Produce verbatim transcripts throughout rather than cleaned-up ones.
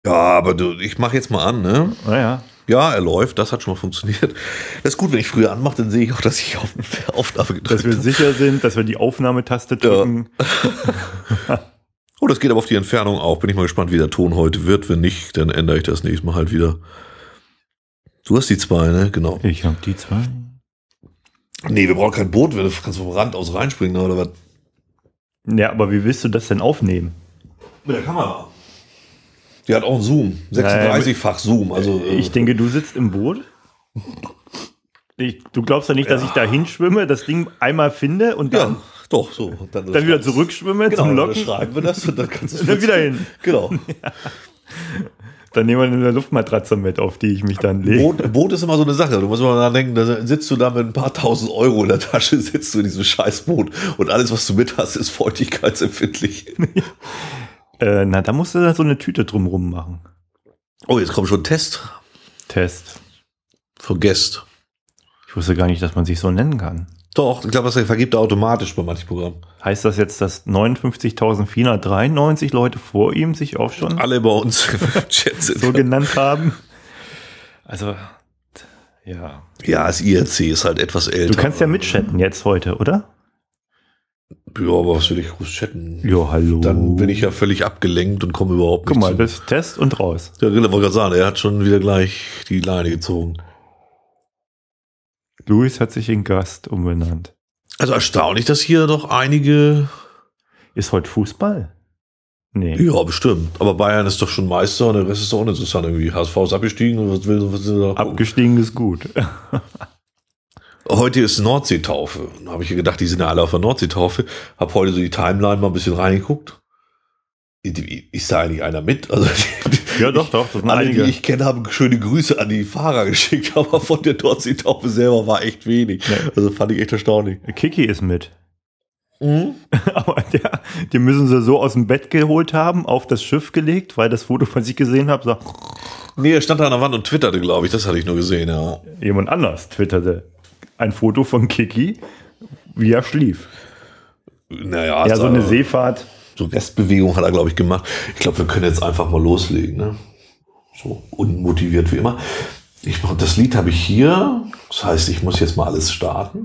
Ja, aber du, ich mache jetzt mal an, ne? Naja. Ja, er läuft, das hat schon mal funktioniert. Das ist gut, wenn ich früher anmache, dann sehe ich auch, dass ich auf Aufnahme gedrückt habe. Dass wir sicher sind, dass wir die Aufnahmetaste drücken. Ja. Oh, das geht aber auf die Entfernung auch. Bin ich mal gespannt, wie der Ton heute wird. Wenn nicht, dann ändere ich das nächste Mal halt wieder. Du hast die zwei, ne? Genau. Ich habe die zwei. Nee, wir brauchen kein Boot. Du kannst vom Rand aus reinspringen, oder was? Ja, aber wie willst du das denn aufnehmen? Mit der Kamera. Die hat auch einen Zoom. sechsunddreißig-fach Zoom. Also, ich äh, denke, du sitzt im Boot. Ich, du glaubst ja nicht, dass ja. ich da hinschwimme, das Ding einmal finde und dann, ja, doch, so. Und dann, dann wieder zurückschwimme genau, zum Locken. Dann schreiben wir das und dann kannst du dann wieder hin. Genau. Ja. Dann nehmen wir eine Luftmatratze mit, auf die ich mich dann lege. Boot, Boot ist immer so eine Sache. Du musst mal daran denken, da sitzt du da mit ein paar tausend Euro in der Tasche, sitzt du in diesem Scheißboot und alles, was du mit hast, ist feuchtigkeitsempfindlich. äh, na, da musst du da so eine Tüte drumrum machen. Oh, jetzt kommt schon ein Test. Test. Vergesst. Ich wusste gar nicht, dass man sich so nennen kann. Doch, ich glaube, das vergibt er automatisch bei manchen Programmen. Heißt das jetzt, dass neunundfünfzigtausendvierhundertdreiundneunzig Leute vor ihm sich auch schon alle bei uns im Chat sind so genannt haben? Also, ja. Ja, das I R C ist halt etwas älter. Du kannst ja mitchatten jetzt heute, oder? Ja, aber was will ich groß chatten? Ja, hallo. Dann bin ich ja völlig abgelenkt und komme überhaupt nicht. Guck mal, das Test und raus. Der Rille wollte gerade sagen, er hat schon wieder gleich die Leine gezogen. Luis hat sich in Gast umbenannt. Also erstaunlich, dass hier doch einige... Ist heute Fußball? Nee. Ja, bestimmt. Aber Bayern ist doch schon Meister und der Rest ist doch uninteressant irgendwie. H S V ist abgestiegen und was will was will da abgestiegen ist gut. Heute ist Nordseetaufe. Da habe ich gedacht, die sind ja alle auf der Nordseetaufe. Habe heute so die Timeline mal ein bisschen reingeguckt. Ist da eigentlich einer mit? Also die, ja, doch, doch. Das sind alle, einige. Die ich kenne, haben schöne Grüße an die Fahrer geschickt, aber von der Nordseetaufe selber war echt wenig. Ja. Also fand ich echt erstaunlich. Kiki ist mit. Mhm. Aber der, die müssen sie so aus dem Bett geholt haben, auf das Schiff gelegt, weil das Foto, was ich gesehen habe, so. Nee, er stand da an der Wand und twitterte, glaube ich. Das hatte ich nur gesehen, ja. Jemand anders twitterte ein Foto von Kiki, wie er schlief. Naja, ja, so eine Seefahrt. So Restbewegung hat er, glaube ich, gemacht. Ich glaube, wir können jetzt einfach mal loslegen. Ne? So unmotiviert wie immer. Ich, das Lied habe ich hier. Das heißt, ich muss jetzt mal alles starten.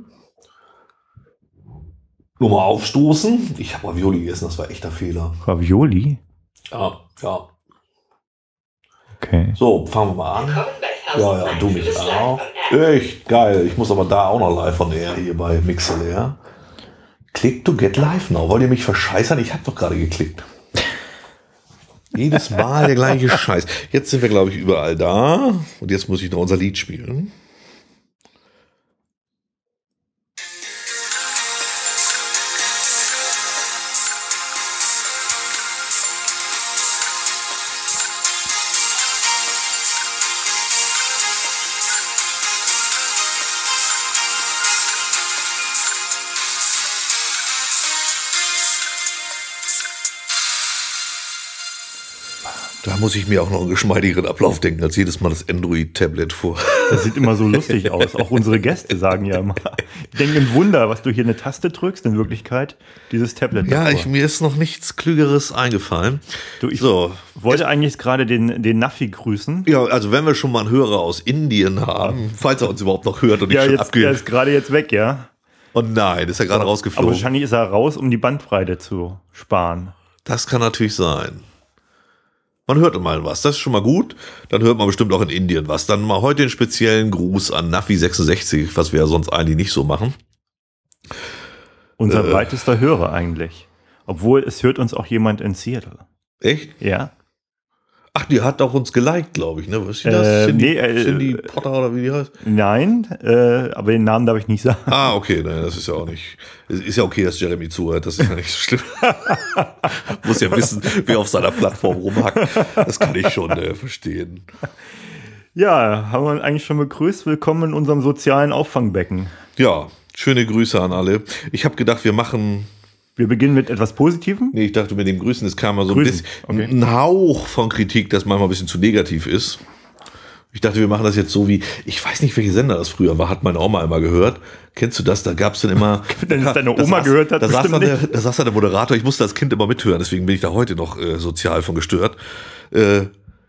Nur mal aufstoßen. Ich habe Ravioli gegessen, das war echter Fehler. Ravioli? Ja, ja. Okay. So, fangen wir mal an. Ja, ja, du mich auch. Echt geil. Ich muss aber da auch noch live von Air hier bei Mixel. Click to get live now. Wollt ihr mich verscheißern? Ich habe doch gerade geklickt. Jedes Mal der gleiche Scheiß. Jetzt sind wir, glaube ich, überall da. Und jetzt muss ich noch unser Lied spielen. Da muss ich mir auch noch einen geschmeidigeren Ablauf denken, als jedes Mal das Android-Tablet vor. Das sieht immer so lustig aus. Auch unsere Gäste sagen ja immer, ich denke ein Wunder, was du hier eine Taste drückst, in Wirklichkeit dieses Tablet. Ja, ich, mir ist noch nichts Klügeres eingefallen. Du, ich so, wollte jetzt eigentlich gerade den, den Naffi grüßen. Ja, also wenn wir schon mal einen Hörer aus Indien haben, falls er uns überhaupt noch hört und nicht ja, schon jetzt, abgeht. der ist gerade jetzt weg, ja. Oh nein, ist er gerade rausgeflogen. Aber wahrscheinlich ist er raus, um die Bandbreite zu sparen. Das kann natürlich sein. Man hört mal was, das ist schon mal gut. Dann hört man bestimmt auch in Indien was. Dann mal heute den speziellen Gruß an Naffi sechsundsechzig, was wir ja sonst eigentlich nicht so machen. Unser äh, weitester Hörer eigentlich. Obwohl, es hört uns auch jemand in Seattle. Echt? Ja. Ach, die hat auch uns geliked, glaube ich, ne? Was ist das? Äh, Cindy, nee, äh, Cindy Potter oder wie die heißt? Nein, äh, aber den Namen darf ich nicht sagen. Ah, okay, nein, das ist ja auch nicht. Es ist ja okay, dass Jeremy zuhört, das ist ja nicht so schlimm. Muss ja wissen, wer auf seiner Plattform rumhackt. Das kann ich schon äh, verstehen. Ja, haben wir eigentlich schon begrüßt. Willkommen in unserem sozialen Auffangbecken. Ja, schöne Grüße an alle. Ich habe gedacht, wir machen... Wir beginnen mit etwas Positivem? Nee, ich dachte mit dem Grüßen, es kam mal so Grüßen. ein bisschen, okay. ein Hauch von Kritik, das manchmal ein bisschen zu negativ ist. Ich dachte, wir machen das jetzt so wie, ich weiß nicht, welche Sender das früher war, hat meine Oma immer gehört. Kennst du das? Da gab es dann immer... Wenn es deine Oma saß, gehört hat, da saß, dann der, nicht. da saß dann der Moderator, ich musste als Kind immer mithören, deswegen bin ich da heute noch äh, sozial von gestört. Äh,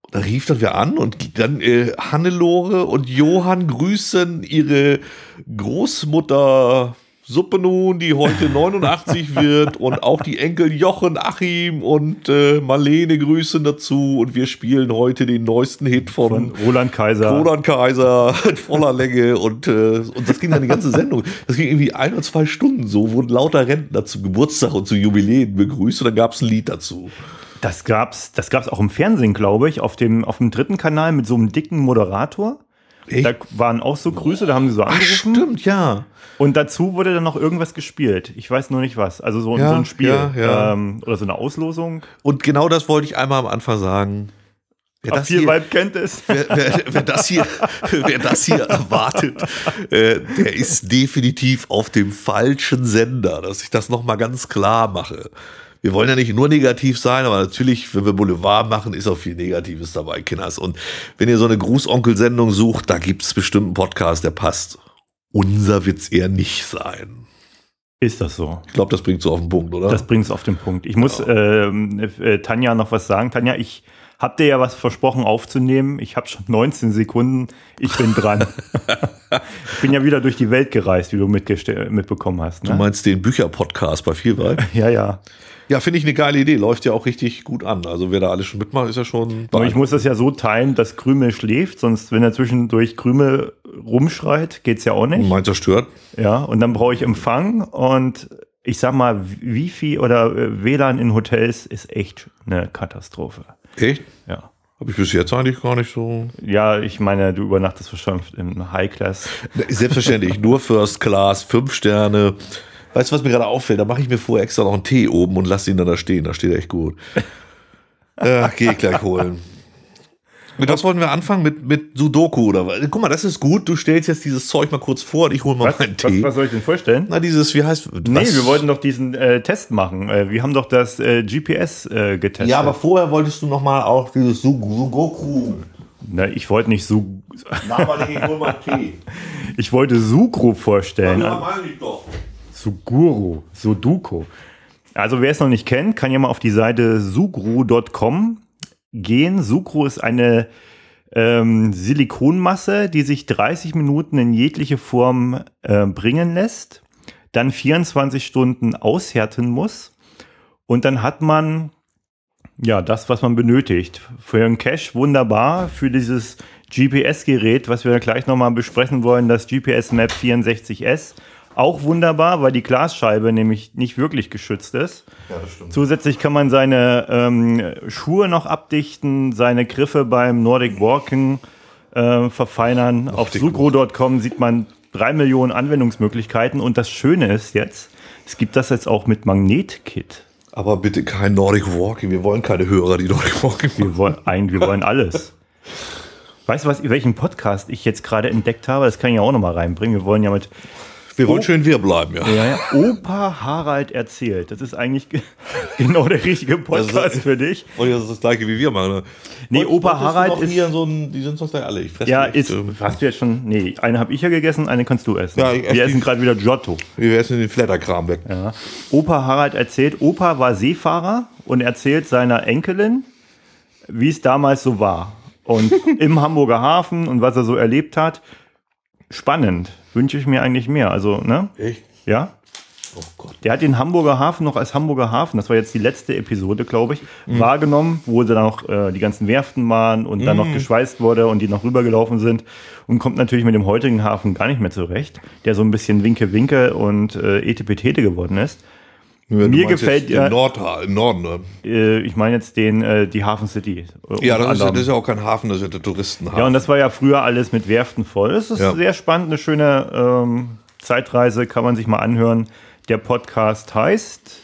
Da rief dann wer an und dann äh, Hannelore und Johann grüßen ihre Großmutter Suppenun, die heute neunundachtzig wird, und auch die Enkel Jochen, Achim und äh, Marlene grüßen dazu, und wir spielen heute den neuesten Hit von, von Roland Kaiser. Roland Kaiser in voller Länge, und, äh, und das ging dann die ganze Sendung. Das ging irgendwie ein oder zwei Stunden so, wurden lauter Rentner zum Geburtstag und zu Jubiläen begrüßt, und dann gab es ein Lied dazu. Das gab's, das gab's auch im Fernsehen, glaube ich, auf dem, auf dem dritten Kanal mit so einem dicken Moderator. Echt? Da waren auch so Grüße, da haben sie so angerufen. Ach, stimmt, ja. Und dazu wurde dann noch irgendwas gespielt. Ich weiß nur nicht was. Also so, Ja, so ein Spiel ja, ja. Ähm, oder so eine Auslosung. Und genau das wollte ich einmal am Anfang sagen. Wer Auf das, viel hier, Weib kennt es. wer, wer, wer, das hier, wer das hier erwartet, äh, der ist definitiv auf dem falschen Sender, dass ich das nochmal ganz klar mache. Wir wollen ja nicht nur negativ sein, aber natürlich, wenn wir Boulevard machen, ist auch viel Negatives dabei, Kinders. Und wenn ihr so eine Grußonkel-Sendung sucht, da gibt es bestimmt einen Podcast, der passt. Unser wird's eher nicht sein. Ist das so? Ich glaube, das bringt so auf den Punkt, oder? Das bringt es auf den Punkt. Ich muss ähm, äh, Tanja noch was sagen. Tanja, ich habe dir ja was versprochen aufzunehmen. Ich habe schon neunzehn Sekunden. Ich bin dran. Ich bin ja wieder durch die Welt gereist, wie du mitgeste- mitbekommen hast. Ne? Du meinst den Bücher-Podcast bei Vielweib? Ja, ja. Ja, finde ich eine geile Idee. Läuft ja auch richtig gut an. Also wer da alles schon mitmacht, ist ja schon... Nur ich muss das ja so teilen, dass Krümel schläft. Sonst, wenn er zwischendurch Krümel rumschreit, geht's ja auch nicht. Mein zerstört. Ja, und dann brauche ich Empfang. Und ich sag mal, Wifi oder äh, W L A N in Hotels ist echt eine Katastrophe. Echt? Ja. Habe ich bis jetzt eigentlich gar nicht so... Ja, ich meine, du übernachtest wahrscheinlich im High Class. Selbstverständlich, nur First Class, fünf Sterne. Weißt du, was mir gerade auffällt? Da mache ich mir vorher extra noch einen Tee oben und lasse ihn dann da stehen. Da steht er echt gut. Ja, geh ich gleich holen. Mit was wollten wir anfangen? Mit, mit Sudoku oder was? Guck mal, das ist gut. Du stellst jetzt dieses Zeug mal kurz vor und ich hole mal Was, meinen was, Tee. was soll ich denn vorstellen? Na, dieses, wie heißt... Nee, was? wir wollten doch diesen äh, Test machen. Äh, wir haben doch das äh, G P S äh, getestet. Ja, aber vorher wolltest du noch mal auch dieses Sudoku. Na, ich wollte nicht Su Na, aber ich hol mal einen Tee. ich wollte Sucru vorstellen. Ja, meine ich doch. Suguru, Sudoku. Also wer es noch nicht kennt, kann ja mal auf die Seite sugru Punkt com gehen. Sucru ist eine ähm, Silikonmasse, die sich dreißig Minuten in jegliche Form äh, bringen lässt, dann vierundzwanzig Stunden aushärten muss und dann hat man ja das, was man benötigt. Für einen Cache wunderbar, für dieses G P S-Gerät, was wir gleich nochmal besprechen wollen, das G P S Map vierundsechzig S. Auch wunderbar, weil die Glasscheibe nämlich nicht wirklich geschützt ist. Ja, das stimmt. Zusätzlich kann man seine ähm, Schuhe noch abdichten, seine Griffe beim Nordic Walking äh, verfeinern. Nordic Auf sugru Punkt com sieht man drei Millionen Anwendungsmöglichkeiten. Und das Schöne ist jetzt, es gibt das jetzt auch mit Magnetkit. Aber bitte kein Nordic Walking. Wir wollen keine Hörer, die Nordic Walking machen. Wir wollen, ein, wir wollen alles. Weißt du, was, welchen Podcast ich jetzt gerade entdeckt habe? Das kann ich ja auch nochmal reinbringen. Wir wollen ja mit... Wir wollen schön wir bleiben, ja. Ja, ja. Opa Harald erzählt. Das ist eigentlich ge- genau der richtige Podcast ist- für dich. Und das ist das gleiche wie wir machen. Ne? Nee, Wolltest- Opa wolltest du Harald noch ist- Hier so ein, die sind sonst gleich alle. Ich fresse Ja, die echt, ist. ähm, Hast du jetzt schon? Nee, eine habe ich ja gegessen, eine kannst du essen. Ja, ich esse Wir die- essen gerade wieder Giotto. Wir essen den Flatterkram weg. Ja. Opa Harald erzählt, Opa war Seefahrer und erzählt seiner Enkelin, wie es damals so war. Und im Hamburger Hafen und was er so erlebt hat. Spannend. Wünsche ich mir eigentlich mehr. Also, ne? Echt? Ja? Oh Gott. Der hat den Hamburger Hafen noch als Hamburger Hafen, das war jetzt die letzte Episode, glaube ich, Mhm. wahrgenommen, wo dann noch äh, die ganzen Werften waren und dann noch geschweißt wurde und die noch rübergelaufen sind und kommt natürlich mit dem heutigen Hafen gar nicht mehr zurecht, der so ein bisschen Winke-Winke und äh, Etepetete geworden ist. Du Mir meinst gefällt jetzt ja- den Nordha- im Norden, ne? Äh, ich meine jetzt den, äh, die Hafen City. äh, Ja, unter das ist, ja, anderem. das ist ja auch kein Hafen, das ist ja der Touristenhafen. Ja, und das war ja früher alles mit Werften voll. Das ist Ja. sehr spannend, eine schöne ähm, Zeitreise, kann man sich mal anhören. Der Podcast heißt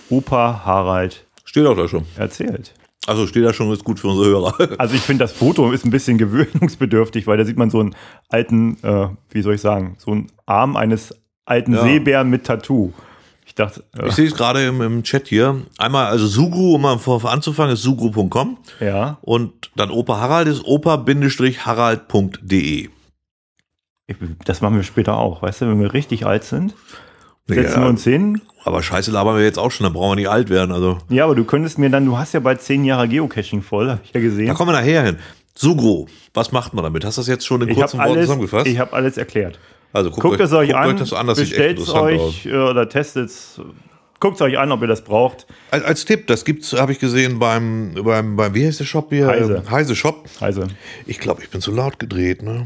Opa Harald Steht auch da schon. erzählt. Also steht da schon, ist gut für unsere Hörer. Also ich finde, das Foto ist ein bisschen gewöhnungsbedürftig, weil da sieht man so einen alten, äh, wie soll ich sagen, so einen Arm eines alten Ja. Seebären mit Tattoo. Ich dachte, äh, Ich sehe es gerade im, im Chat hier. Einmal, also Sugru, um mal vor, anzufangen, ist sugru Punkt com. ja, Und dann Opa Harald ist opa-harald Punkt de. das machen wir später auch, weißt du, wenn wir richtig alt sind. Setzen Ja, wir uns hin. aber Scheiße labern wir jetzt auch schon, dann brauchen wir nicht alt werden. Also. Ja, aber du könntest mir dann, du hast ja bald zehn Jahre Geocaching voll, habe ich ja gesehen. Da kommen wir nachher hin. Sugro, was macht man damit? Hast du das jetzt schon in Ich kurzen habe Worten alles, zusammengefasst? ich habe alles erklärt. Also guckt, Guckt euch, es euch guckt an, euch das an, das sieht echt bestellt es interessant aus. euch äh, oder testet es. Guckt es euch an, ob ihr das braucht. Als, als Tipp, das gibt's, habe ich gesehen beim, beim, beim, wie heißt der Shop hier? Heise. Ähm, Heise Shop. Also, Ich glaube, ich bin zu laut gedreht, ne?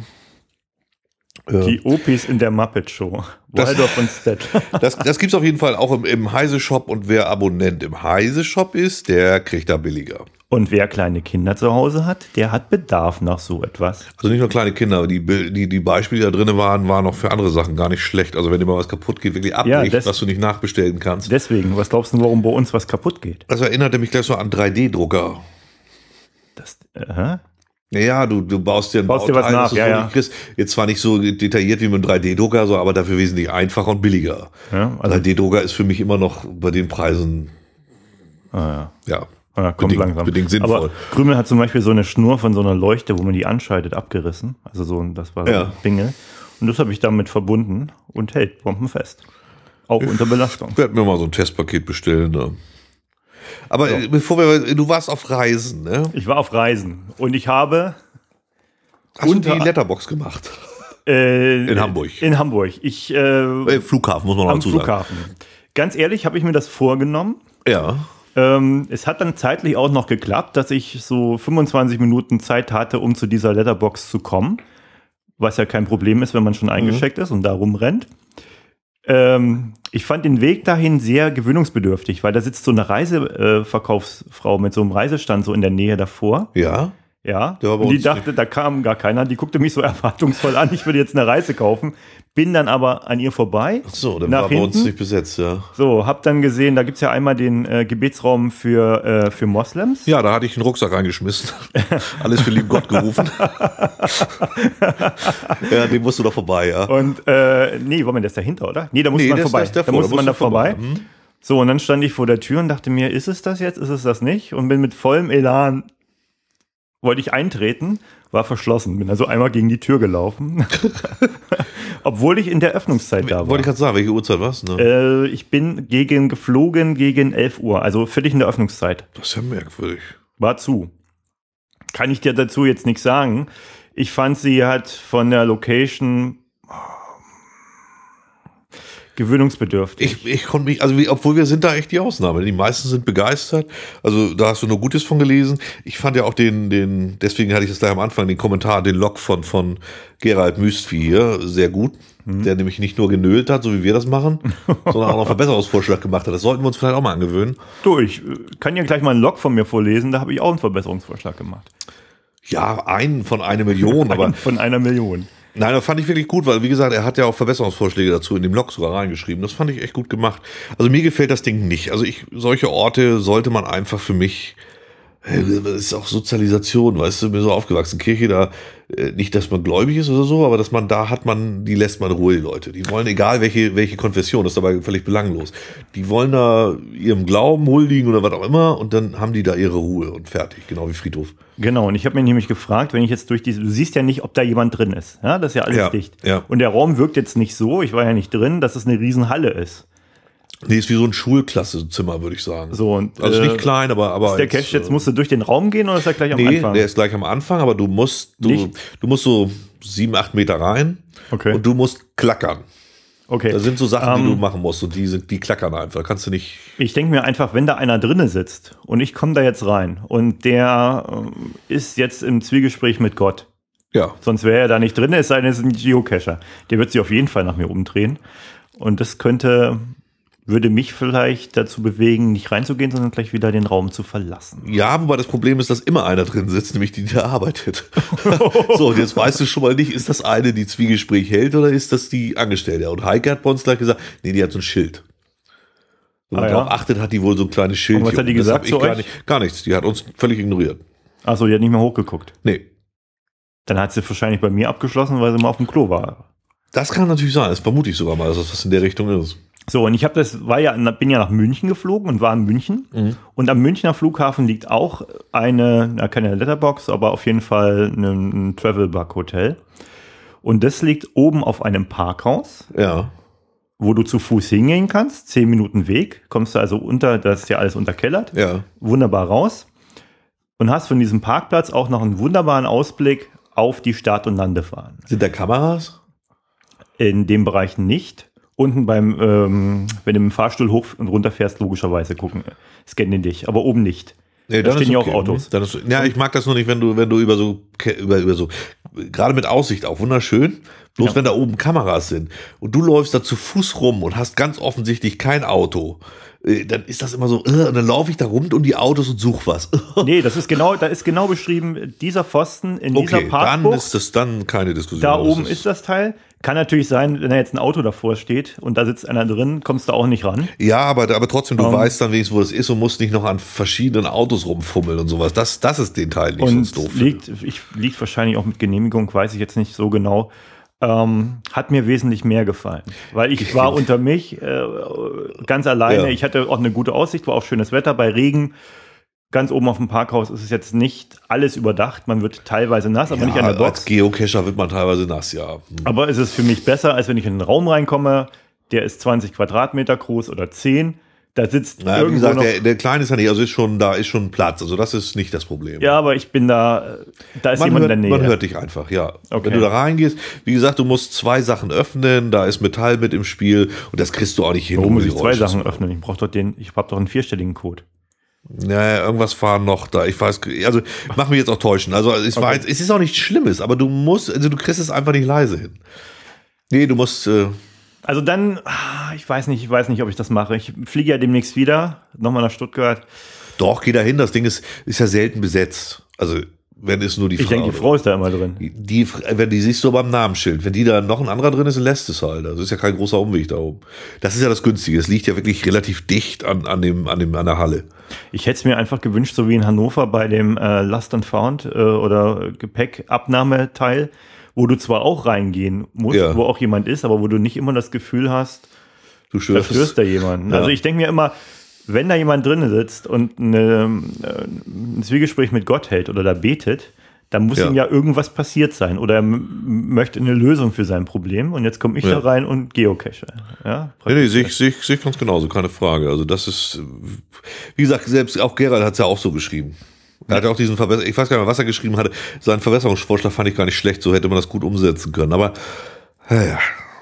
die O Ps in der Muppet Show. Das- Waldorf und Stedt. Das, das gibt's auf jeden Fall auch im, im Heise Shop und wer Abonnent im Heise Shop ist, der kriegt da billiger. Und wer kleine Kinder zu Hause hat, der hat Bedarf nach so etwas. Also nicht nur kleine Kinder, aber die, Bil- die, die Beispiele, die da drin waren, waren auch für andere Sachen gar nicht schlecht. Also wenn dir mal was kaputt geht, wirklich abbricht, das- was du nicht nachbestellen kannst. Deswegen, was glaubst du, warum bei uns was kaputt geht? Das erinnerte mich gleich so an drei D-Drucker. Das, äh, Naja, du, du baust dir ein Baust dir was Bauteil, nach, das du ja, so ja. nicht kriegst. Jetzt zwar nicht so detailliert wie mit einem drei D-Drucker, so, aber dafür wesentlich einfacher und billiger. ja, also, drei D-Drucker ist für mich immer noch bei den Preisen, ah, ja. ja, Ja, kommt bedingt, langsam. bedingt sinnvoll. Aber Krümel hat zum Beispiel so eine Schnur von so einer Leuchte, wo man die anschaltet, abgerissen. Also so, ein- das war so Ja. ein Dinge. Und das habe ich damit verbunden und hält bombenfest. Auch unter Belastung. Ich werde mir mal so ein Testpaket bestellen. Ne? Aber äh, bevor wir, du warst auf Reisen, ne? Ich war auf Reisen und ich habe Hast Unter- du die Letterbox gemacht? äh, In Hamburg. In Hamburg. Ich äh, Äh, Flughafen, muss man noch am dazu sagen. Flughafen. Ganz ehrlich, habe ich mir das vorgenommen. Ja. Ähm, es hat dann zeitlich auch noch geklappt, dass ich so fünfundzwanzig Minuten Zeit hatte, um zu dieser Letterbox zu kommen. Was ja kein Problem ist, wenn man schon eingecheckt ist und da rumrennt. Ähm, ich fand den Weg dahin sehr gewöhnungsbedürftig, weil da sitzt so eine Reiseverkaufsfrau mit so einem Reisestand so in der Nähe davor. Ja. Ja, Der war bei und die uns dachte, da kam gar keiner. Die guckte mich so erwartungsvoll an, ich würde jetzt eine Reise kaufen. Bin dann aber an ihr vorbei. So, dann nach war bei uns hinten. nicht besetzt, ja. So, hab dann gesehen, da gibt's ja einmal den äh, Gebetsraum für, äh, für Moslems. Ja, da hatte ich einen Rucksack reingeschmissen. Alles für lieben Gott gerufen. Ja, den musst du doch vorbei, ja. Und, äh, nee, war man das dahinter, oder? Nee, da musste Nee, man das- vorbei. das ist davor, da musste da man da musst du vorbei. vorbei. Hm. So, und dann stand ich vor der Tür und dachte mir, ist es das jetzt? Ist es das nicht? Und bin mit vollem Elan, wollte ich eintreten, war verschlossen. Bin also einmal gegen die Tür gelaufen. Obwohl ich in der Öffnungszeit da war. Wollte ich gerade sagen, welche Uhrzeit war's, ne? Äh, ich bin gegen geflogen gegen elf Uhr, also völlig in der Öffnungszeit. Das ist ja merkwürdig. War zu. Kann ich dir dazu jetzt nichts sagen. Ich fand, sie hat von der Location gewöhnungsbedürftig. Ich, ich konnte mich, also wie, obwohl wir sind da echt die Ausnahme. Die meisten sind begeistert. Also da hast du nur Gutes von gelesen. Ich fand ja auch den, den, deswegen hatte ich es gleich am Anfang, den Kommentar, den Log von, von Gerald Müstvi hier, sehr gut. Mhm. Der nämlich nicht nur genölt hat, so wie wir das machen, sondern auch noch einen Verbesserungsvorschlag gemacht hat. Das sollten wir uns vielleicht auch mal angewöhnen. Du, ich äh, kann ja gleich mal einen Log von mir vorlesen, da habe ich auch einen Verbesserungsvorschlag gemacht. Ja, einen von einer Million, aber Von einer Million. nein, das fand ich wirklich gut, weil wie gesagt, er hat ja auch Verbesserungsvorschläge dazu in dem Log sogar reingeschrieben. Das fand ich echt gut gemacht. Also mir gefällt das Ding nicht. Also ich, solche Orte sollte man einfach für mich, äh, das ist auch Sozialisation, weißt du, bin so aufgewachsen. Kirche da, äh, nicht, dass man gläubig ist oder so, aber dass man da hat man, die lässt man in Ruhe, die Leute. Die wollen, egal welche, welche Konfession, das ist dabei völlig belanglos. Die wollen da ihrem Glauben huldigen oder was auch immer und dann haben die da ihre Ruhe und fertig, genau wie Friedhof. Genau, und ich habe mir nämlich gefragt, wenn ich jetzt durch diese, du siehst ja nicht, ob da jemand drin ist. Ja, das ist ja alles Ja, dicht. ja. Und der Raum wirkt jetzt nicht so, ich war ja nicht drin, dass es eine Riesenhalle ist. Nee, ist wie so ein Schulklassezimmer, würde ich sagen. So, und, also äh, nicht klein, aber, aber Ist der als, Cache jetzt, äh, musst du durch den Raum gehen oder ist er gleich am Nee, Anfang? der ist gleich am Anfang, aber du musst, du, Nicht? du musst so sieben, acht Meter rein Okay. und du musst klackern. Okay. Da sind so Sachen, die Ähm, du machen musst und die sind, die klackern einfach. Kannst du nicht. Ich denke mir einfach, wenn da einer drinne sitzt und ich komme da jetzt rein und der ähm, ist jetzt im Zwiegespräch mit Gott, Ja. sonst wäre er da nicht drin, es sei denn, es ist ein Geocacher. Der wird sich auf jeden Fall nach mir umdrehen. Und das könnte, würde mich vielleicht dazu bewegen, nicht reinzugehen, sondern gleich wieder den Raum zu verlassen. Ja, wobei das Problem ist, dass immer einer drin sitzt, nämlich die, die da arbeitet. So, und jetzt weißt du schon mal nicht, ist das eine, die Zwiegespräch hält oder ist das die Angestellte? Und Heike hat bei uns gleich gesagt, nee, die hat so ein Schild. Wenn man Ah, ja? darauf achtet, hat die wohl so ein kleines Schild. Und was hat die gesagt zu gar, euch? nicht, gar nichts. Die hat uns völlig ignoriert. Achso, die hat nicht mehr hochgeguckt. Nee. Dann hat sie wahrscheinlich bei mir abgeschlossen, weil sie mal auf dem Klo war. Das kann natürlich sein. Das vermute ich sogar mal, dass das was in der Richtung ist. So, und ich habe das, war ja, bin ja nach München geflogen und war in München. Mhm. Und am Münchner Flughafen liegt auch eine, na, keine Letterbox, aber auf jeden Fall ein, ein Travel Bug Hotel. Und das liegt oben auf einem Parkhaus. Ja. wo du zu Fuß hingehen kannst, zehn Minuten Weg, kommst du also unter, das ist ja alles unterkellert, Ja. wunderbar raus und hast von diesem Parkplatz auch noch einen wunderbaren Ausblick auf die Start- und Landebahn. Sind da Kameras? In dem Bereich nicht. Unten beim, ähm, wenn du mit dem Fahrstuhl hoch und runter fährst, logischerweise gucken, scannen die dich, aber oben nicht. Nee, da dann stehen ist ja okay. auch Autos. Dann ist, ja, ich mag das nur nicht, wenn du, wenn du über so, über, über so, gerade mit Aussicht auch wunderschön, bloß Ja. wenn da oben Kameras sind und du läufst da zu Fuß rum und hast ganz offensichtlich kein Auto, äh, dann ist das immer so, äh, und dann laufe ich da rund um die Autos und suche was. Nee, das ist genau, da ist genau beschrieben, dieser Pfosten in dieser Okay, dann Parkbucht, ist das dann keine Diskussion. da Das oben ist das Teil. Kann natürlich sein, wenn da jetzt ein Auto davor steht und da sitzt einer drin, kommst du auch nicht ran. Ja, aber, aber trotzdem, du Um, weißt dann wenigstens, wo das ist und musst nicht noch an verschiedenen Autos rumfummeln und sowas. Das, das ist den Teil, den ich sonst Und doof finde. liegt, ich, liegt wahrscheinlich auch mit Genehmigung, weiß ich jetzt nicht so genau. Ähm, hat mir wesentlich mehr gefallen. Weil ich war unter mich äh, ganz alleine. Ja. Ich hatte auch eine gute Aussicht, war auch schönes Wetter bei Regen. Ganz oben auf dem Parkhaus ist es jetzt nicht alles überdacht. Man wird teilweise nass, aber nicht an der Als Box. Geocacher wird man teilweise nass, ja. Hm. Aber es ist für mich besser, als wenn ich in einen Raum reinkomme, der ist zwanzig Quadratmeter groß oder zehn. Da sitzt Na, wie irgendwo gesagt, noch... der, der Kleine ist ja nicht, also ist schon, da ist schon Platz. Also das ist nicht das Problem. Ja, aber ich bin da, da ist Man jemand hört, in der Nähe. man hört dich einfach, ja. Okay. Wenn du da reingehst, wie gesagt, du musst zwei Sachen öffnen, da ist Metall mit im Spiel und das kriegst du auch nicht hin. Warum ohne muss die ich zwei Geräusche Sachen zu machen. öffnen? Ich brauche doch den, ich habe doch einen vierstelligen Code. Naja, irgendwas fahren noch da. Ich weiß, also mach mich jetzt auch täuschen. Also es, war Okay. jetzt, es ist auch nichts Schlimmes, aber du musst, also du kriegst es einfach nicht leise hin. Nee, du musst, äh, Also dann, ah, ich weiß nicht, ich weiß nicht, ob ich das mache. Ich fliege ja demnächst wieder, nochmal nach Stuttgart. doch, geh da hin. Das Ding ist, ist ja selten besetzt. Also, wenn es nur die Ich Frau. denke, die Frau ist da immer drin. Die, wenn die siehst du beim Namensschild. Wenn die da noch ein anderer drin ist, dann lässt es halt. Also ist ja kein großer Umweg da oben. Das ist ja das Günstige. Es liegt ja wirklich relativ dicht an, an, dem, an, dem, an der Halle. Ich hätte es mir einfach gewünscht, so wie in Hannover bei dem äh, Lost and Found äh, oder Gepäckabnahmeteil, wo du zwar auch reingehen musst, Ja. wo auch jemand ist, aber wo du nicht immer das Gefühl hast, Du da störst. stößt da jemand. Ja. Also ich denke mir immer, wenn da jemand drin sitzt und eine, äh, ein Zwiegespräch mit Gott hält oder da betet, dann muss Ja. ihm ja irgendwas passiert sein oder er m- möchte eine Lösung für sein Problem und jetzt komme ich Ja. da rein und geocache. Ja, Nee, nee, sehe ich, sehe ich, sehe ich ganz genauso, keine Frage. Also das ist, wie gesagt, selbst auch Gerald hat es ja auch so geschrieben. Er hat auch diesen Verbesserung, ich weiß gar nicht mehr, was er geschrieben hatte. Seinen Verbesserungsvorschlag fand ich gar nicht schlecht, so hätte man das gut umsetzen können. Aber ja,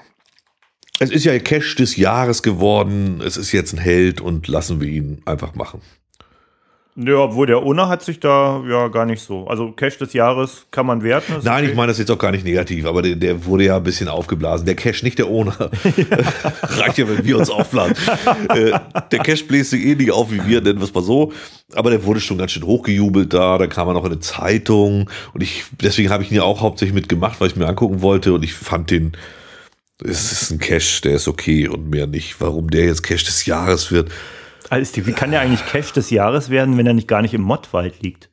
es ist ja Cache des Jahres geworden. Es ist jetzt ein Held und lassen wir ihn einfach machen. Ja, obwohl der Owner hat sich da ja gar nicht so. Also Cache des Jahres kann man werten. das ist Nein, okay. ich meine das jetzt auch gar nicht negativ, aber der, der wurde ja ein bisschen aufgeblasen. Der Cache, nicht der Owner. Reicht ja, wenn wir uns aufblasen. äh, der Cache bläst sich ähnlich auf wie wir, nennen wir es mal so. Aber der wurde schon ganz schön hochgejubelt da. Da kam er noch in eine Zeitung. Und ich, deswegen habe ich ihn ja auch hauptsächlich mitgemacht, weil ich mir angucken wollte. Und ich fand den, es ist ein Cache, der ist okay und mehr nicht. Warum der jetzt Cache des Jahres wird. Also ist die, wie kann der eigentlich Cache des Jahres werden, wenn er nicht gar nicht im Mottwald liegt?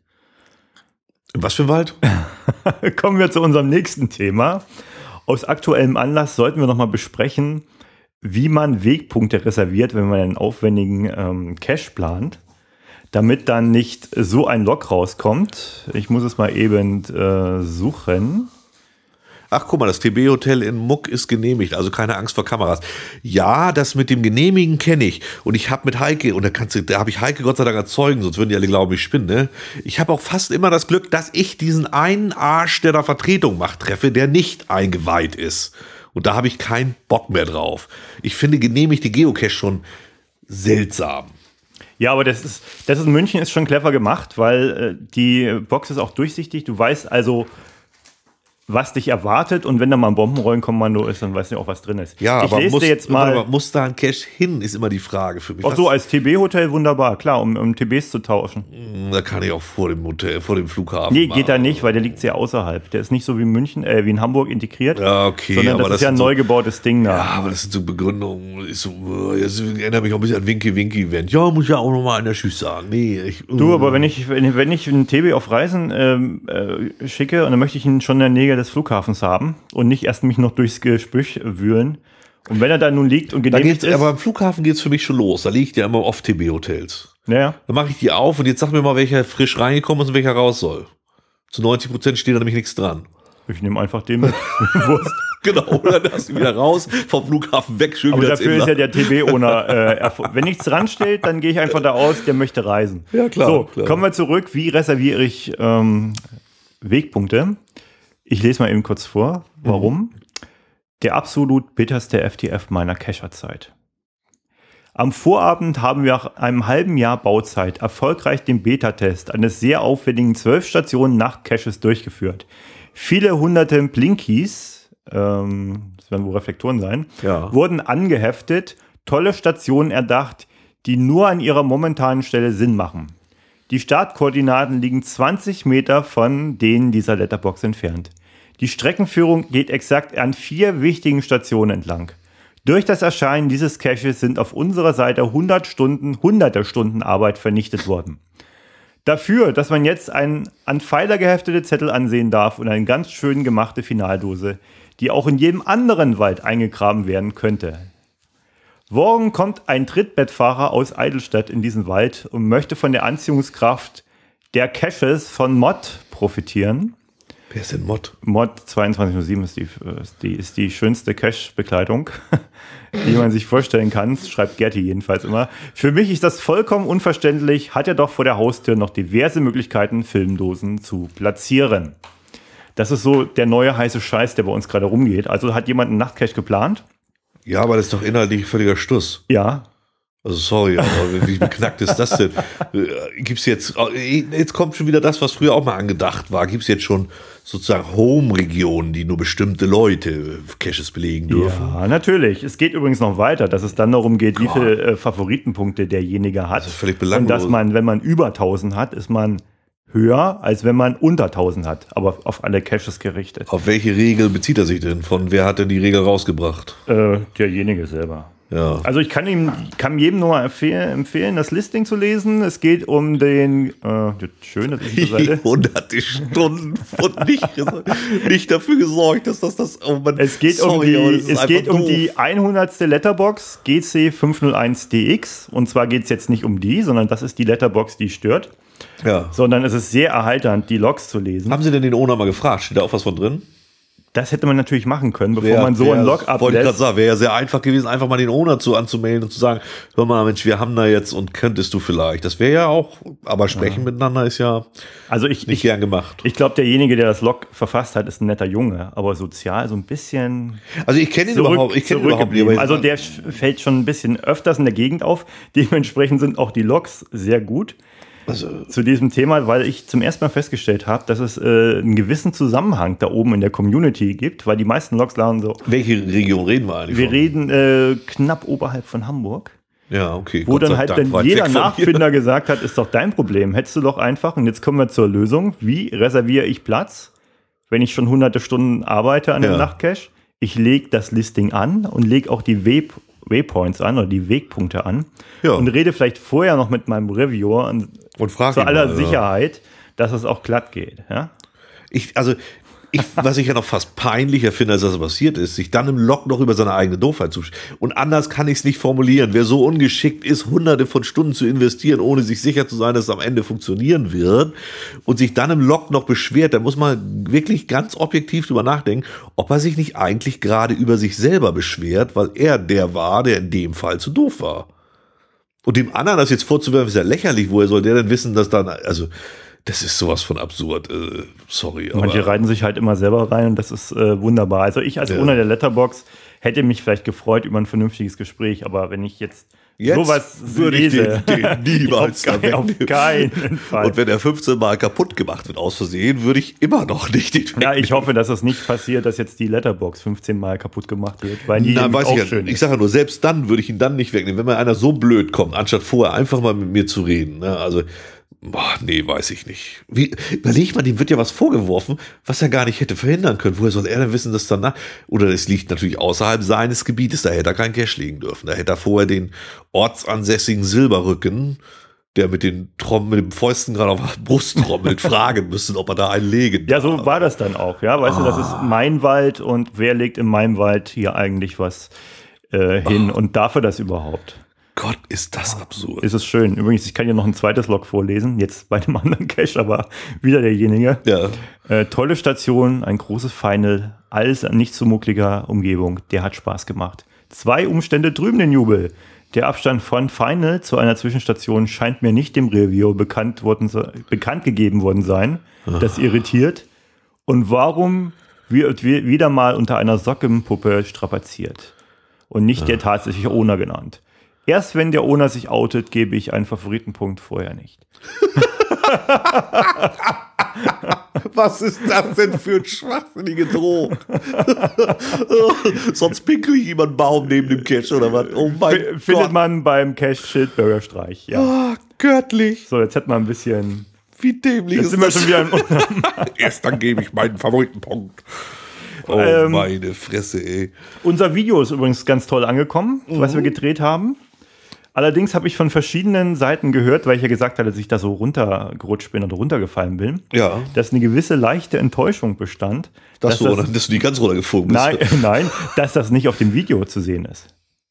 Was für ein Wald? Kommen wir zu unserem nächsten Thema. Aus aktuellem Anlass sollten wir nochmal besprechen, wie man Wegpunkte reserviert, wenn man einen aufwendigen ähm, Cache plant, damit dann nicht so ein Log rauskommt. Ich muss es mal eben äh, suchen. Ach, guck mal, das T B-Hotel in Muck ist genehmigt, also keine Angst vor Kameras. Ja, das mit dem Genehmigen kenne ich. Und ich habe mit Heike, und da kannst du, da habe ich Heike Gott sei Dank erzeugen, sonst würden die alle glauben, ich spinne. Ne? Ich habe auch fast immer das Glück, dass ich diesen einen Arsch, der da Vertretung macht, treffe, der nicht eingeweiht ist. Und da habe ich keinen Bock mehr drauf. Ich finde genehmigte Geocache schon seltsam. Ja, aber das ist, das ist in München ist schon clever gemacht, weil äh, die Box ist auch durchsichtig. Du weißt also, was dich erwartet, und wenn da mal ein Bombenrollenkommando ist, dann weißt du auch, was drin ist. Ja, ich aber lese muss, dir jetzt mal. muss da ein Cache hin, ist immer die Frage für mich. Auch so als T B-Hotel wunderbar, klar, um, um T Bs zu tauschen. Da kann ich auch vor dem Hotel, vor dem Flughafen. Nee, machen. geht da nicht, weil der liegt sehr außerhalb. Der ist nicht so wie in München, äh, wie in Hamburg integriert. Ja, okay, sondern aber das, das ist ja ein sind so- neu gebautes Ding da. Ja, aber das sind so Begründungen. Ist so, äh, das erinnert mich auch ein bisschen an Winky-Winky-Event. Ja, muss ja auch nochmal einer Tschüss sagen. Nee, ich, Du, aber wenn ich, wenn, wenn ich einen T B auf Reisen ähm, äh, schicke, und dann möchte ich ihn schon in der Nähe des Flughafens haben und nicht erst mich noch durchs Gespräch wühlen. Und wenn er da nun liegt und da genehmigt geht's, ist, aber am Flughafen geht es für mich schon los. Da liegt ja immer oft T B-Hotels. ja, Dann mache ich die auf und jetzt sag mir mal, welcher frisch reingekommen ist und welcher raus soll. Zu neunzig Prozent steht da nämlich nichts dran. ich nehme einfach den mit. Wurst. Genau, dann hast du wieder raus, vom Flughafen weg, schön Aber wieder dafür ist ja der T B-Owner, äh, erfol- wenn nichts dran steht, dann gehe ich einfach da aus, der möchte reisen. Ja, klar, So, klar. kommen wir zurück. Wie reserviere ich ähm, Wegpunkte? Ich lese mal eben kurz vor. Warum? Mhm. Der absolut bitterste F T F meiner Cacher-Zeit. Am Vorabend haben wir nach einem halben Jahr Bauzeit erfolgreich den Beta-Test eines sehr aufwendigen zwölf Stationen Nacht-Caches durchgeführt. Viele hunderte Blinkies, ähm, das werden wohl Reflektoren sein, Ja. wurden angeheftet, tolle Stationen erdacht, die nur an ihrer momentanen Stelle Sinn machen. Die Startkoordinaten liegen zwanzig Meter von denen dieser Letterbox entfernt. Die Streckenführung geht exakt an vier wichtigen Stationen entlang. Durch das Erscheinen dieses Caches sind auf unserer Seite hundert Stunden, hunderte Stunden Arbeit vernichtet worden. Dafür, dass man jetzt einen an Pfeiler geheftete Zettel ansehen darf und eine ganz schön gemachte Finaldose, die auch in jedem anderen Wald eingegraben werden könnte. Morgen kommt ein Trittbettfahrer aus Eidelstadt in diesen Wald und möchte von der Anziehungskraft der Caches von Mod profitieren. Wer ist denn Mod? Mod zweiundzwanzig null sieben ist die, ist die, ist die schönste Cache-Bekleidung, die man sich vorstellen kann, schreibt Gerti jedenfalls immer. Für mich ist das vollkommen unverständlich, hat er doch vor der Haustür noch diverse Möglichkeiten, Filmdosen zu platzieren. Das ist so der neue heiße Scheiß, der bei uns gerade rumgeht. Also hat jemand einen Nachtcache geplant? Ja, aber das ist doch inhaltlich völliger Stuss. Ja. Also sorry, aber wie beknackt ist das denn? Gibt's jetzt, jetzt kommt schon wieder das, was früher auch mal angedacht war. Gibt es jetzt schon sozusagen Home-Regionen, die nur bestimmte Leute Caches belegen dürfen? Ja, natürlich. Es geht übrigens noch weiter, dass es dann darum geht, wie viele äh, Favoritenpunkte derjenige hat. Das ist völlig belanglos. Und dass man, wenn man über tausend hat, ist man höher, als wenn man unter tausend hat, aber auf alle Caches gerichtet. Auf welche Regel bezieht er sich denn? Von wer hat denn die Regel rausgebracht? Äh, derjenige selber. Ja. Also ich kann ihm, kann jedem nur mal empfehlen, empfehlen, das Listing zu lesen. Es geht um den, äh, schön, dass ich das hunderte Stunden und nicht, nicht dafür gesorgt, dass das das, oh Mann, es geht sorry, um die, es es geht um die hundertste Letterbox G C fünf null eins D X und zwar geht es jetzt nicht um die, sondern das ist die Letterbox, die stört. Ja. Sondern es ist sehr erheiternd, die Logs zu lesen. Haben Sie denn den Owner mal gefragt? Steht da auch was von drin? Das hätte man natürlich machen können, bevor wär, man so wär, einen Log ablässt. Wollte ich gerade sagen, wäre ja sehr einfach gewesen, einfach mal den Owner zu anzumelden und zu sagen, hör mal, Mensch, wir haben da jetzt und könntest du vielleicht. Das wäre ja auch, aber sprechen ja. miteinander ist ja also ich, nicht ich, gern gemacht. Ich glaube, derjenige, der das Log verfasst hat, ist ein netter Junge, aber sozial so ein bisschen. Also ich kenne ihn zurück, überhaupt, ich kenne ihn überhaupt nicht. Also der fällt schon ein bisschen öfters in der Gegend auf. Dementsprechend sind auch die Logs sehr gut. Also, zu diesem Thema, weil ich zum ersten Mal festgestellt habe, dass es äh, einen gewissen Zusammenhang da oben in der Community gibt, weil die meisten Logs laden so. Welche Region reden wir eigentlich? Wir von? reden äh, knapp oberhalb von Hamburg. Ja, okay. Wo Gott dann halt dann jeder Nachfinder gesagt hat, ist doch dein Problem. Hättest du doch einfach, und jetzt kommen wir zur Lösung, wie reserviere ich Platz, wenn ich schon hunderte Stunden arbeite an dem ja. Nachtcache? Ich lege das Listing an und lege auch die Web Waypoints an oder die Wegpunkte an ja. und rede vielleicht vorher noch mit meinem Reviewer und, und frage zu aller mal, Sicherheit, ja. dass es auch glatt geht. Ja? Ich, also, ich, was ich ja noch fast peinlicher finde, als das passiert ist, sich dann im Log noch über seine eigene Doofheit zu. Und anders kann ich es nicht formulieren. Wer so ungeschickt ist, hunderte von Stunden zu investieren, ohne sich sicher zu sein, dass es am Ende funktionieren wird und sich dann im Log noch beschwert, da muss man wirklich ganz objektiv drüber nachdenken, ob er sich nicht eigentlich gerade über sich selber beschwert, weil er der war, der in dem Fall zu doof war. Und dem anderen das jetzt vorzuwerfen, ist ja lächerlich. Woher soll der denn wissen, dass dann, also, das ist sowas von absurd, äh, sorry. Manche aber reiten sich halt immer selber rein und das ist äh, wunderbar. Also ich als ja. Owner der Letterbox hätte mich vielleicht gefreut über ein vernünftiges Gespräch, aber wenn ich jetzt, jetzt sowas würde lese, ich den, den niemals auf, kein, auf keinen Fall. Und wenn er fünfzehn Mal kaputt gemacht wird aus Versehen, würde ich immer noch nicht den Ja, ich hoffe, dass das nicht passiert, dass jetzt die Letterbox fünfzehn Mal kaputt gemacht wird, weil die Na, weiß auch ich schön ja, Ich sage ja nur, selbst dann würde ich ihn dann nicht wegnehmen, wenn mir einer so blöd kommt, anstatt vorher einfach mal mit mir zu reden. Ne? Also Boah, nee, weiß ich nicht. Wie, überleg mal, dem wird ja was vorgeworfen, was er gar nicht hätte verhindern können. Woher soll er denn wissen, dass danach, oder es liegt natürlich außerhalb seines Gebietes, da hätte er keinen Cache legen dürfen. Da hätte er vorher den ortsansässigen Silberrücken, der mit den Tromm, mit dem Fäusten gerade auf der Brust trommelt, fragen müssen, ob er da einen legen darf. Ja, so war das dann auch, ja. Weißt ah. du, das ist mein Wald und wer legt in meinem Wald hier eigentlich was äh, hin ah. und darf er das überhaupt? Gott, ist das absurd. Ist es schön. Übrigens, ich kann hier noch ein zweites Log vorlesen, jetzt bei dem anderen Cache, aber wieder derjenige. Ja. Äh, tolle Station, ein großes Final, alles an nicht so muckliger Umgebung. Der hat Spaß gemacht. Zwei Umstände drüben den Jubel. Der Abstand von Final zu einer Zwischenstation scheint mir nicht dem Review bekannt, worden, bekannt gegeben worden sein. Das irritiert. Und warum wird wieder mal unter einer Sockenpuppe strapaziert? Und nicht der tatsächliche Owner genannt. Erst wenn der Owner sich outet, gebe ich einen Favoritenpunkt, vorher nicht. Was ist das denn für ein schwachsinnige Drohung? Sonst pinkel ich jemanden Baum neben dem Cache oder was? Oh mein F- Gott. Findet man beim Cache Schildbürgerstreich. Ja. Oh, göttlich. So, jetzt hätten wir ein bisschen. Wie dämlich Jetzt ist sind wir das? schon wieder im Erst dann gebe ich meinen Favoritenpunkt. Oh, Ähm, meine Fresse, ey. Unser Video ist übrigens ganz toll angekommen, was wir gedreht haben. Allerdings habe ich von verschiedenen Seiten gehört, weil ich ja gesagt hatte, dass ich da so runtergerutscht bin oder runtergefallen bin, Ja. dass eine gewisse leichte Enttäuschung bestand. Dass, dass du, das, dass du nicht ganz runtergeflogen bist. nein, nein, dass das nicht auf dem Video zu sehen ist.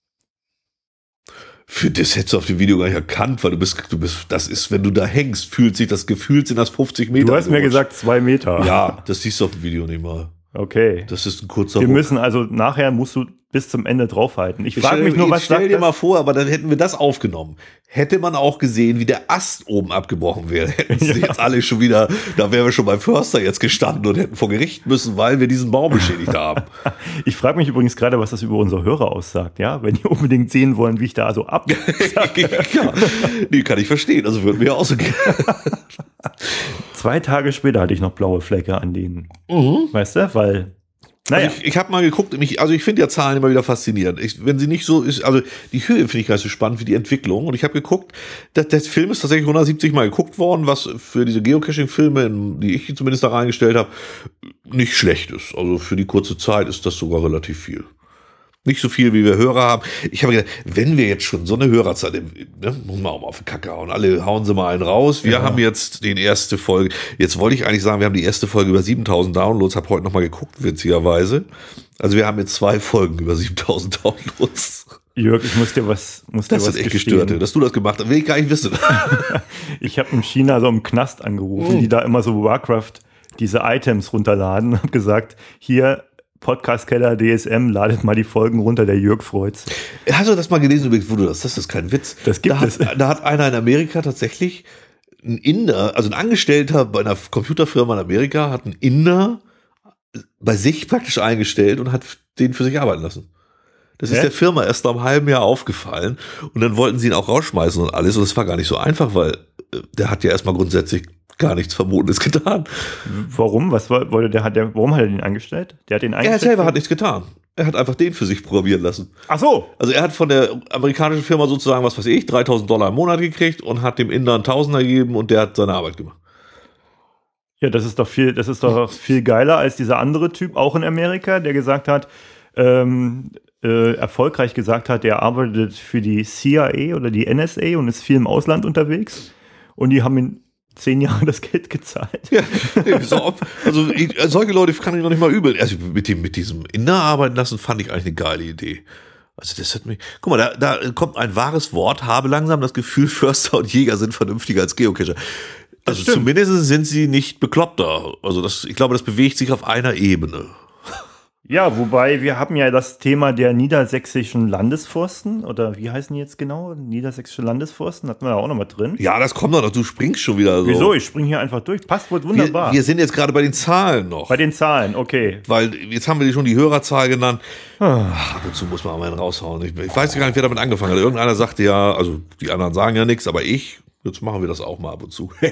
Für das hättest du auf dem Video gar nicht erkannt, weil du bist, du bist, das ist, wenn du da hängst, fühlt sich das Gefühl, sind das fünfzig Meter. Du hast mir gerutscht. gesagt zwei Meter. Ja, das siehst du auf dem Video nicht mal. Okay. Das ist ein kurzer Wir Ruck. müssen also, nachher musst du bis zum Ende draufhalten. Ich frage Stell- mich nur, ich was stell sagt dir das? mal vor, aber dann hätten wir das aufgenommen. Hätte man auch gesehen, wie der Ast oben abgebrochen wäre, hätten sie jetzt alle schon wieder, da wären wir schon beim Förster jetzt gestanden und hätten vor Gericht müssen, weil wir diesen Baum beschädigt haben. Ich frage mich übrigens gerade, was das über unsere Hörer aussagt, ja? Wenn die unbedingt sehen wollen, wie ich da so ab. Ja, nee, kann ich verstehen. Also würden wir ja auch so gehen. Zwei Tage später hatte ich noch blaue Flecke an denen. Weißt du? Weil, naja. Also ich ich habe mal geguckt, und ich, also ich finde ja Zahlen immer wieder faszinierend. Ich, wenn sie nicht so ist, also die Höhe finde ich gar nicht so spannend wie die Entwicklung. Und ich habe geguckt, dass der Film ist tatsächlich hundertsiebzig Mal geguckt worden, was für diese Geocaching-Filme, die ich zumindest da reingestellt habe, nicht schlecht ist. Also für die kurze Zeit ist das sogar relativ viel. Nicht so viel, wie wir Hörer haben. Ich habe gedacht, wenn wir jetzt schon so eine Hörerzahl, ne, muss man auch mal auf den Kacke hauen. Alle hauen sie mal einen raus. Wir Ja. haben jetzt den erste Folge. Jetzt wollte ich eigentlich sagen, wir haben die erste Folge über siebentausend Downloads. Habe heute noch mal geguckt, witzigerweise. Also wir haben jetzt zwei Folgen über siebentausend Downloads. Jörg, ich muss dir was, muss dir Das was ist echt gestehen. gestört, dass du das gemacht hast. Will ich gar nicht wissen. Ich habe in China so im Knast angerufen, Oh. die da immer so Warcraft diese Items runterladen und habe gesagt, hier Podcast-Keller D S M, ladet mal die Folgen runter, der Jörg freut's. Hast du das mal gelesen, übrigens, wo du das, das ist kein Witz. Das gibt da es. Hat, da hat einer in Amerika tatsächlich, ein Inder, also ein Angestellter bei einer Computerfirma in Amerika, hat einen Inder bei sich praktisch eingestellt und hat den für sich arbeiten lassen. Das ist Hä? der Firma erst nach einem halben Jahr aufgefallen und dann wollten sie ihn auch rausschmeißen und alles und es war gar nicht so einfach, weil äh, der hat ja erstmal grundsätzlich gar nichts Verbotenes getan. Warum? Was war- wollte der, hat der, warum hat er den eingestellt? Der hat den Er eingestellt. selber hat nichts getan. Er hat einfach den für sich programmieren lassen. Ach so. Also er hat von der amerikanischen Firma sozusagen, was weiß ich, dreitausend Dollar im Monat gekriegt und hat dem Inder einen Tausender gegeben und der hat seine Arbeit gemacht. Ja, das ist doch viel, das ist doch viel geiler als dieser andere Typ, auch in Amerika, der gesagt hat, ähm, äh, erfolgreich gesagt hat, er arbeitet für die C I A oder die N S A und ist viel im Ausland unterwegs. Und die haben ihn zehn Jahre das Geld gezahlt. Ja, nee, so ob, also ich, solche Leute kann ich noch nicht mal übel. Also mit, dem, mit diesem Inder arbeiten lassen, fand ich eigentlich eine geile Idee. Also das hat mich. Guck mal, da, da kommt ein wahres Wort, habe langsam das Gefühl, Förster und Jäger sind vernünftiger als Geocacher. Also stimmt. zumindest sind sie nicht bekloppter. Also das, ich glaube, das bewegt sich auf einer Ebene. Ja, wobei wir haben ja das Thema der niedersächsischen Landesforsten, oder wie heißen die jetzt genau? Niedersächsische Landesforsten, hatten wir da auch noch mal drin. Ja, das kommt doch noch. Du springst schon wieder so. Wieso? Ich springe hier einfach durch. Passt wohl Wir, wunderbar. wir sind jetzt gerade bei den Zahlen noch. Bei den Zahlen, okay. Weil jetzt haben wir schon die Hörerzahl genannt. Ach, ab und zu muss man auch mal einen raushauen. Ich, ich weiß gar nicht, wer damit angefangen hat. Irgendeiner sagte ja, also die anderen sagen ja nichts, aber ich, jetzt machen wir das auch mal ab und zu.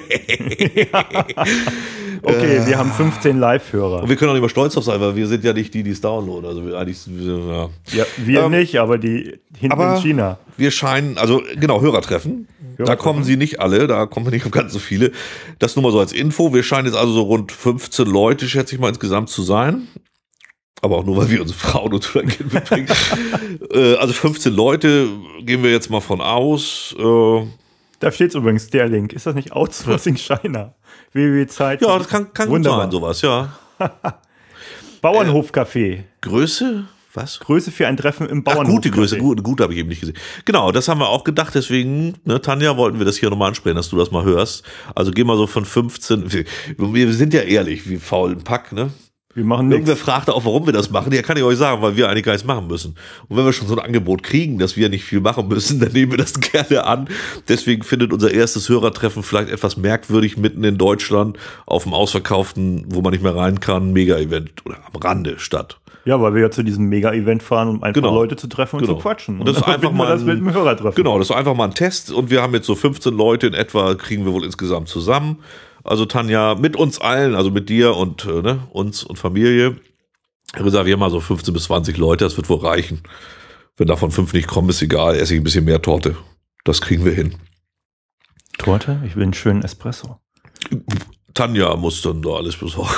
Okay, wir haben fünfzehn Live-Hörer. Und wir können auch nicht mal stolz drauf sein, weil wir sind ja nicht die, die es downloaden. Also wir eigentlich, wir, ja. Ja, wir Ähm, nicht, aber die hinten aber in China. wir scheinen, also genau, Hörertreffen. Da Hörertreffen. kommen sie nicht alle, da kommen wir nicht auf ganz so viele. Das nur mal so als Info. Wir scheinen jetzt also so rund fünfzehn Leute, schätze ich mal, insgesamt zu sein. Aber auch nur, weil wir unsere Frauen und Kind mitbringen. äh, also fünfzehn Leute, gehen wir jetzt mal von aus. Äh, Da steht übrigens der Link. Ist das nicht Outsourcing China? W W Zeit. ja, das kann, kann gut Wunderbar. sein, sowas, ja. Bauernhofcafé. Größe? Was? Größe für ein Treffen im Ach, Bauernhof. gute Größe, gut, gut habe ich eben nicht gesehen. Genau, das haben wir auch gedacht, deswegen, ne, Tanja, wollten wir das hier nochmal ansprechen, dass du das mal hörst. Also geh mal so von fünfzehn, wir, wir sind ja ehrlich, wie faulen Pack, ne? Wir machen nichts. Irgendwer fragte auch, warum wir das machen. Ja, kann ich euch sagen, weil wir eigentlich gar nichts machen müssen. Und wenn wir schon so ein Angebot kriegen, dass wir nicht viel machen müssen, dann nehmen wir das gerne an. Deswegen findet unser erstes Hörertreffen vielleicht etwas merkwürdig mitten in Deutschland auf dem ausverkauften, wo man nicht mehr rein kann, Mega-Event oder am Rande statt. Ja, weil wir ja zu diesem Mega-Event fahren, um einfach Genau. Leute zu treffen und Genau. zu quatschen. Und das ist dann einfach verbinden wir mal das mit dem Hörertreffen. Genau, das ist einfach mal ein Test. Und wir haben jetzt so fünfzehn Leute in etwa, kriegen wir wohl insgesamt zusammen. Also Tanja, mit uns allen, also mit dir und äh, ne, uns und Familie, reservieren mal so fünfzehn bis zwanzig Leute, das wird wohl reichen. Wenn davon fünf nicht kommen, ist egal, esse ich ein bisschen mehr Torte. Das kriegen wir hin. Torte? Ich will einen schönen Espresso. Tanja muss dann da alles besorgen.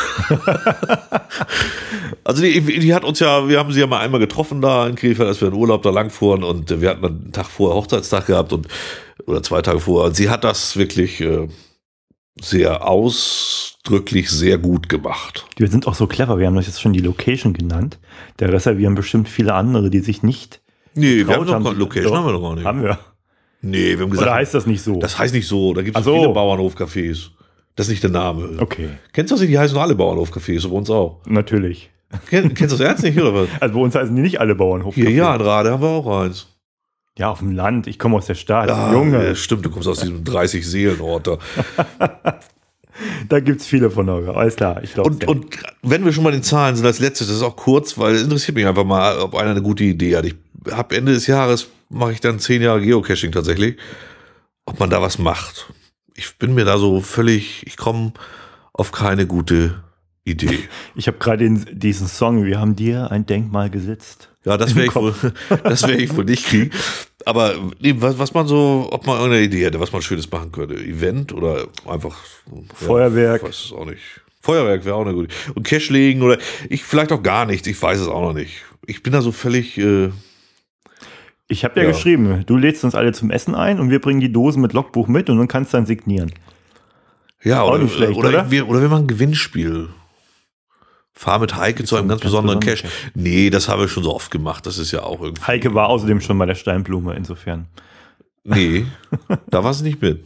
Also die, die hat uns ja, wir haben sie ja mal einmal getroffen da in Krefeld, als wir in Urlaub da lang fuhren und wir hatten einen Tag vorher Hochzeitstag gehabt und oder zwei Tage vorher. Und sie hat das wirklich äh, sehr ausdrücklich sehr gut gemacht. Wir sind auch so clever, wir haben das jetzt schon die Location genannt. Da reservieren bestimmt viele andere, die sich nicht Nee, wir haben getraut noch keine Location, Doch, haben wir noch gar nicht. Haben wir. Nee, wir haben gesagt, Oder heißt das nicht so? das heißt nicht so, da gibt es Ach so. viele Bauernhofcafés. Das ist nicht der Name. Okay, Kennst du das nicht? Die heißen alle Bauernhofcafés, so bei uns auch. natürlich. Kenn, kennst du das ernst nicht, oder was? Also bei uns heißen die nicht alle Bauernhof. Hier, ja, in Rade haben wir auch eins. Ja, auf dem Land. Ich komme aus der Stadt. Ah, Junge, ja, stimmt, du kommst aus diesem dreißig Seelenort da. da gibt es viele von euch. Alles klar, ich glaube. Und, und wenn wir schon mal in den Zahlen sind, als letztes, das ist auch kurz, weil es interessiert mich einfach mal, ob einer eine gute Idee hat. Ich habe Ende des Jahres, mache ich dann zehn Jahre Geocaching tatsächlich, ob man da was macht. Ich bin mir da so völlig, ich komme auf keine gute Idee. Ich habe gerade diesen Song, wir haben dir ein Denkmal gesetzt. Ja, das werde ich wohl, das werde ich wohl nicht kriegen. Aber nee, was, was man so, ob man irgendeine Idee hätte, was man Schönes machen könnte. Event oder einfach Feuerwerk. Ja, ich weiß es auch nicht. Feuerwerk wäre auch eine gute. Und Cache legen oder ich vielleicht auch gar nichts. Ich weiß es auch noch nicht. Ich bin da so völlig. Äh, Ich habe ja, Ja. geschrieben, du lädst uns alle zum Essen ein und wir bringen die Dosen mit Logbuch mit und dann kannst du dann signieren. ja, Auch oder, nicht schlecht, oder, oder? Wir, oder wir machen ein Gewinnspiel. Fahr mit Heike zu einem ganz, ganz besonderen besonderen Cache. Nee, das haben wir schon so oft gemacht. Das ist ja auch irgendwie. Heike war außerdem schon bei der Steinblume, insofern. Nee, da war sie nicht mit.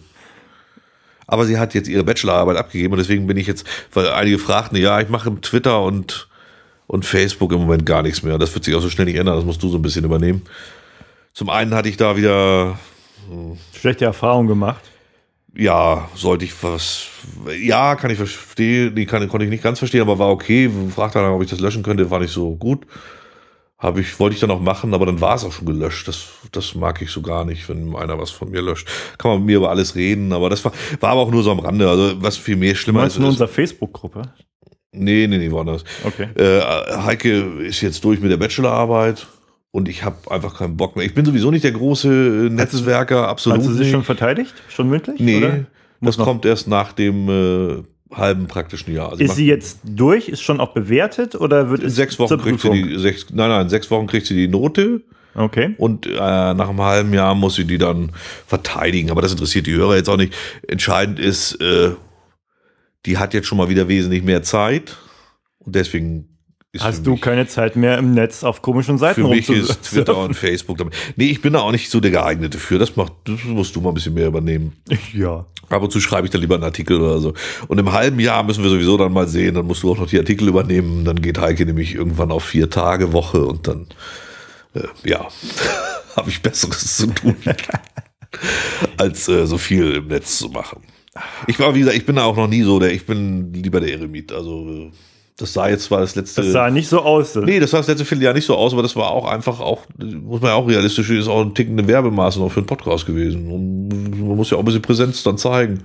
Aber sie hat jetzt ihre Bachelorarbeit abgegeben und deswegen bin ich jetzt, weil einige fragten, ja, ich mache im Twitter und, und Facebook im Moment gar nichts mehr. Das wird sich auch so schnell nicht ändern, das musst du so ein bisschen übernehmen. Zum einen hatte ich da wieder, Schlechte Erfahrung gemacht. ja, sollte ich was, ja, kann ich verstehen, die kann, konnte ich nicht ganz verstehen, aber war okay. Fragte dann, ob ich das löschen könnte, war nicht so gut. Habe ich, wollte ich dann auch machen, aber dann war es auch schon gelöscht. Das, das mag ich so gar nicht, wenn einer was von mir löscht. Kann man mit mir über alles reden, aber das war, war aber auch nur so am Rande. Also was viel mehr schlimmer Meinst ist. du in ist unserer Facebook-Gruppe? nee, nee, nee, war das. Okay. Äh, Heike ist jetzt durch mit der Bachelorarbeit und ich habe einfach keinen Bock mehr. Ich bin sowieso nicht der große Netzwerker, absolut Hast du sich nicht. schon verteidigt? Schon mündlich? Nee, Oder? das Muss noch- kommt erst nach dem äh, halben praktischen Jahr. Also ich Ist sie jetzt durch? Ist schon auch bewertet? Oder wird In es sechs Wochen zur kriegt sie Prüfung? die sechs, nein, nein, in sechs Wochen kriegt sie die Note Okay. und äh, nach einem halben Jahr muss sie die dann verteidigen. Aber das interessiert die Hörer jetzt auch nicht. Entscheidend ist, äh, die hat jetzt schon mal wieder wesentlich mehr Zeit und deswegen ist für Hast du mich, keine Zeit mehr im Netz auf komischen Seiten für mich rumzu- ist Twitter und Facebook damit. Nee, ich bin da auch nicht so der geeignete für. Das macht, das musst du mal ein bisschen mehr übernehmen. Ja. Ab und zu schreibe ich dann lieber einen Artikel oder so. Und im halben Jahr müssen wir sowieso dann mal sehen, dann musst du auch noch die Artikel übernehmen. Dann geht Heike nämlich irgendwann auf vier Tage Woche und dann, äh, ja, habe ich Besseres zu tun, als äh, so viel im Netz zu machen. Ich war, wie gesagt, ich bin da auch noch nie so der, ich bin lieber der Eremit. Also, äh, das sah jetzt zwar das letzte. Das sah nicht so aus. Nee, das sah das letzte Vierteljahr nicht so aus, aber das war auch einfach auch, muss man ja auch realistisch sehen, ist auch ein tickende Werbemaßnahme für einen Podcast gewesen. Und man muss ja auch ein bisschen Präsenz dann zeigen.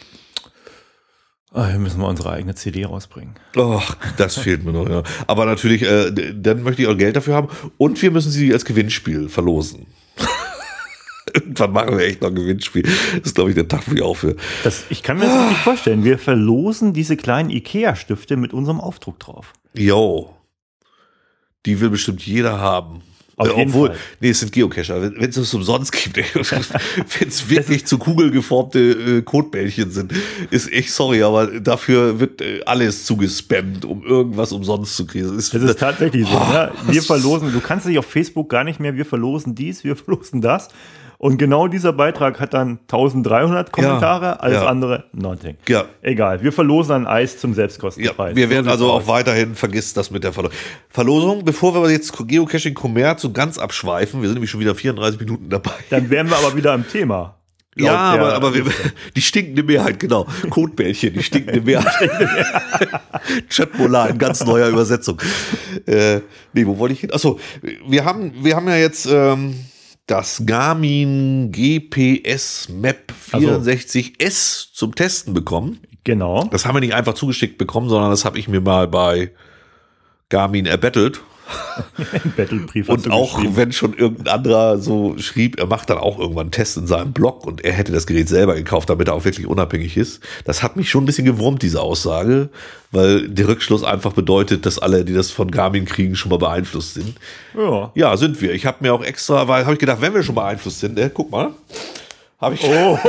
Ah, hier müssen wir unsere eigene C D rausbringen. Ach, das fehlt mir noch, ja. Aber natürlich, äh, dann möchte ich auch Geld dafür haben. Und wir müssen sie als Gewinnspiel verlosen. Irgendwann machen wir echt noch ein Gewinnspiel. Das ist, glaube ich, der Tag, wo ich aufhöre. Das, ich kann mir das nicht vorstellen. Wir verlosen diese kleinen Ikea-Stifte mit unserem Aufdruck drauf. Yo. Die will bestimmt jeder haben. Auf jeden Obwohl, Fall. nee, es sind Geocacher. Wenn wenn es es umsonst gibt, wenn es wirklich zu Kugeln geformte äh, Kotbällchen sind, ist echt sorry, aber dafür wird äh, alles zugespammt, um irgendwas umsonst zu kriegen. Das ist tatsächlich so. Oh, Ne? Wir verlosen, du kannst dich auf Facebook gar nicht mehr, wir verlosen dies, wir verlosen das. Und genau dieser Beitrag hat dann eintausenddreihundert Kommentare, Ja, alles ja. andere nothing. Ja. Egal, wir verlosen ein Eis zum Ja, Selbstkostenpreis. wir werden So also sieht's auch aus. weiterhin, vergisst das mit der Verlo Verlosung. Bevor wir jetzt Geocaching Kommerz so ganz abschweifen, wir sind nämlich schon wieder vierunddreißig Minuten dabei. Dann wären wir aber wieder am Thema. Ja, Laut der aber, aber wir, Liste. die stinkende Mehrheit, genau. Kotbällchen, die stinkende Mehrheit. Chatmolar in ganz neuer Übersetzung. Äh, nee, wo wollte ich hin? Achso, wir haben, wir haben ja jetzt ähm, das Garmin G P S Map vierundsechzig S zum Testen bekommen. Genau. Das haben wir nicht einfach zugeschickt bekommen, sondern das habe ich mir mal bei Garmin erbettelt. Battlebrief hast Und du auch geschrieben. wenn schon irgendein anderer so schrieb, er macht dann auch irgendwann einen Test in seinem Blog und er hätte das Gerät selber gekauft, damit er auch wirklich unabhängig ist. Das hat mich schon ein bisschen gewurmt, diese Aussage, weil der Rückschluss einfach bedeutet, dass alle, die das von Garmin kriegen, schon mal beeinflusst sind. Ja. Ja, sind wir. Ich habe mir auch extra, weil habe ich gedacht, wenn wir schon beeinflusst sind, äh, guck mal, habe ich, Oh.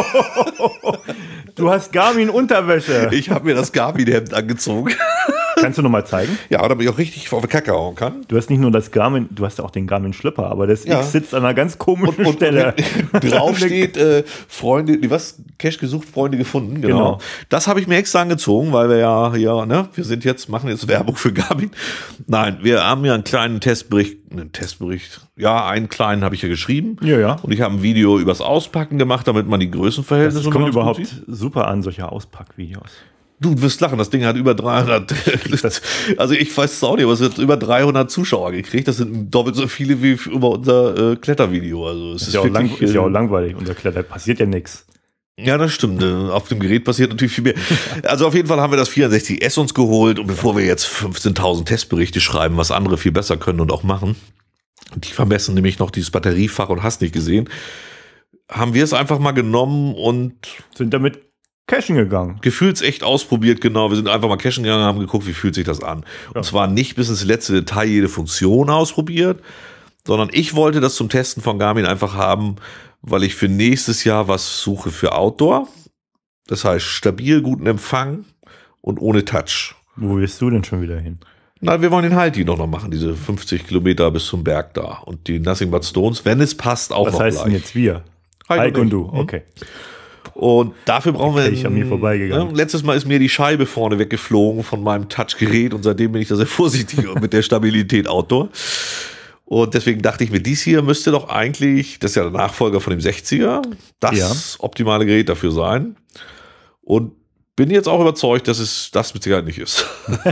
Du hast Garmin-Unterwäsche. ich habe mir das Garmin-Hemd angezogen. Kannst du noch mal zeigen? Ja, damit ich auch richtig auf die Kacke hauen kann. Du hast nicht nur das Garmin, du hast auch den Garmin-Schlüpper, aber das Ja. X sitzt an einer ganz komischen Und Stelle. drauf steht, äh, Freunde, nee, was? Cache gesucht, Freunde gefunden, genau. Genau. Das habe ich mir extra angezogen, weil wir ja, ja, ne, wir sind jetzt, machen jetzt Werbung für Garmin. Nein, wir haben ja einen kleinen Testbericht, einen Testbericht, ja, einen kleinen habe ich ja geschrieben. Ja, ja. Und ich habe ein Video übers Auspacken gemacht, damit man die Größenverhältnisse Das schon kommt ganz gut überhaupt sieht. super an, solche Auspackvideos. Du wirst lachen, das Ding hat über dreihundert, also ich weiß es auch nicht, aber es hat über dreihundert Zuschauer gekriegt. Das sind doppelt so viele wie über unser äh, Klettervideo. Also es Ist, ist, ja auch, lang, wirklich, ist ja auch äh, langweilig. Unser Kletter passiert ja nichts. Ja, das stimmt. Äh, Auf dem Gerät passiert natürlich viel mehr. Also auf jeden Fall haben wir das vierundsechzig S uns geholt und bevor wir jetzt fünfzehntausend Testberichte schreiben, was andere viel besser können und auch machen, die vermessen nämlich noch dieses Batteriefach und hast nicht gesehen, haben wir es einfach mal genommen und Sind damit cashen gegangen. gefühlsecht ausprobiert, genau. Wir sind einfach mal cashen gegangen und haben geguckt, wie fühlt sich das an. Und zwar nicht bis ins letzte Detail jede Funktion ausprobiert, sondern ich wollte das zum Testen von Garmin einfach haben, weil ich für nächstes Jahr was suche für Outdoor. Das heißt, stabil, guten Empfang und ohne Touch. Wo willst du denn schon wieder hin? Na, wir wollen den Halti noch, noch machen, diese fünfzig Kilometer bis zum Berg da. Und die Nothing But Stones, wenn es passt, auch Was noch heißt denn gleich. jetzt wir? Heik Heik und und ich. du, Hm. okay. Und dafür brauchen wir. Okay, ich an mir vorbeigegangen. Ja, letztes Mal ist mir die Scheibe vorne weggeflogen von meinem Touchgerät und seitdem bin ich da sehr vorsichtig mit der Stabilität Outdoor. Und deswegen dachte ich mir, dies hier müsste doch eigentlich, das ist ja der Nachfolger von dem sechziger, das Ja. optimale Gerät dafür sein. Und bin jetzt auch überzeugt, dass es das mit Sicherheit nicht ist.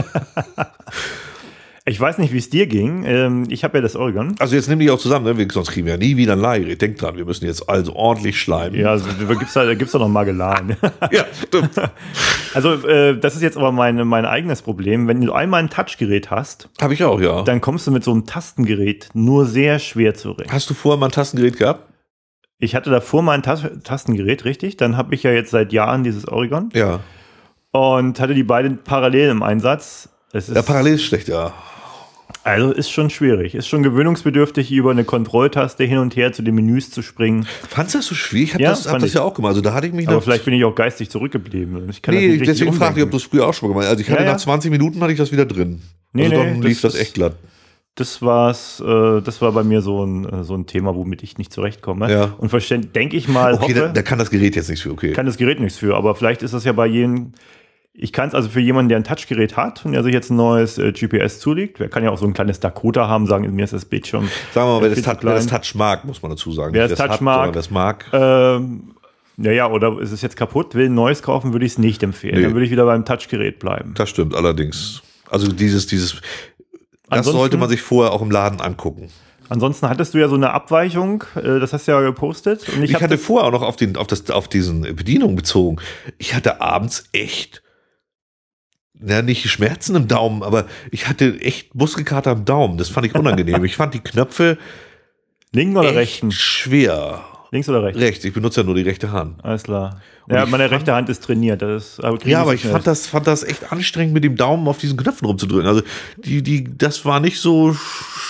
Ich weiß nicht, wie es dir ging. Ähm, Ich habe ja das Oregon. Also jetzt nimm die auch zusammen, ne? Wir- sonst kriegen wir ja nie wieder ein Leihgerät. Denkt dran, wir müssen jetzt also ordentlich schleimen. Ja, also, da gibt's da, da gibt's doch noch Magellan. Ja, stimmt. Also, äh, das ist jetzt aber mein, mein eigenes Problem. Wenn du einmal ein Touchgerät hast, Habe ich auch, ja. dann kommst du mit so einem Tastengerät nur sehr schwer zurecht. Hast du vorher mal ein Tastengerät gehabt? Ich hatte davor mal ein Tas Tastengerät, richtig? Dann habe ich ja jetzt seit Jahren dieses Oregon Ja. und hatte die beiden parallel im Einsatz. Es ist, Ja, parallel ist schlecht, ja. also ist schon schwierig. Ist schon gewöhnungsbedürftig, über eine Kontrolltaste hin und her zu den Menüs zu springen. Fandst du das so schwierig? Ich hab Ja, das, hab fand das ich. ja auch gemacht. Also da hatte ich mich Aber nach, vielleicht bin ich auch geistig zurückgeblieben. Ich kann das nee, nicht richtig deswegen fragte ich, ob umdenken. du es früher auch schon mal gemacht hast. Also ich hatte Ja, ja. nach zwanzig Minuten hatte ich das wieder drin. Nee, also nee, dann lief das das, ist- echt glatt. Das war's, äh, das war bei mir so ein, äh, so ein Thema, womit ich nicht zurechtkomme. Ja. Und verständ, denke ich mal, Okay, da, hoffe, da kann das Gerät jetzt nichts für, okay. kann das Gerät nichts für, aber vielleicht ist das ja bei jedem. Ich kann es also für jemanden, der ein Touchgerät hat und der sich jetzt ein neues äh, G P S zulegt, der kann ja auch so ein kleines Dakota haben, sagen, mir ist das Bildschirm. Sagen wir mal, wer das, viel zu Touch, wer das klein. Touch mag, muss man dazu sagen. Wer Nicht, das wer Touch hat, mag, sondern wer es mag. Ähm, naja, oder ist es jetzt kaputt, will ein neues kaufen, würde ich es nicht empfehlen. Nee. Dann würde ich wieder beim Touchgerät bleiben. Das stimmt allerdings. Also dieses, dieses, das Ansonsten- sollte man sich vorher auch im Laden angucken. Ansonsten hattest du ja so eine Abweichung, äh, das hast du ja gepostet. Und ich, Ich, hab hatte das, vorher auch noch auf, den, auf, das, auf diesen Bedienung bezogen. Ich hatte abends echt, na, nicht Schmerzen im Daumen, aber ich hatte echt Muskelkater im Daumen. Das fand ich unangenehm. Ich fand die Knöpfe linken oder echt rechten? schwer. Links oder rechts? Rechts, ich benutze ja nur die rechte Hand. Alles klar. Und Ja, ich meine fand- rechte Hand ist trainiert. Das ist, aber kriegen Ja, wir aber so ich schnell. fand das, fand das echt anstrengend, mit dem Daumen auf diesen Knöpfen rumzudrücken. Also die, die, das war nicht so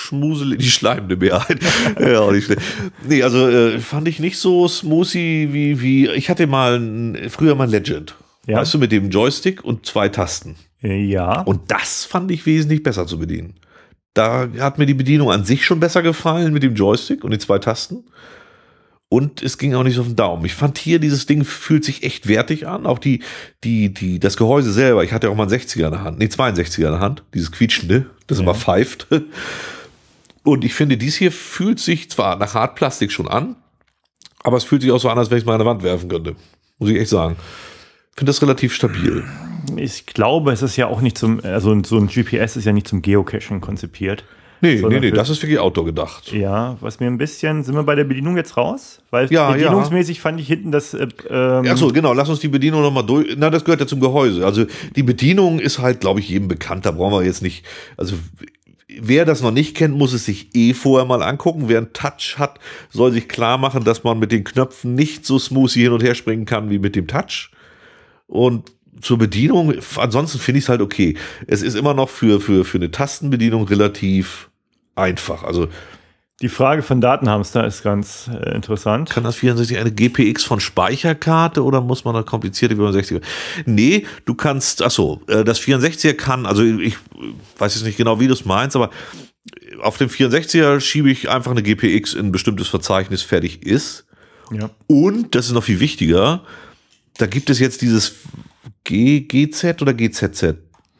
schmuselig, die schleimende Mehrheit. Ja, auch nicht schlecht. Nee, also äh, fand ich nicht so smoothie wie, wie, ich hatte mal ein, früher mal ein Legend. Ja. Weißt du, mit dem Joystick und zwei Tasten. Ja. Und das fand ich wesentlich besser zu bedienen. Da hat mir die Bedienung an sich schon besser gefallen mit dem Joystick und den zwei Tasten. Und es ging auch nicht so auf den Daumen. Ich fand hier, dieses Ding fühlt sich echt wertig an. Auch die, die, die, das Gehäuse selber. Ich hatte auch mal einen sechziger in der Hand. Nee, zweiundsechziger in der Hand. Dieses quietschende, das ja. immer pfeift. Und ich finde, dies hier fühlt sich zwar nach Hartplastik schon an, aber es fühlt sich auch so an, als wenn ich es mal an der Wand werfen könnte. Muss ich echt sagen. Ich finde das relativ stabil. Ich glaube, es ist ja auch nicht zum, also so ein G P S ist ja nicht zum Geocachen konzipiert. Nee, nee, nee, das ist wirklich Outdoor gedacht. Ja, was mir ein bisschen, sind wir bei der Bedienung jetzt raus? Weil ja, bedienungsmäßig ja. fand ich hinten das... Äh, ähm Achso, genau, lass uns die Bedienung nochmal durch, na, das gehört ja zum Gehäuse. Also die Bedienung ist halt, glaube ich, jedem bekannt, da brauchen wir jetzt nicht, also wer das noch nicht kennt, muss es sich eh vorher mal angucken. Wer einen Touch hat, soll sich klar machen, dass man mit den Knöpfen nicht so smooth hin und her springen kann wie mit dem Touch. Und zur Bedienung, ansonsten finde ich es halt okay. Es ist immer noch für, für, für eine Tastenbedienung relativ einfach. Also die Frage von Datenhamster ist ganz äh, interessant. Kann das vierundsechzig eine G P X von Speicherkarte oder muss man da komplizierte fünfundsechziger? Nee, du kannst, achso, das vierundsechziger kann, also ich weiß jetzt nicht genau, wie du es meinst, aber auf dem vierundsechziger schiebe ich einfach eine G P X in ein bestimmtes Verzeichnis, fertig ist. Ja. Und, das ist noch viel wichtiger, da gibt es jetzt dieses G, GZ oder G Z Z?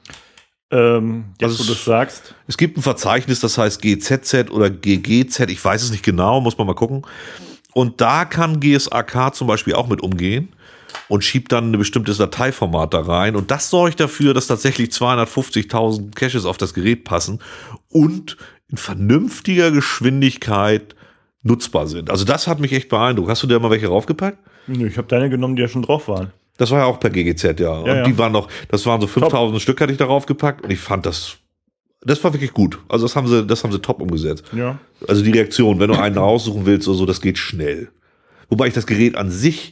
Ähm, jetzt, also wo du es sagst. Es gibt ein Verzeichnis, das heißt G Z Z oder G G Z, ich weiß es nicht genau, muss man mal gucken. Und da kann G S A K zum Beispiel auch mit umgehen und schiebt dann ein bestimmtes Dateiformat da rein. Und das sorgt dafür, dass tatsächlich zweihundertfünfzigtausend Caches auf das Gerät passen und in vernünftiger Geschwindigkeit nutzbar sind. Also das hat mich echt beeindruckt. Hast du da mal welche raufgepackt? Ich habe deine genommen, die ja schon drauf waren. Das war ja auch per G G Z, ja. Und ja, ja. die waren noch, das waren so fünftausend top. Stück hatte ich darauf gepackt und ich fand das, das war wirklich gut. Also das haben sie, das haben sie top umgesetzt. Ja. Also die Reaktion, wenn du einen raussuchen willst oder so, das geht schnell. Wobei ich das Gerät an sich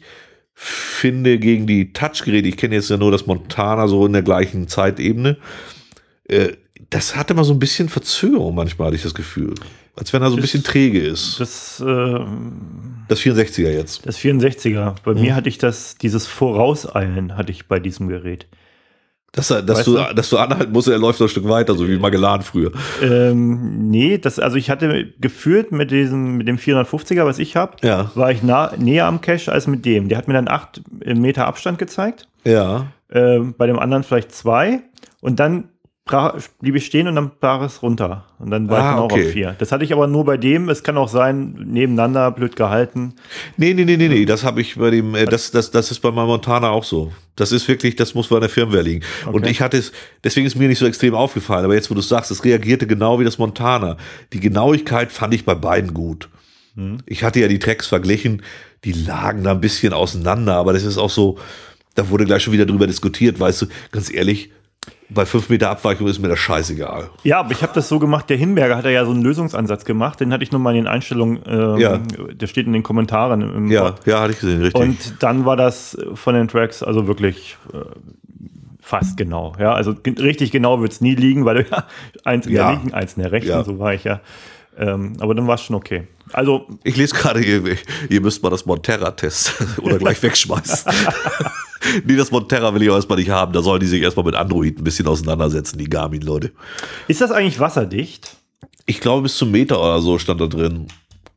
finde gegen die Touchgeräte, ich kenne jetzt ja nur das Montana so in der gleichen Zeitebene, äh, das hatte mal so ein bisschen Verzögerung manchmal, hatte ich das Gefühl. Als wenn er so ein das, bisschen träge ist. Das, äh, das vierundsechziger jetzt. Das vierundsechziger. Bei mhm. mir hatte ich das, dieses Vorauseilen hatte ich bei diesem Gerät. Dass, dass, du, du? dass du anhalten musst, er läuft noch ein Stück weiter, so wie Magellan früher. Ähm, nee, das, also ich hatte gefühlt mit diesem, mit dem vierhundertfünfziger, was ich habe, ja. war ich nah, näher am Cache als mit dem. Der hat mir dann acht Meter Abstand gezeigt. Ja. Äh, bei dem anderen vielleicht zwei. Und dann brach, blieb ich stehen und dann brach es runter. Und dann war ah, ich dann auch okay. auf vier. Das hatte ich aber nur bei dem. Es kann auch sein, nebeneinander, blöd gehalten. Nee, nee, nee, nee, nee. Das habe ich bei dem, äh, das, das, das ist bei meinem Montana auch so. Das ist wirklich, das muss bei der Firmware liegen. Okay. Und ich hatte es, deswegen ist mir nicht so extrem aufgefallen. Aber jetzt, wo du es sagst, es reagierte genau wie das Montana. Die Genauigkeit fand ich bei beiden gut. Hm. Ich hatte ja die Tracks verglichen. Die lagen da ein bisschen auseinander. Aber das ist auch so, da wurde gleich schon wieder drüber diskutiert. Weißt du, ganz ehrlich, bei fünf Meter Abweichung ist mir das scheißegal. Ja, aber ich habe das so gemacht, der Hinberger hat ja so einen Lösungsansatz gemacht, den hatte ich nur mal in den Einstellungen, ähm, ja. der steht in den Kommentaren. Im ja, Wort. ja, hatte ich gesehen, richtig. Und dann war das von den Tracks also wirklich äh, fast genau. Ja, also g- richtig genau wird es nie liegen, weil du ja eins in ja. der linken, eins in der rechten, ja. so war ich ja. Ähm, aber dann war es schon okay. Also ich lese gerade, ihr, ihr müsst mal das Monterra testen oder gleich wegschmeißen. Nee, das Monterra will ich auch erstmal nicht haben. Da sollen die sich erstmal mit Android ein bisschen auseinandersetzen, die Garmin-Leute. Ist das eigentlich wasserdicht? Ich glaube, bis zum Meter oder so stand da drin.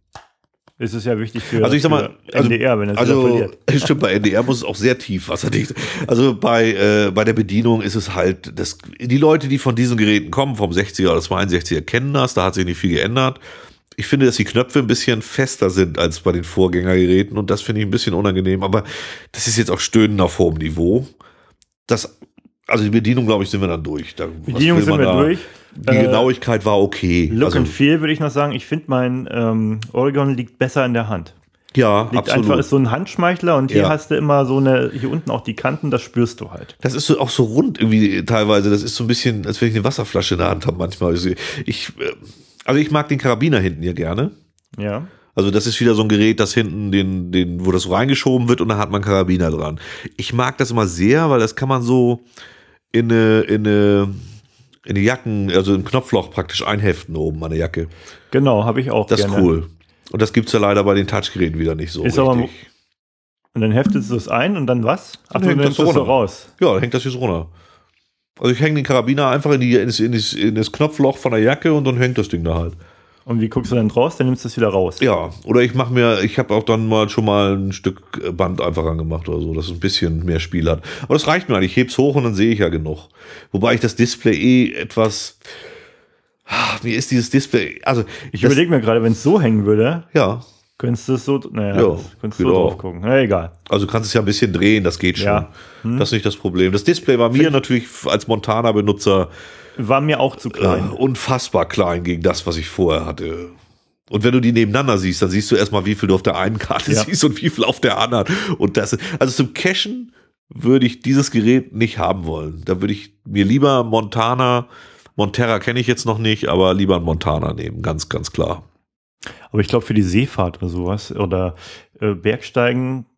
Ist es ja wichtig für, also ich sag mal, für N D R, wenn es also, wieder verliert. Stimmt, bei N D R muss es auch sehr tief wasserdicht. Also bei, äh, bei der Bedienung ist es halt, das, die Leute, die von diesen Geräten kommen, vom sechziger oder zweiundsechziger, kennen das, da hat sich nicht viel geändert. Ich finde, dass die Knöpfe ein bisschen fester sind als bei den Vorgängergeräten und das finde ich ein bisschen unangenehm, aber das ist jetzt auch stöhnend auf hohem Niveau. Das, also die Bedienung, glaube ich, sind wir dann durch. Da, Bedienung sind wir da? durch. Die äh, Genauigkeit war okay. Look also, and Feel würde ich noch sagen. Ich finde, mein ähm, Oregon liegt besser in der Hand. Ja, liegt absolut. Einfach ist so ein Handschmeichler und hier ja. hast du immer so eine, hier unten auch die Kanten, das spürst du halt. Das ist so, auch so rund irgendwie teilweise. Das ist so ein bisschen, als wenn ich eine Wasserflasche in der Hand habe manchmal. Ich, also ich mag den Karabiner hinten hier gerne. Ja. Also das ist wieder so ein Gerät, das hinten, den, den, wo das so reingeschoben wird und dann hat man Karabiner dran. Ich mag das immer sehr, weil das kann man so in eine, in eine in die Jacken, also im Knopfloch praktisch einheften oben an der Jacke. Genau, habe ich auch Das gerne. ist cool. Und das gibt es ja leider bei den Touchgeräten wieder nicht so Ist richtig. aber, und dann heftest du es ein und dann was? Ach, Dann du hängt nimmst das das so runter. raus. Ja, dann hängt das jetzt runter. Also ich hänge den Karabiner einfach in, die, in, das, in, das, in das Knopfloch von der Jacke und dann hängt das Ding da halt. Und wie guckst du dann draus? Dann nimmst du es wieder raus. Ja, oder ich mache mir, ich habe auch dann mal schon mal ein Stück Band einfach angemacht oder so, dass es ein bisschen mehr Spiel hat. Aber das reicht mir eigentlich. Ich heb's hoch und dann sehe ich ja genug. Wobei ich das Display eh etwas. Mir ist dieses Display. Also Ich das, überlege mir gerade, wenn es so hängen würde, Ja, könntest du es so, naja, Ja, das- könntest du so genau. drauf gucken. Na egal. also du kannst es ja ein bisschen drehen, das geht schon. Ja. Hm. Das ist nicht das Problem. Das Display war mir natürlich als Montana-Benutzer War mir auch zu klein. äh, unfassbar klein gegen das, was ich vorher hatte. Und wenn du die nebeneinander siehst, dann siehst du erstmal, wie viel du auf der einen Karte Ja. siehst und wie viel auf der anderen. Und das, also zum Cachen würde ich dieses Gerät nicht haben wollen. Da würde ich mir lieber Montana, Monterra kenne ich jetzt noch nicht, aber lieber einen Montana nehmen, ganz, ganz klar. Aber ich glaube, für die Seefahrt oder sowas oder äh, Bergsteigen,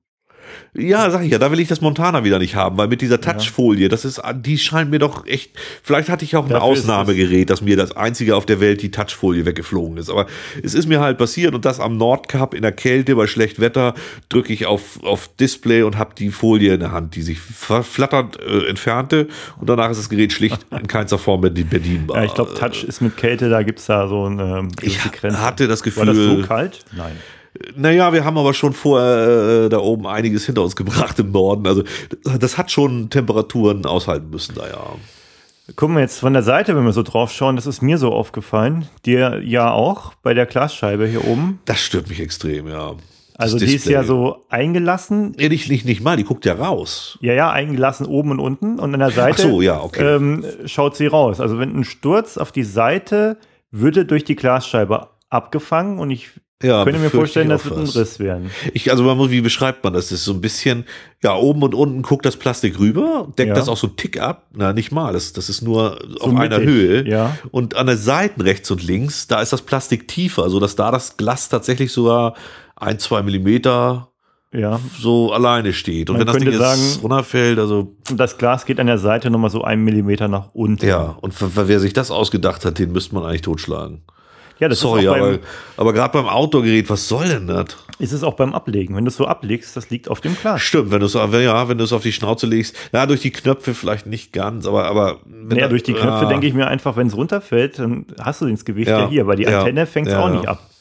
Ja, sag ich ja, da will ich das Montana wieder nicht haben, weil mit dieser Touchfolie, das ist, die scheint mir doch echt, vielleicht hatte ich auch ein Dafür ist Ausnahmegerät, dass mir das einzige auf der Welt die Touchfolie weggeflogen ist, aber es ist mir halt passiert und das am Nordkap in der Kälte bei schlechtem Wetter drücke ich auf, auf Display und habe die Folie in der Hand, die sich flatternd äh, entfernte und danach ist das Gerät schlicht in keinster Form mehr bedienbar. ja, ich glaube, Touch ist mit Kälte, da gibt es da so eine ähm, Ich gewisse Grenze. hatte das Gefühl, War das so kalt? Nein. Naja, wir haben aber schon vorher äh, da oben einiges hinter uns gebracht im Norden. Also das hat schon Temperaturen aushalten müssen da, ja. Gucken wir jetzt von der Seite, wenn wir so drauf schauen, das ist mir so aufgefallen. Dir ja auch bei der Glasscheibe hier oben. Das stört mich extrem, ja. Also Das die ist Display. ja so eingelassen. Nee, nicht, nicht, nicht mal, die guckt ja raus. Ja, ja, eingelassen oben und unten. Und an der Seite Ach so, ja, okay. ähm, schaut sie raus. Also wenn ein Sturz auf die Seite würde durch die Glasscheibe abgefangen und ich Ja, könnte mir befürchte vorstellen, ich das auch wird ein fast. Riss werden. Ich, also man muss, wie beschreibt man das? Das ist so ein bisschen, ja, oben und unten guckt das Plastik rüber, deckt Ja. das auch so einen Tick ab. Na, nicht mal, das, das ist nur auf mittig, einer Höhe. ja. Und an den Seiten rechts und links, da ist das Plastik tiefer, sodass da das Glas tatsächlich sogar ein, zwei Millimeter Ja. so alleine steht. Und Man wenn das Ding könnte jetzt sagen- runterfällt, also Und das Glas geht an der Seite nochmal so einen Millimeter nach unten. ja, und wer wer sich das ausgedacht hat, den müsste man eigentlich totschlagen. Ja, das Sorry, ist auch beim, aber, aber gerade beim Outdoor-Gerät, was soll denn das? ist es auch beim Ablegen. Wenn du es so ablegst, das liegt auf dem Glas. Stimmt, wenn du es ja, wenn du es auf die Schnauze legst, ja, durch die Knöpfe vielleicht nicht ganz, aber aber wenn Naja, da- durch die Knöpfe ja, denke ich mir einfach, wenn es runterfällt, dann hast du das Gewicht ja, Ja, hier, weil die ja, Antenne fängt es ja. auch nicht ab.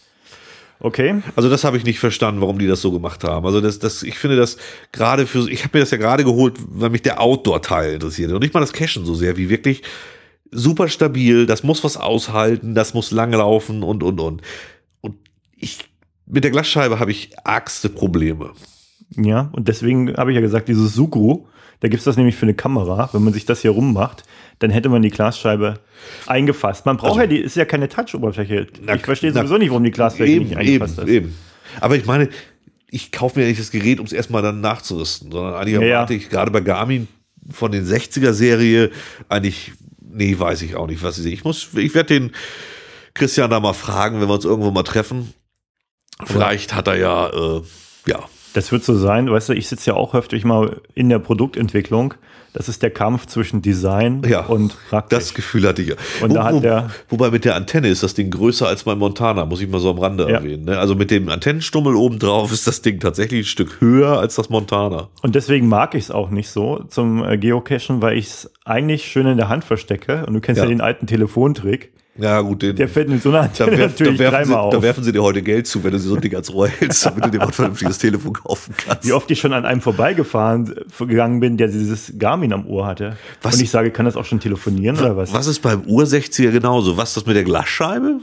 Okay. Also das habe ich nicht verstanden, warum die das so gemacht haben. Also das, das, ich finde das gerade für, ich habe mir das ja gerade geholt, weil mich der Outdoor-Teil interessiert und nicht mal das Cashen so sehr, wie wirklich super stabil, das muss was aushalten, das muss lang laufen und, und, und. Und ich, mit der Glasscheibe habe ich argste Probleme. Ja, und deswegen habe ich ja gesagt, dieses Sugru, da gibt es das nämlich für eine Kamera. Wenn man sich das hier rummacht, dann hätte man die Glasscheibe eingefasst. Man braucht Also- ja, die ist ja keine Touch-Oberfläche. Na, Ich verstehe na, sowieso nicht, warum die Glasfläche Eben, nicht eben, eingefasst ist. eben. Aber ich meine, ich kaufe mir ja nicht das Gerät, um es erstmal dann nachzurüsten, sondern eigentlich Ja, ja. erwarte ich gerade bei Garmin von den sechziger-Serie eigentlich, nee, weiß ich auch nicht, was ich sehe. Ich muss, ich werde den Christian da mal fragen, wenn wir uns irgendwo mal treffen. Vielleicht hat er ja, äh, ja, Das wird so sein, weißt du, ich sitze ja auch häufig mal in der Produktentwicklung. Das ist der Kampf zwischen Design Ja, und Praktik. das Gefühl hatte ich ja. Und da hat der- wobei mit der Antenne ist das Ding größer als mein Montana, muss ich mal so am Rande Ja. erwähnen. Ne? Also mit dem Antennenstummel oben drauf ist das Ding tatsächlich ein Stück höher als das Montana. Und deswegen mag ich es auch nicht so zum äh, Geocachen, weil ich es eigentlich schön in der Hand verstecke. Und du kennst ja, Ja. den alten Telefontrick. Ja, gut, den, Der fällt mit so einer da, Antenne werf, da, natürlich werfen sie, dreimal auf. da werfen sie dir heute Geld zu, wenn du so ein Ding als Rohr hältst, damit du dir mal ein vernünftiges Telefon kaufen kannst. Wie oft ich schon an einem vorbeigefahren äh, gegangen bin, der dieses Garmin am Ohr hatte. Was? Und ich sage, kann das auch schon telefonieren oder was? Was ist beim Ursechziger genauso? Was das mit der Glasscheibe?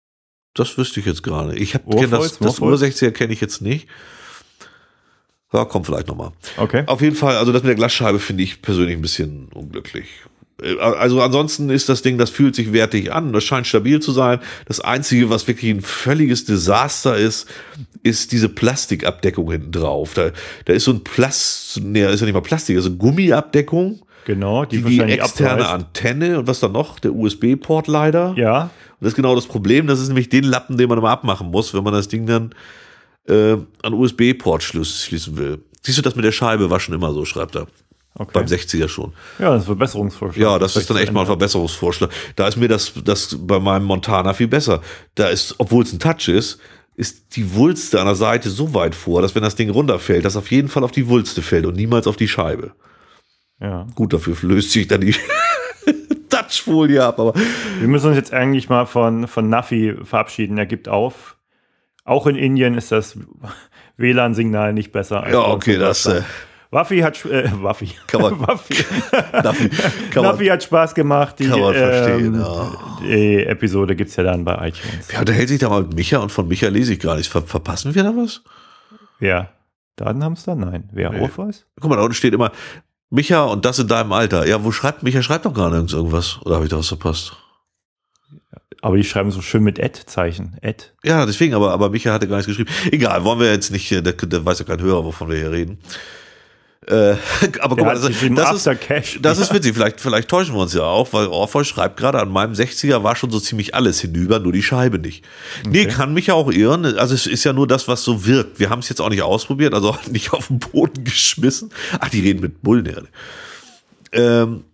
Das wüsste ich jetzt gerade. Ich hab, kenn das, Ohrfeuz, das Ohrfeuz? Ursechziger kenne ich jetzt nicht. Ja, kommt vielleicht nochmal. Okay. Auf jeden Fall, also das mit der Glasscheibe finde ich persönlich ein bisschen unglücklich. Äh, Also ansonsten ist das Ding, das fühlt sich wertig an, das scheint stabil zu sein. Das Einzige, was wirklich ein völliges Desaster ist, ist diese Plastikabdeckung hinten drauf. Da, da ist so ein Plast, nee, ist ja nicht mal Plastik, also Gummiabdeckung, Genau, die, die, die wahrscheinlich externe abreißt. Antenne und was dann noch? Der U S B-Port leider. Ja, Und das ist genau das Problem, das ist nämlich den Lappen, den man immer abmachen muss, wenn man das Ding dann äh, an U S B-Port schließen will. Siehst du, das mit der Scheibe war schon immer so, schreibt er. Okay. Beim sechziger schon. Ja, das ist ein Verbesserungsvorschlag. Ja, das ist dann echt mal ein Verbesserungsvorschlag. Da ist mir das, das bei meinem Montana viel besser. Da ist, obwohl es ein Touch ist, ist die Wulste an der Seite so weit vor, dass wenn das Ding runterfällt, das auf jeden Fall auf die Wulste fällt und niemals auf die Scheibe. Ja. Gut, dafür löst sich dann die Touchfolie ab. Aber wir müssen uns jetzt eigentlich mal von, von Nafi verabschieden. Er gibt auf. Auch in Indien ist das W L A N-Signal nicht besser als ja, okay, das äh, Waffi hat äh, Waffi. Kann man, Waffi. Naffi, kann Naffi hat Spaß gemacht. Die, kann man verstehen, ähm, ja. Die Episode gibt es ja dann bei iTunes. Wer unterhält sich da mal mit Micha und von Micha lese ich gar nicht. Ver verpassen wir da was? Ja. Datenhamster? Nein. Wer Nee. Aufweis? Guck mal, da unten steht immer Micha und das in deinem Alter. Ja, wo schreibt Micha? Schreibt doch gar nirgends irgendwas. Oder habe ich da was verpasst? Aber die schreiben so schön mit Ad-Zeichen. Ad. Ja, deswegen, aber, aber Micha hatte gar nichts geschrieben. Egal, wollen wir jetzt nicht, der, der weiß ja kein Hörer, wovon wir hier reden. Äh, aber guck mal, das, das, ist, das ist witzig, vielleicht, vielleicht täuschen wir uns ja auch, weil Orpheus schreibt gerade, an meinem sechziger war schon so ziemlich alles hinüber, nur die Scheibe nicht. Okay. Nee, kann mich ja auch irren, also es ist ja nur das, was so wirkt. Wir haben es jetzt auch nicht ausprobiert, also auch nicht auf den Boden geschmissen. Ach, die reden mit Bullen, ja. Ähm,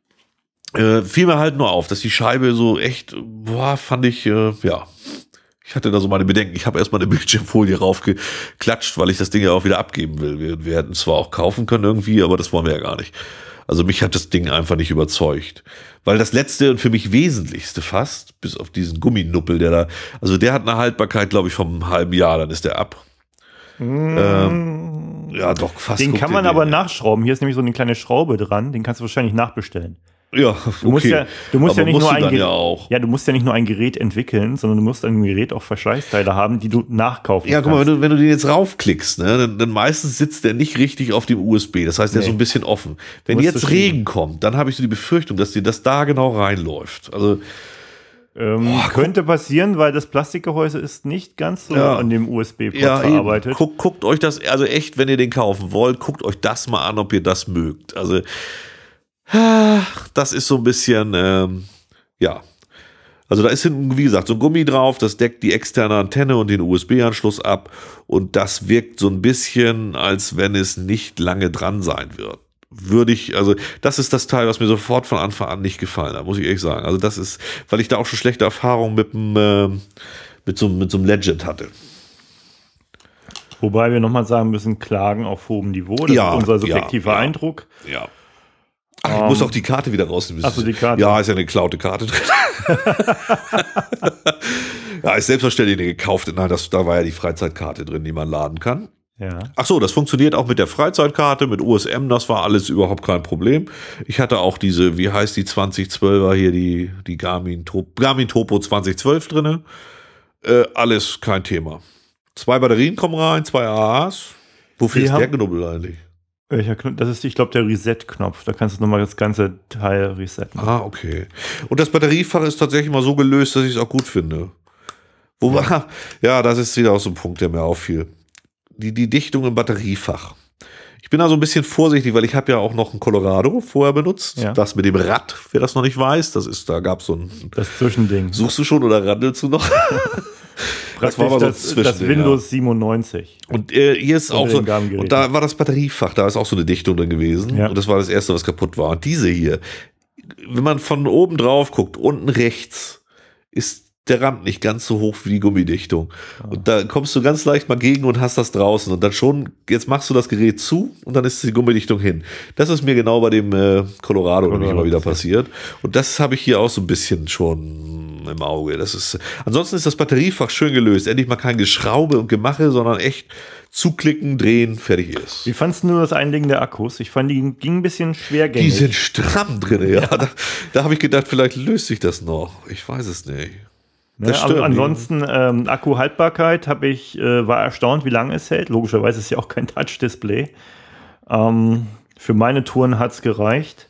äh, fiel mir halt nur auf, dass die Scheibe so echt, boah, fand ich, äh, ja... Ich hatte da so meine Bedenken. Ich habe erstmal eine Bildschirmfolie raufgeklatscht, weil ich das Ding ja auch wieder abgeben will. Wir, wir hätten zwar auch kaufen können irgendwie, aber das wollen wir ja gar nicht. Also mich hat das Ding einfach nicht überzeugt. Weil das letzte und für mich wesentlichste fast, bis auf diesen Gumminuppel, der da, also der hat eine Haltbarkeit, glaube ich, vom einem halben Jahr, dann ist der ab. Mm. Ähm, ja, doch, fast. Den kann man aber nachschrauben. Hier ist nämlich so eine kleine Schraube dran. Den kannst du wahrscheinlich nachbestellen. Ja, okay. Du musst ja, du musst ja nicht nur ein Gerät, ja, auch. ja, du musst ja nicht nur ein Gerät entwickeln, sondern du musst ein Gerät auch Verschleißteile haben, die du nachkaufen ja, kannst. Ja, guck mal, wenn du, wenn du den jetzt raufklickst, ne, dann, dann meistens sitzt der nicht richtig auf dem U S B. Das heißt, der nee. ist so ein bisschen offen. Wenn jetzt Regen kommt, dann habe ich so die Befürchtung, dass dir das da genau reinläuft. Also ähm, oh, könnte passieren, weil das Plastikgehäuse ist nicht ganz so ja. an dem U S B-Port ja, verarbeitet. Guckt, guckt euch das, also echt, wenn ihr den kaufen wollt, guckt euch das mal an, ob ihr das mögt. Also das ist so ein bisschen, ähm, ja. Also da ist hinten, wie gesagt, so ein Gummi drauf, das deckt die externe Antenne und den U S B-Anschluss ab und das wirkt so ein bisschen, als wenn es nicht lange dran sein wird. Würde ich, also das ist das Teil, was mir sofort von Anfang an nicht gefallen hat, muss ich ehrlich sagen. Also das ist, weil ich da auch schon schlechte Erfahrungen mit dem, äh, mit so, mit so einem Legend hatte. Wobei wir nochmal sagen müssen, Klagen auf hohem Niveau, das ja, ist unser subjektiver ja, ja, Eindruck. Ja. Ach, ich um, muss auch die Karte wieder rausnehmen. Achso, die Karte. Ja, ist ja eine geklaute Karte drin. Ja, ist selbstverständlich eine gekaufte. Nein, das, da war ja die Freizeitkarte drin, die man laden kann. Ja. Ach so, das funktioniert auch mit der Freizeitkarte, mit U S M, das war alles überhaupt kein Problem. Ich hatte auch diese, wie heißt die zwanzig zwölfer hier, die, die Garmin, Garmin Topo zwanzig zwölf drinne. Äh, alles kein Thema. Zwei Batterien kommen rein, zwei A As. Wofür die ist haben, der Knubbel eigentlich? Welcher Knopf? Das ist, ich glaube, der Reset-Knopf. Da kannst du nochmal das ganze Teil resetten. Ah, okay. Und das Batteriefach ist tatsächlich mal so gelöst, dass ich es auch gut finde. Wo ja. war, ja, das ist wieder auch so ein Punkt, der mir auffiel. Die, die Dichtung im Batteriefach. Ich bin da so ein bisschen vorsichtig, weil ich habe ja auch noch ein Colorado vorher benutzt. Ja. Das mit dem Rad, wer das noch nicht weiß, das ist, da gab es so ein... Das Zwischending. Suchst du schon oder randelst du noch? Das war aber so das, das Windows ja. siebenundneunzig. Und äh, hier ist auch so, und da war das Batteriefach, da ist auch so eine Dichtung drin gewesen. Ja. Und das war das erste, was kaputt war. Und diese hier, wenn man von oben drauf guckt, unten rechts ist der Rand nicht ganz so hoch wie die Gummidichtung. Ah. Und da kommst du ganz leicht mal gegen und hast das draußen. Und dann schon, jetzt machst du das Gerät zu und dann ist die Gummidichtung hin. Das ist mir genau bei dem äh, Colorado, Colorado immer wieder passiert. Und das habe ich hier auch so ein bisschen schon im Auge. Das ist, ansonsten ist das Batteriefach schön gelöst. Endlich mal kein Geschraube und Gemache, sondern echt zuklicken, drehen, fertig ist. Wie fandst du nur das Einlegen der Akkus? Ich fand, die ging ein bisschen schwergängig. Die sind stramm drin, ja. ja. Da, da habe ich gedacht, vielleicht löst sich das noch. Ich weiß es nicht. Ne, also ansonsten ähm, Akkuhaltbarkeit habe ich äh, war erstaunt, wie lange es hält. Logischerweise ist ja auch kein Touch-Display. Ähm, für meine Touren hat es gereicht.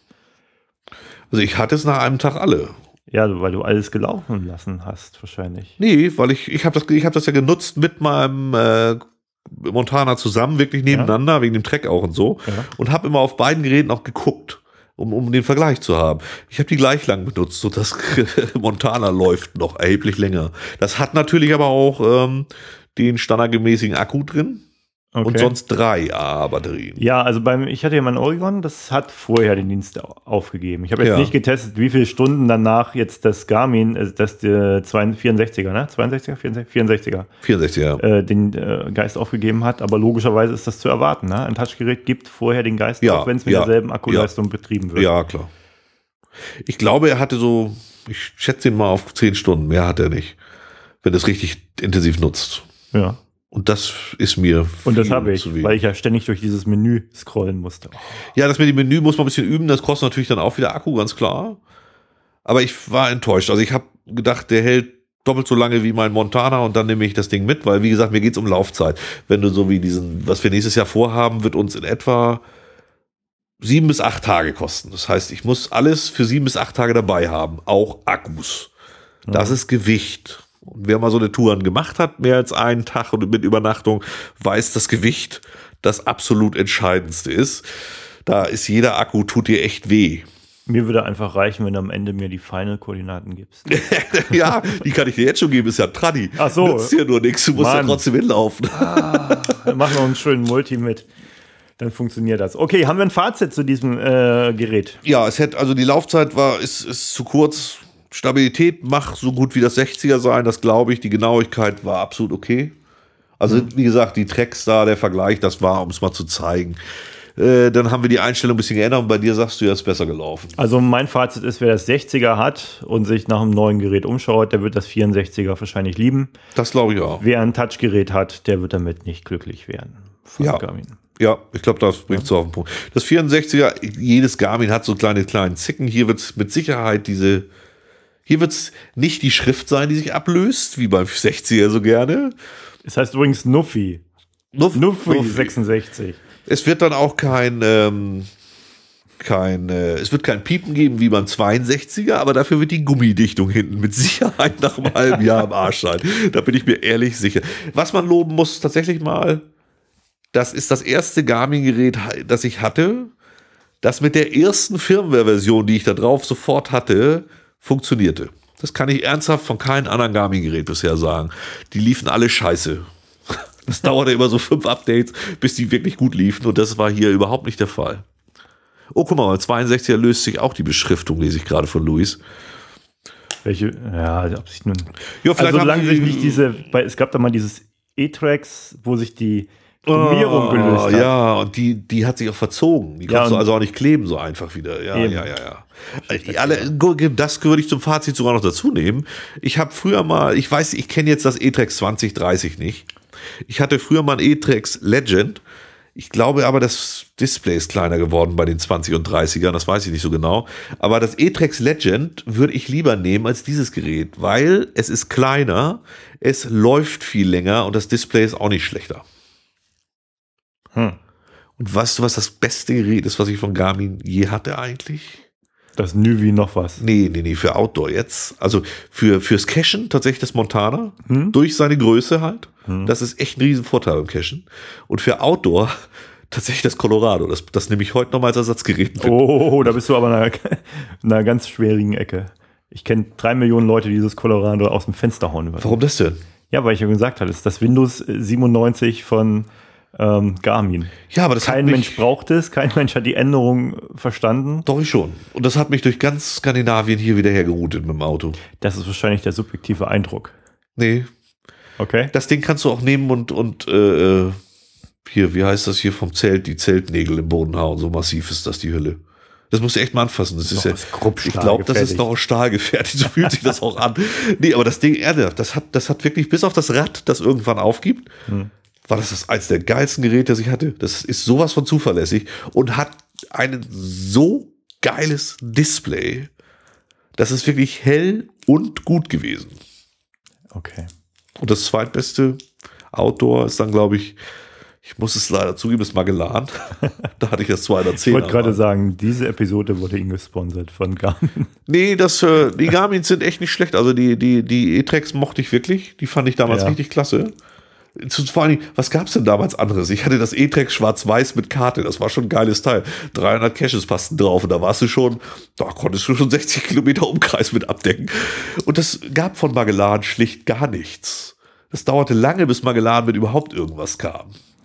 Also ich hatte es nach einem Tag alle. Ja, weil du alles gelaufen lassen hast, wahrscheinlich. Nee, weil ich ich habe das ich habe das ja genutzt mit meinem äh, Montana zusammen, wirklich nebeneinander, ja. wegen dem Track auch und so. Ja. Und habe immer auf beiden Geräten auch geguckt. Um, um den Vergleich zu haben. Ich habe die gleich lang benutzt und das Montana läuft noch erheblich länger. Das hat natürlich aber auch ähm, den standardgemäßigen Akku drin. Okay. Und sonst drei A A-Batterien. Ja, also beim, ich hatte ja mein Oregon, das hat vorher den Dienst aufgegeben. Ich habe jetzt Ja. nicht getestet, wie viele Stunden danach jetzt das Garmin, äh, das äh, vierundsechziger, ne? zweiundsechziger, vierundsechziger, vierundsechziger, äh, den äh, Geist aufgegeben hat. Aber logischerweise ist das zu erwarten. Ne? Ein Touchgerät gibt vorher den Geist Ja, auf, wenn es mit ja, derselben Akkuleistung ja. betrieben wird. Ja, klar. Ich glaube, er hatte so, ich schätze ihn mal auf zehn Stunden. Mehr hat er nicht, wenn er es richtig intensiv nutzt. Ja. Und das ist mir Und das viel habe ich, zu wenig. weil ich ja ständig durch dieses Menü scrollen musste. Ja, das mit dem Menü muss man ein bisschen üben. Das kostet natürlich dann auch wieder Akku, ganz klar. Aber ich war enttäuscht. Also ich habe gedacht, der hält doppelt so lange wie mein Montana und dann nehme ich das Ding mit, weil wie gesagt, mir geht's um Laufzeit. Wenn du so wie diesen, was wir nächstes Jahr vorhaben, wird uns in etwa sieben bis acht Tage kosten. Das heißt, ich muss alles für sieben bis acht Tage dabei haben, auch Akkus. Das ist Gewicht. Und wer mal so eine Touren gemacht hat, mehr als einen Tag und mit Übernachtung, weiß, dass Gewicht das absolut Entscheidendste ist. Da ist jeder Akku, tut dir echt weh. Mir würde einfach reichen, wenn du am Ende mir die Final-Koordinaten gibst. Ja, die kann ich dir jetzt schon geben, ist ja Tradi. Ach so. Nützt dir nur nichts, du musst Mann. ja trotzdem hinlaufen. Ah, mach noch einen schönen Multi mit. Dann funktioniert das. Okay, haben wir ein Fazit zu diesem äh, Gerät? Ja, es hätte, also die Laufzeit war, ist, ist zu kurz. Stabilität macht so gut wie das sechziger sein, das glaube ich. Die Genauigkeit war absolut okay. Also, wie gesagt, die Tracks da, der Vergleich, das war, um es mal zu zeigen. Äh, dann haben wir die Einstellung ein bisschen geändert und bei dir sagst du, ja, ist besser gelaufen. Also mein Fazit ist, wer das sechziger hat und sich nach einem neuen Gerät umschaut, der wird das vierundsechziger wahrscheinlich lieben. Das glaube ich auch. Wer ein Touchgerät hat, der wird damit nicht glücklich werden. Von Ja. Garmin. Ja, ich glaube, das bringt so auf den Punkt. Das vierundsechziger, jedes Garmin hat so kleine, kleine Zicken. Hier wird es mit Sicherheit diese, hier wird es nicht die Schrift sein, die sich ablöst, wie beim sechziger so gerne. Es heißt übrigens Nuffi. Nuff, Nuffi sechsundsechzig. Es wird dann auch kein, ähm, kein, äh, es wird kein Piepen geben wie beim zweiundsechziger, aber dafür wird die Gummidichtung hinten mit Sicherheit nach einem halben Jahr am Arsch sein. Da bin ich mir ehrlich sicher. Was man loben muss, tatsächlich mal, das ist das erste Garmin-Gerät, das ich hatte, das mit der ersten Firmware-Version, die ich da drauf sofort hatte, funktionierte. Das kann ich ernsthaft von keinem anderen Garmin-Gerät bisher sagen. Die liefen alle scheiße. Das dauerte immer so fünf Updates, bis die wirklich gut liefen. Und das war hier überhaupt nicht der Fall. Oh, guck mal, beim zweiundsechziger löst sich auch die Beschriftung, lese ich gerade von Luis. Welche? Ja, ob sich nun. Ja, Also haben solange die- sich nicht diese, weil es gab da mal dieses E-Tracks, wo sich die Gummierung Oh, gelöst hat. ja, und die, die hat sich auch verzogen. Die Ja, konntest du und- also auch nicht kleben, so einfach wieder. Ja, Eben. ja, ja, ja. Die alle, das würde ich zum Fazit sogar noch dazu nehmen. Ich habe früher mal, ich weiß, ich kenne jetzt das E-Trax zwanzig dreißig nicht. Ich hatte früher mal ein E-Trax Legend. Ich glaube aber, das Display ist kleiner geworden bei den zwanzig und dreißigern, das weiß ich nicht so genau. Aber das E-Trax Legend würde ich lieber nehmen als dieses Gerät, weil es ist kleiner, es läuft viel länger und das Display ist auch nicht schlechter. Hm. Und weißt du, was das beste Gerät ist, was ich von Garmin je hatte eigentlich? Das Nüvi noch was. Nee, nee, nee, für Outdoor jetzt. Also für, fürs Cashen tatsächlich das Montana. Hm? Durch seine Größe halt. Das ist echt ein Riesenvorteil beim Cashen. Und für Outdoor tatsächlich das Colorado. Das, das nehme ich heute noch mal als Ersatzgerät mit. Oh, da bist du aber in einer, in einer ganz schwierigen Ecke. Ich kenne drei Millionen Leute, die dieses Colorado aus dem Fenster hauen würden. Warum das denn? Ja, weil ich ja gesagt hatte, es ist das Windows siebenundneunzig von ähm, Garmin. Ja, aber das Kein hat mich, Mensch braucht es, kein Mensch hat die Änderung verstanden. Doch, ich schon. Und das hat mich durch ganz Skandinavien hier wieder hergeroutet mit dem Auto. Das ist wahrscheinlich der subjektive Eindruck. Nee, Okay? das Ding kannst du auch nehmen und, und äh, hier, wie heißt das hier vom Zelt, die Zeltnägel im Boden hauen. So massiv ist das die Hülle. Das musst du echt mal anfassen. Das ist ja, aus Kruppstahl ich glaube, das ist gefertigt. noch aus Stahl gefertigt. So fühlt sich das auch an. Nee, aber das Ding, das hat, das hat wirklich bis auf das Rad, das irgendwann aufgibt, Hm. war das, das eins der geilsten Geräte, das ich hatte. Das ist sowas von zuverlässig und hat ein so geiles Display. Das ist wirklich hell und gut gewesen. Okay. Und das zweitbeste Outdoor ist dann, glaube ich, ich muss es leider zugeben, ist Magellan. Da hatte ich das zweihundertzehn. Ich wollte gerade sagen, diese Episode wurde Ihnen gesponsert von Garmin. Nee, das, äh, die Garmins sind echt nicht schlecht. Also die, die, die E-Trax mochte ich wirklich. Die fand ich damals Ja. richtig klasse. Zu- Vor allem, was gab es denn damals anderes? Ich hatte das E-Trax schwarz-weiß mit Karte. Das war schon ein geiles Teil. dreihundert Caches passten drauf. Und da warst du schon, da konntest du schon sechzig Kilometer Umkreis mit abdecken. Und das gab von Magellan schlicht gar nichts. Das dauerte lange, bis Magellan mit überhaupt irgendwas kam.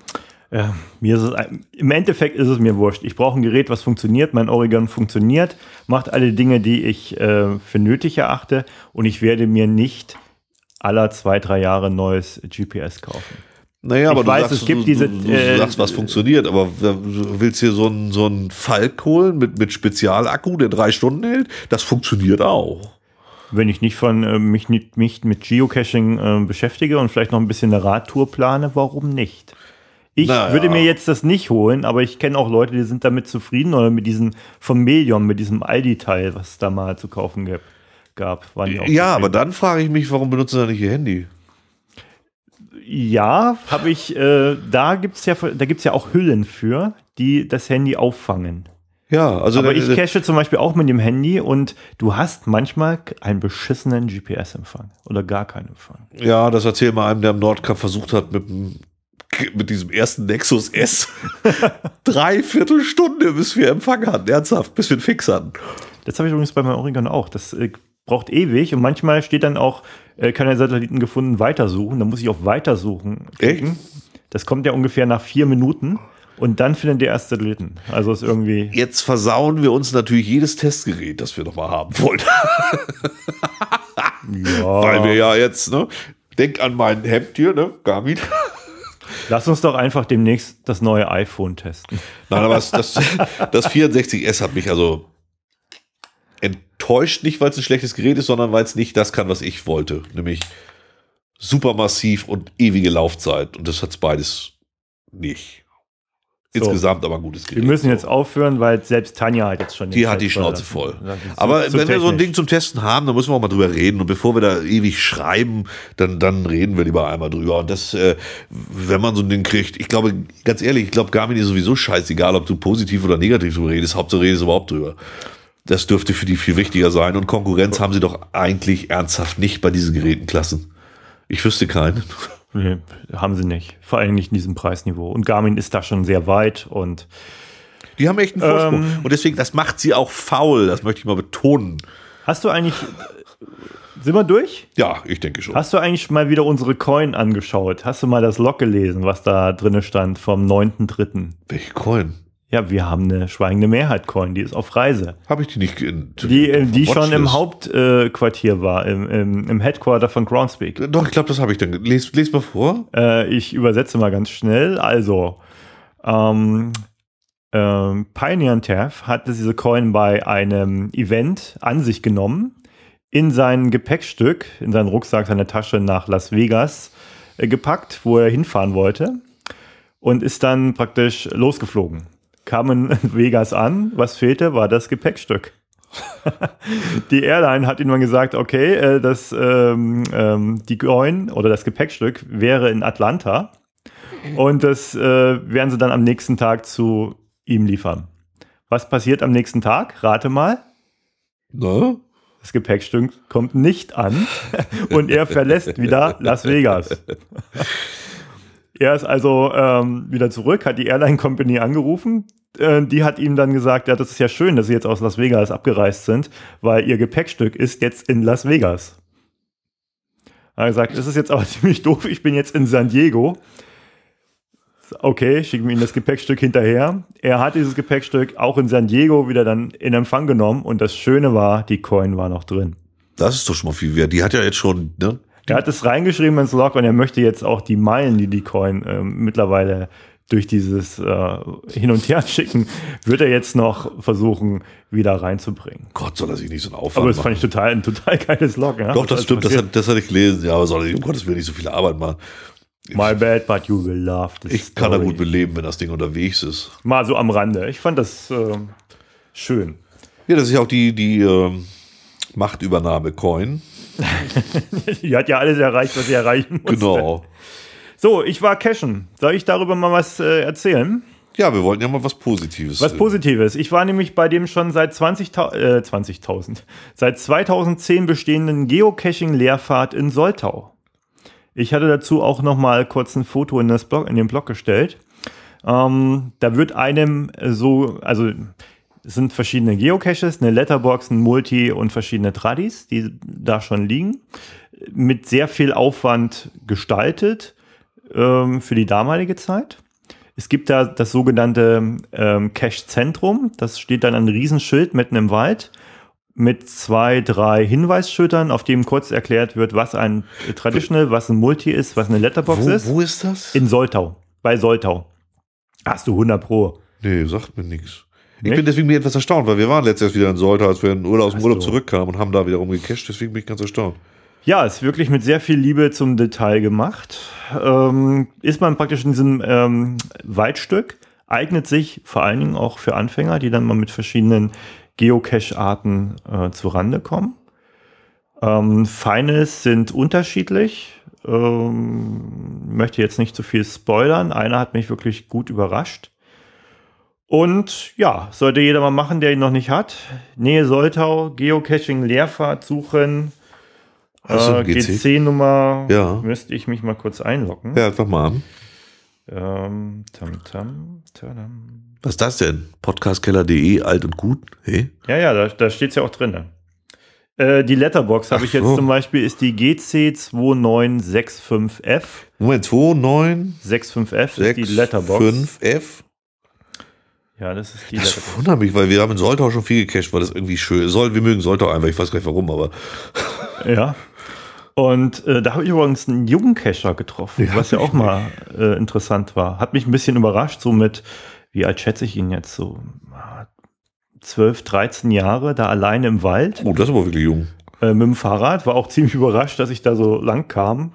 Ja, mir ist es, im Endeffekt ist es mir wurscht. Ich brauche ein Gerät, was funktioniert. Mein Oregon funktioniert, macht alle Dinge, die ich äh, für nötig erachte. Und ich werde mir nicht aller zwei, drei Jahre ein neues G P S kaufen. Naja, aber ich du, weiß, sagst, es gibt du, diese, du, du äh, sagst, was funktioniert, aber du willst hier so einen so einen Falk holen mit, mit Spezialakku, der drei Stunden hält? Das funktioniert auch. Wenn ich nicht von äh, mich, nicht, mich mit Geocaching äh, beschäftige und vielleicht noch ein bisschen eine Radtour plane, warum nicht? Ich naja. würde mir jetzt das nicht holen, aber ich kenne auch Leute, die sind damit zufrieden oder mit diesem vom Medium, mit diesem Aldi-Teil, was es da mal zu kaufen gab. gab waren die auch ja, zufrieden. aber dann frage ich mich, warum benutzen sie nicht ihr Handy? Ja, habe ich, äh, da gibt es ja, da gibt's ja auch Hüllen für, die das Handy auffangen. Ja, also aber der, ich cache zum Beispiel auch mit dem Handy und du hast manchmal einen beschissenen G P S-Empfang oder gar keinen Empfang. Ja, das erzähl mal einem, der am Nordkap versucht hat, mit, dem, mit diesem ersten Nexus S dreiviertel Stunde, bis wir Empfang hatten, ernsthaft, bis wir einen Fix hatten. Das habe ich übrigens bei meinem Oregon auch. Das äh, braucht ewig und manchmal steht dann auch, äh, keine Satelliten gefunden, weitersuchen. Dann muss ich auf Weitersuchen klicken. Echt? Das kommt ja ungefähr nach vier Minuten. Und dann findet der erste Satelliten. Also ist irgendwie. Jetzt versauen wir uns natürlich jedes Testgerät, das wir noch mal haben wollen. Ja. Weil wir ja jetzt, ne? Denk an mein Hemd hier, ne? Garmin. Lass uns doch einfach demnächst das neue iPhone testen. Nein, aber das, das, das vierundsechzig S hat mich also enttäuscht, nicht weil es ein schlechtes Gerät ist, sondern weil es nicht das kann, was ich wollte. Nämlich supermassiv und ewige Laufzeit. Und das hat es beides nicht. Insgesamt so. Aber ein gutes Gerät. Wir müssen jetzt aufhören, weil selbst Tanja hat jetzt schon die hat die Schnauze voll. Aber wenn wir so ein Ding zum Testen haben, dann müssen wir auch mal drüber reden. Und bevor wir da ewig schreiben, dann, dann reden wir lieber einmal drüber. Und das, äh, wenn man so ein Ding kriegt, ich glaube, ganz ehrlich, ich glaube, Garmin ist sowieso scheißegal, ob du positiv oder negativ drüber redest. Hauptsache redest überhaupt drüber. Das dürfte für die viel wichtiger sein. Und Konkurrenz haben sie doch eigentlich ernsthaft nicht bei diesen Gerätenklassen. Ich wüsste keinen. Nee, haben sie nicht. Vor allem nicht in diesem Preisniveau. Und Garmin ist da schon sehr weit und die haben echt einen Vorsprung. Ähm, und deswegen, das macht sie auch faul. Das möchte ich mal betonen. Hast du eigentlich, sind wir durch? Ja, ich denke schon. Hast du eigentlich mal wieder unsere Coin angeschaut? Hast du mal das Log gelesen, was da drin stand vom neunten dritten? Welche Coin? Ja, wir haben eine schweigende Mehrheit-Coin, die ist auf Reise. Habe ich die nicht in, Die, äh, die schon im Hauptquartier äh, war, im, im, im Headquarter von Groundspeak. Doch, ich glaube, das habe ich dann. Les, les mal vor. Äh, ich übersetze mal ganz schnell. Also, ähm, ähm, Pioneer and Tav hat diese Coin bei einem Event an sich genommen, in sein Gepäckstück, in seinen Rucksack, seine Tasche nach Las Vegas äh, gepackt, wo er hinfahren wollte und ist dann praktisch losgeflogen. Kam in Vegas an, was fehlte, war das Gepäckstück. Die Airline hat ihnen mal gesagt, okay, äh, das, ähm, ähm, die Coin oder das Gepäckstück wäre in Atlanta und das äh, werden sie dann am nächsten Tag zu ihm liefern. Was passiert am nächsten Tag? Rate mal. Na? Das Gepäckstück kommt nicht an und er verlässt wieder Las Vegas. Er ist also ähm, wieder zurück, hat die Airline Company angerufen. Äh, die hat ihm dann gesagt, ja, das ist ja schön, dass sie jetzt aus Las Vegas abgereist sind, weil ihr Gepäckstück ist jetzt in Las Vegas. Er hat gesagt, das ist jetzt aber ziemlich doof, ich bin jetzt in San Diego. Okay, schicken wir ihm das Gepäckstück hinterher. Er hat dieses Gepäckstück auch in San Diego wieder dann in Empfang genommen und das Schöne war, die Coin war noch drin. Das ist doch schon mal viel wert. Die hat ja jetzt schon, ne? Er hat es reingeschrieben ins Log und er möchte jetzt auch die Meilen, die die Coin äh, mittlerweile durch dieses äh, Hin- und Her schicken, wird er jetzt noch versuchen, wieder reinzubringen. Gott, soll er sich nicht so einen Aufwand Aber das machen. fand ich total, ein total geiles Log. Ja? Doch, das stimmt, das hat, das hatte ich gelesen. Ja, aber soll er, um Gottes Willen, nicht so viel Arbeit machen. My bad, but you will love this Ich kann da gut beleben, wenn das Ding unterwegs ist. Mal so am Rande. Ich fand das äh, schön. Ja, das ist ja auch die, die äh, Machtübernahme-Coin. Die hat ja alles erreicht, was sie erreichen musste. Genau. So, ich war cashen. Soll ich darüber mal was äh, erzählen? Ja, wir wollten ja mal was Positives. Was Positives. Ich war nämlich bei dem schon seit zwanzigtausend, äh, zwanzigtausend, seit zweitausendzehn bestehenden Geocaching-Lehrfahrt in Soltau. Ich hatte dazu auch noch mal kurz ein Foto in, das Blog, in den Blog gestellt. Ähm, da wird einem so, also es sind verschiedene Geocaches, eine Letterbox, ein Multi und verschiedene Tradis, die da schon liegen, mit sehr viel Aufwand gestaltet ähm, für die damalige Zeit. Es gibt da das sogenannte ähm, Cache-Zentrum. Das steht dann ein Riesenschild mitten im Wald mit zwei, drei Hinweisschildern, auf dem kurz erklärt wird, was ein Traditional, was ein Multi ist, was eine Letterbox wo, ist. Wo ist das? In Soltau. Bei Soltau. Hast du hundert Pro. Nee, sagt mir nichts. Ich Nicht? bin deswegen mir etwas erstaunt, weil wir waren letztes Jahr wieder in Soltau, als wir in Urlaub, aus dem Ach Urlaub so. zurückkamen und haben da wiederum gecached. Deswegen bin ich ganz erstaunt. Ja, ist wirklich mit sehr viel Liebe zum Detail gemacht. Ähm, ist man praktisch in diesem ähm, Waldstück, eignet sich vor allen Dingen auch für Anfänger, die dann mal mit verschiedenen Geocache-Arten äh, zu Rande kommen. Ähm, Finals sind unterschiedlich. Ähm, möchte jetzt nicht zu viel spoilern. Einer hat mich wirklich gut überrascht. Und ja, sollte jeder mal machen, der ihn noch nicht hat. Nähe Soltau, Geocaching, Leerfahrt suchen. Hast du Äh, ein G C? G C-Nummer Ja. müsste ich mich mal kurz einloggen. Ja, sag mal an. Ähm, tam, tam, tadam. Was ist das denn? podcastkeller punkt de, alt und gut? Hey? Ja, ja, da, da steht es ja auch drin. Äh, die Letterbox habe ich jetzt so. zum Beispiel, ist die G C zwei neun sechs fünf F. Moment, zwei neun sechs fünf F ist die sechs Letterbox. fünf F. Ja, das ist die Das Letterbox. wundert mich, weil wir haben in Soltau schon viel gecached, weil das irgendwie schön ist. Wir mögen Soltau einfach, ich weiß gar nicht warum, aber Ja. Und äh, da habe ich übrigens einen jungen Cacher getroffen, Ja, was ja auch ich mal äh, interessant war. Hat mich ein bisschen überrascht, so mit, wie alt schätze ich ihn jetzt, so ah, zwölf, dreizehn Jahre, da alleine im Wald oh, das ist aber wirklich jung. äh, mit dem Fahrrad. War auch ziemlich überrascht, dass ich da so lang kam.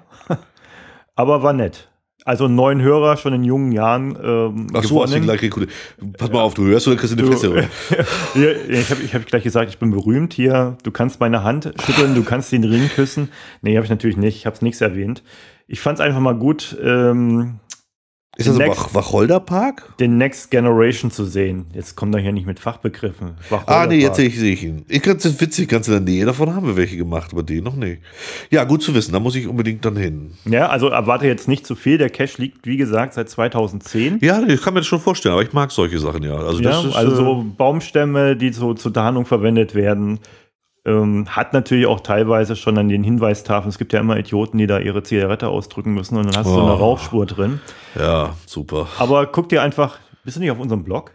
Aber war nett. Also einen neuen Hörer schon in jungen Jahren ähm, Ach so, hast du gewonnen. gleich rekrutiert. Pass mal auf, du hörst oder kriegst du eine Du- Fresse. Ja, ich habe ich hab gleich gesagt, ich bin berühmt hier. Du kannst meine Hand schütteln, du kannst den Ring küssen. Nee, habe ich natürlich nicht. Ich habe es nichts erwähnt. Ich fand es einfach mal gut, ähm, Ist das ein Next- Wach Wacholderpark? den Next Generation zu sehen. Jetzt kommt er hier nicht mit Fachbegriffen. Ah, nee, jetzt sehe Wacholderpark. ich, sehe ich ihn. Ich finde es witzig, ganz in der Nähe davon haben wir welche gemacht, aber den noch nicht. Ja, gut zu wissen, da muss ich unbedingt dann hin. Ja, also erwarte jetzt nicht zu viel. Der Cache liegt, wie gesagt, seit zweitausendzehn. Ja, ich kann mir das schon vorstellen, aber ich mag solche Sachen ja. Also, Ja, das ist, also äh, so Baumstämme, die so zur Tarnung verwendet werden. Ähm, hat natürlich auch teilweise schon an den Hinweistafeln. Es gibt ja immer Idioten, die da ihre Zigarette ausdrücken müssen und dann hast du so eine Oh. Rauchspur drin. ja, super. Aber guck dir einfach, bist du nicht auf unserem Blog?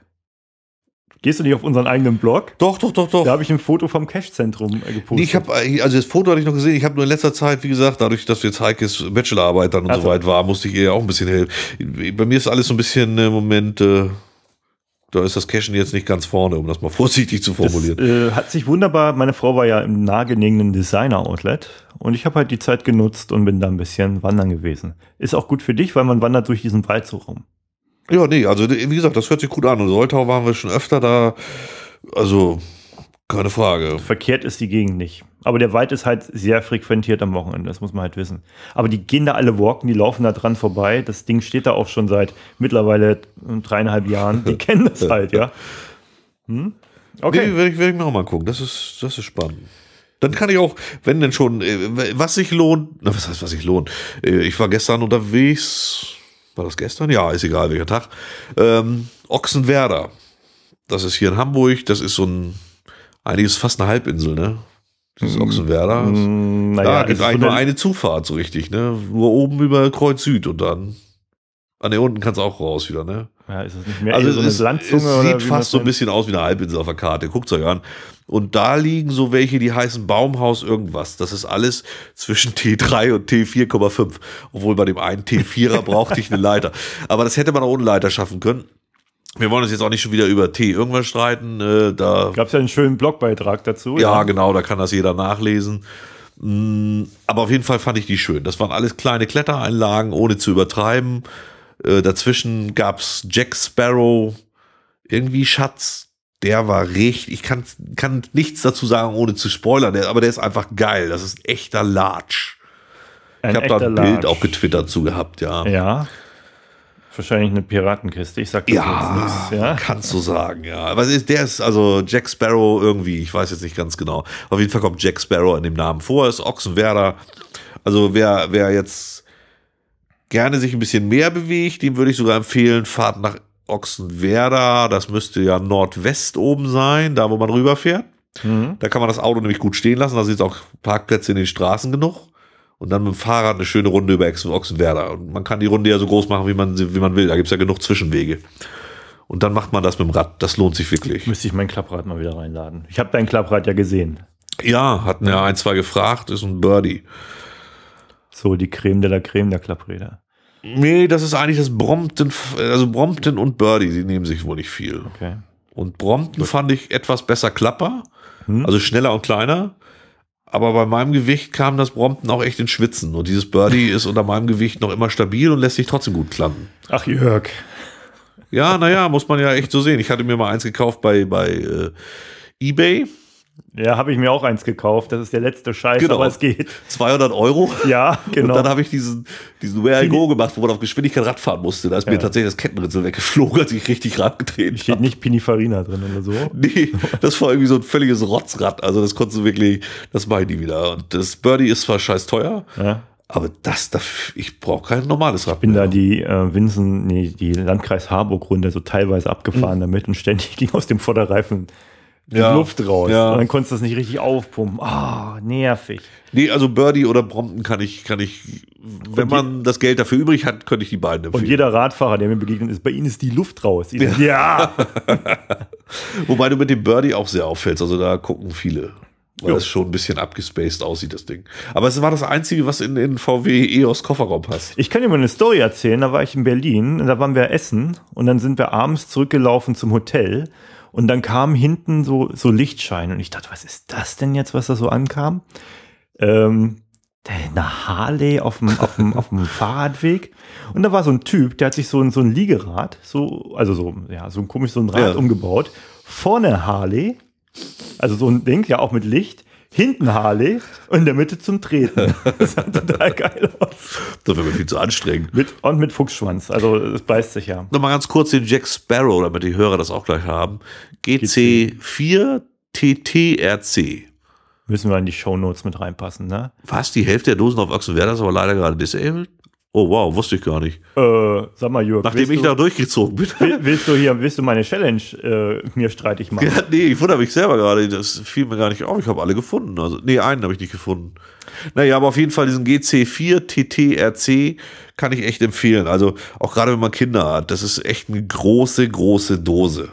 Gehst du nicht auf unseren eigenen Blog? Doch, doch, doch, doch. Da habe ich ein Foto vom Cache-Zentrum äh, gepostet. Nee, ich habe, also das Foto hatte ich noch gesehen. Ich habe nur in letzter Zeit, wie gesagt, dadurch, dass jetzt Heikes Bachelorarbeit dann und Ach so so. weit war, musste ich ihr ja auch ein bisschen helfen. Bei mir ist alles so ein bisschen äh, im Moment, äh, da ist das Cashen jetzt nicht ganz vorne, um das mal vorsichtig zu das formulieren. äh, hat sich wunderbar, meine Frau war ja im nahegelegenen Designer-Outlet und ich habe halt die Zeit genutzt und bin da ein bisschen wandern gewesen. Ist auch gut für dich, weil man wandert durch diesen Wald so rum. Ja, nee, also wie gesagt, das hört sich gut an. Und Soltau waren wir schon öfter da. Also, keine Frage. Verkehrt ist die Gegend nicht. Aber der Wald ist halt sehr frequentiert am Wochenende, das muss man halt wissen. Aber die gehen da alle walken, die laufen da dran vorbei. Das Ding steht da auch schon seit mittlerweile dreieinhalb Jahren. Die kennen das halt, ja. Hm? Okay. Nee, werde ich, werd ich mir auch mal gucken. Das ist, das ist spannend. Dann kann ich auch, wenn denn schon, äh, was sich lohnt, na, was heißt, was sich lohnt? Äh, Ich war gestern unterwegs, war das gestern? Ja, ist egal, welcher Tag. Ähm, Ochsenwerder. Das ist hier in Hamburg, das ist so ein, eigentlich ist es fast eine Halbinsel, ne? Dieses Ochsenwerder. Mm, Ja, naja, gibt es ist eigentlich so nur eine- eine Zufahrt so richtig, ne? Nur oben über Kreuz Süd und dann. An der unten kannst du auch raus wieder, ne? Ja, ist es nicht mehr Also eher so es, eine ist, Landzunge? es oder sieht wie man fast so ein nennt? bisschen aus wie eine Halbinsel auf der Karte. Guckt euch an. Und da liegen so welche, die heißen Baumhaus irgendwas. Das ist alles zwischen T drei und T vier Komma fünf. Obwohl bei dem einen T vierer brauchte ich eine Leiter. Aber das hätte man auch ohne Leiter schaffen können. Wir wollen uns jetzt auch nicht schon wieder über T irgendwas streiten. Äh, da Gab es ja einen schönen Blogbeitrag dazu. ja, genau, da kann das jeder nachlesen. Mm, Aber auf jeden Fall fand ich die schön. Das waren alles kleine Klettereinlagen, ohne zu übertreiben. Äh, dazwischen gab's Jack Sparrow, irgendwie Schatz. Der war richtig, ich kann, kann nichts dazu sagen, ohne zu spoilern, der, aber der ist einfach geil. Das ist echter Larch. Ein Ich habe da echter ein Bild Larch. auch getwittert zu gehabt, ja. Ja. Wahrscheinlich eine Piratenkiste. Ich sag das jetzt Ja, nichts. Ja. kannst du sagen, ja. Aber es ist, der ist also Jack Sparrow irgendwie, ich weiß jetzt nicht ganz genau. Auf jeden Fall kommt Jack Sparrow in dem Namen vor, ist Ochsenwerder. Also wer, wer jetzt gerne sich ein bisschen mehr bewegt, dem würde ich sogar empfehlen, Fahrt nach Ochsenwerder. Das müsste ja Nordwest oben sein, da wo man rüberfährt. Mhm. Da kann man das Auto nämlich gut stehen lassen. Da sind auch Parkplätze in den Straßen genug. und dann mit dem Fahrrad eine schöne Runde über Ochsenwerder. Und man kann die Runde ja so groß machen, wie man, wie man will. Da gibt es ja genug Zwischenwege. Und dann macht man das mit dem Rad. Das lohnt sich wirklich. Müsste ich mein Klapprad mal wieder reinladen. Ich habe dein Klapprad ja gesehen. Ja, hatten ja ein, zwei gefragt. Ist ein Birdie. So die Creme de la Creme der Klappräder. Nee, das ist eigentlich das Brompton, also Brompton und Birdie, die nehmen sich wohl nicht viel. Okay. Und Brompton fand ich etwas besser Klapper, hm. also schneller und kleiner. Aber bei meinem Gewicht kam das Brompton auch echt ins Schwitzen. Und dieses Birdie ist unter meinem Gewicht noch immer stabil und lässt sich trotzdem gut klappen. Ach Jörg. Ja, naja, muss man ja echt so sehen. Ich hatte mir mal eins gekauft bei, bei äh, eBay. Ja, habe ich mir auch eins gekauft. Das ist der letzte Scheiß, genau. aber es geht. zweihundert Euro. Ja, genau. Und dann habe ich diesen, diesen Where I Go gemacht, wo man auf Geschwindigkeit Rad fahren musste. Da ist ja. mir tatsächlich das Kettenritzel weggeflogen, als ich richtig Rad getreten habe. Steht nicht Pininfarina drin oder so? Nee, das war irgendwie so ein völliges Rotzrad. Also das konntest du wirklich, das mache ich nie wieder. Und das Birdie ist zwar scheiß teuer, ja. aber das, das ich brauche kein normales Rad. Ich bin mehr. da die äh, Winsen, nee, die Landkreis Harburg-Runde so teilweise abgefahren mhm. damit und ständig ging aus dem Vorderreifen die ja, Luft raus. Ja. Und dann konntest du das nicht richtig aufpumpen. Ah, oh, nervig. Nee, also Birdie oder Brompton kann ich, kann ich, wenn und man je- das Geld dafür übrig hat, könnte ich die beiden empfehlen. Und jeder Radfahrer, der mir begegnet ist, bei ihnen ist die Luft raus. Ja. ja. Wobei du mit dem Birdie auch sehr auffällst. Also da gucken viele. Weil es schon ein bisschen abgespaced aussieht, das Ding. Aber es war das Einzige, was in, in V W E O S Kofferraum passt. Ich kann dir mal eine Story erzählen. Da war ich in Berlin, da waren wir essen und dann sind wir abends zurückgelaufen zum Hotel. Und dann kam hinten so, so Lichtschein. Und ich dachte, was ist das denn jetzt, was da so ankam? Ähm, eine Harley auf dem, auf dem, auf dem Fahrradweg. Und da war so ein Typ, der hat sich so ein, so ein Liegerad, so, also so, ja, so ein komisch, so ein Rad ja. umgebaut. Vorne Harley, also so ein Ding, ja auch mit Licht. Hinten Harley und in der Mitte zum Treten. Das sah total geil aus. Das wäre mir viel zu anstrengend. Mit, und mit Fuchsschwanz, also es beißt sich ja. Nochmal ganz kurz den Jack Sparrow, damit die Hörer das auch gleich haben. G C vier T T R C. Müssen wir in die Shownotes mit reinpassen, ne? Was, die Hälfte der Dosen auf Ochsenwerder ist aber leider gerade disabled? Oh wow, wusste ich gar nicht. Äh, sag mal, Jörg. Nachdem ich du, da durchgezogen bin. Willst du hier, willst du meine Challenge äh, mir streitig machen? Ja, nee, ich wundere mich selber gerade. Das fiel mir gar nicht auf. Ich habe alle gefunden. Also, nee, einen habe ich nicht gefunden. Naja, aber auf jeden Fall diesen G C vier T T R C kann ich echt empfehlen. Also auch gerade wenn man Kinder hat. Das ist echt eine große, große Dose.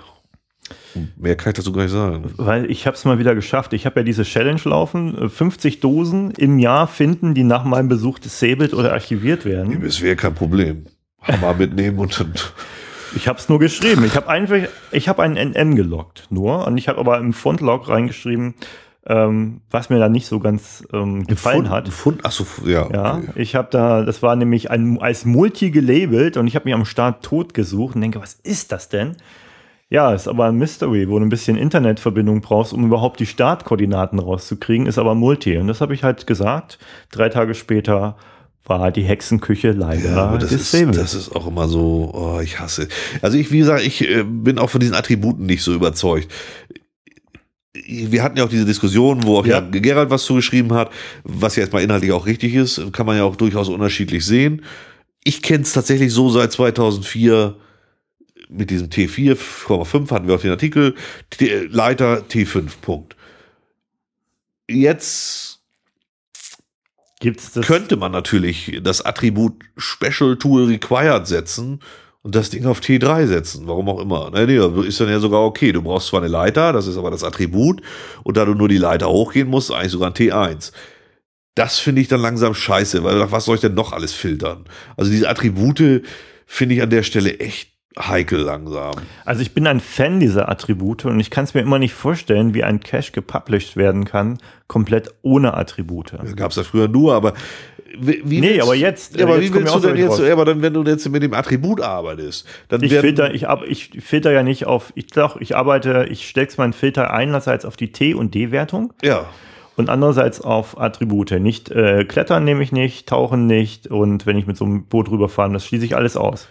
Mehr kann ich dazu gar nicht sagen. Weil ich habe es mal wieder geschafft. Ich habe ja diese Challenge laufen. fünfzig Dosen im Jahr finden, die nach meinem Besuch disabled oder archiviert werden. Das wäre kein Problem. Hammer mitnehmen und dann... Ich habe es nur geschrieben. Ich habe einfach, ich habe einen N M geloggt nur. Und ich habe aber im Fundlog reingeschrieben, ähm, was mir da nicht so ganz ähm, gefallen Fund, hat. Fund, achso, ja. Ja, okay. Ich habe da, das war nämlich ein, als Multi gelabelt und ich habe mich am Start tot gesucht und denke, was ist das denn? Ja, ist aber ein Mystery, wo du ein bisschen Internetverbindung brauchst, um überhaupt die Startkoordinaten rauszukriegen, ist aber Multi. Und das habe ich halt gesagt. Drei Tage später war die Hexenküche leider ja, das disabled. Ist, das ist auch immer so, oh, ich hasse. Also ich, wie gesagt, ich äh, bin auch von diesen Attributen nicht so überzeugt. Wir hatten ja auch diese Diskussion, wo auch ja. ja Gerald was zugeschrieben hat, was ja erstmal inhaltlich auch richtig ist, kann man ja auch durchaus unterschiedlich sehen. Ich kenne es tatsächlich so seit zweitausendvier mit diesem T vier Komma fünf hatten wir auch den Artikel, T- Leiter T fünf, Punkt. Jetzt Gibt's das? Könnte man natürlich das Attribut Special Tool Required setzen und das Ding auf T drei setzen, warum auch immer. Nee, nee, ist dann ja sogar okay. Du brauchst zwar eine Leiter, das ist aber das Attribut, und da du nur die Leiter hochgehen musst, eigentlich sogar ein T eins. Das finde ich dann langsam scheiße, weil was soll ich denn noch alles filtern? Also diese Attribute finde ich an der Stelle echt heikel langsam. Also ich bin ein Fan dieser Attribute und ich kann es mir immer nicht vorstellen, wie ein Cache gepublished werden kann, komplett ohne Attribute. Gab es ja früher nur, aber wie, wie nee, aber jetzt. Ja, aber jetzt wie willst du denn jetzt, aber dann, wenn du jetzt mit dem Attribut arbeitest, dann ich filter, ich, ab, ich filter ja nicht auf, ich doch, ich arbeite, ich stecke meinen Filter einerseits auf die T- und D-Wertung. Ja. Und andererseits auf Attribute. Nicht äh, klettern nehme ich nicht, tauchen nicht und wenn ich mit so einem Boot rüberfahre, das schließe ich alles aus.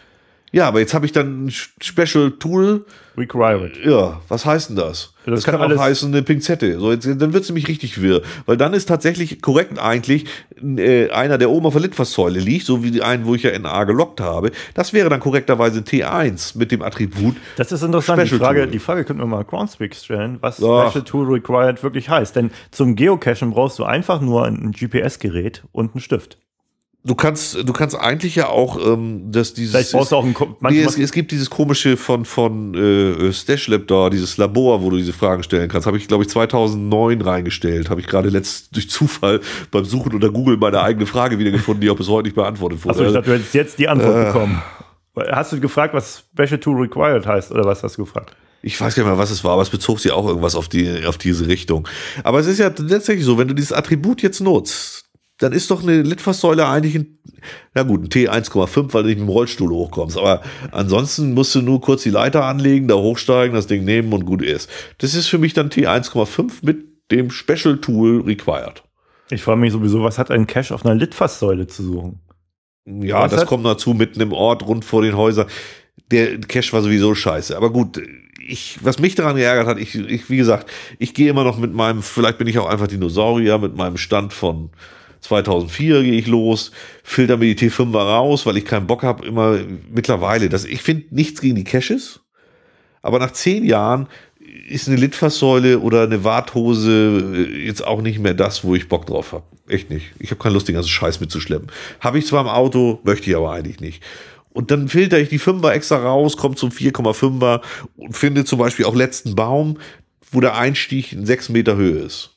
Ja, aber jetzt habe ich dann ein Special Tool. Required. Ja, was heißt denn das? Das Das, kann, kann auch heißen eine Pinzette. So, jetzt, dann wird es nämlich richtig wirr. Weil dann ist tatsächlich korrekt eigentlich äh, einer, der oben auf der Litfaßsäule liegt, so wie die einen, wo ich ja N A gelockt habe. Das wäre dann korrekterweise T eins mit dem Attribut. Das ist interessant. Die Special Frage, Tool. die Frage könnten wir mal Groundspeak stellen, was Ach. Special Tool Required wirklich heißt. Denn zum Geocachen brauchst du einfach nur ein G P S-Gerät und einen Stift. Du kannst, du kannst eigentlich ja auch, ähm, dass dieses. Vielleicht brauchst du auch ein Ko- Nee, es, es gibt dieses komische von, von äh, Stashlab da, dieses Labor, wo du diese Fragen stellen kannst. Habe ich, glaube ich, zweitausendneun reingestellt. Habe ich gerade letzt durch Zufall beim Suchen unter Google meine eigene Frage wiedergefunden, die auch bis heute nicht beantwortet wurde. Achso, ich dachte, du hättest jetzt die Antwort äh. bekommen. Hast du gefragt, was Special Tool Required heißt, oder was hast du gefragt? Ich weiß gar nicht mehr, was es war, aber es bezog sich auch irgendwas auf, die, auf diese Richtung. Aber es ist ja tatsächlich so, wenn du dieses Attribut jetzt nutzt, dann ist doch eine Litfaßsäule eigentlich ein, na gut, ein T eins Komma fünf, weil du nicht mit dem Rollstuhl hochkommst. Aber ansonsten musst du nur kurz die Leiter anlegen, da hochsteigen, das Ding nehmen und gut ist. Das ist für mich dann T eins Komma fünf mit dem Special Tool Required. Ich frage mich sowieso, was hat ein Cache auf einer Litfaßsäule zu suchen? Ja, was das hat? kommt dazu, mitten im Ort, rund vor den Häusern. Der Cache war sowieso scheiße. Aber gut, ich, was mich daran geärgert hat, ich, ich, wie gesagt, ich gehe immer noch mit meinem, vielleicht bin ich auch einfach Dinosaurier, mit meinem Stand von zweitausendvier gehe ich los, filter mir die T fünfer raus, weil ich keinen Bock habe, immer mittlerweile. Das, ich finde nichts gegen die Caches, aber nach zehn Jahren ist eine Litfaßsäule oder eine Warthose jetzt auch nicht mehr das, wo ich Bock drauf habe. Echt nicht. Ich habe keine Lust, den ganzen Scheiß mitzuschleppen. Habe ich zwar im Auto, möchte ich aber eigentlich nicht. Und dann filter ich die Fünfer extra raus, komme zum vier Komma fünfer und finde zum Beispiel auch letzten Baum, wo der Einstieg in sechs Meter Höhe ist.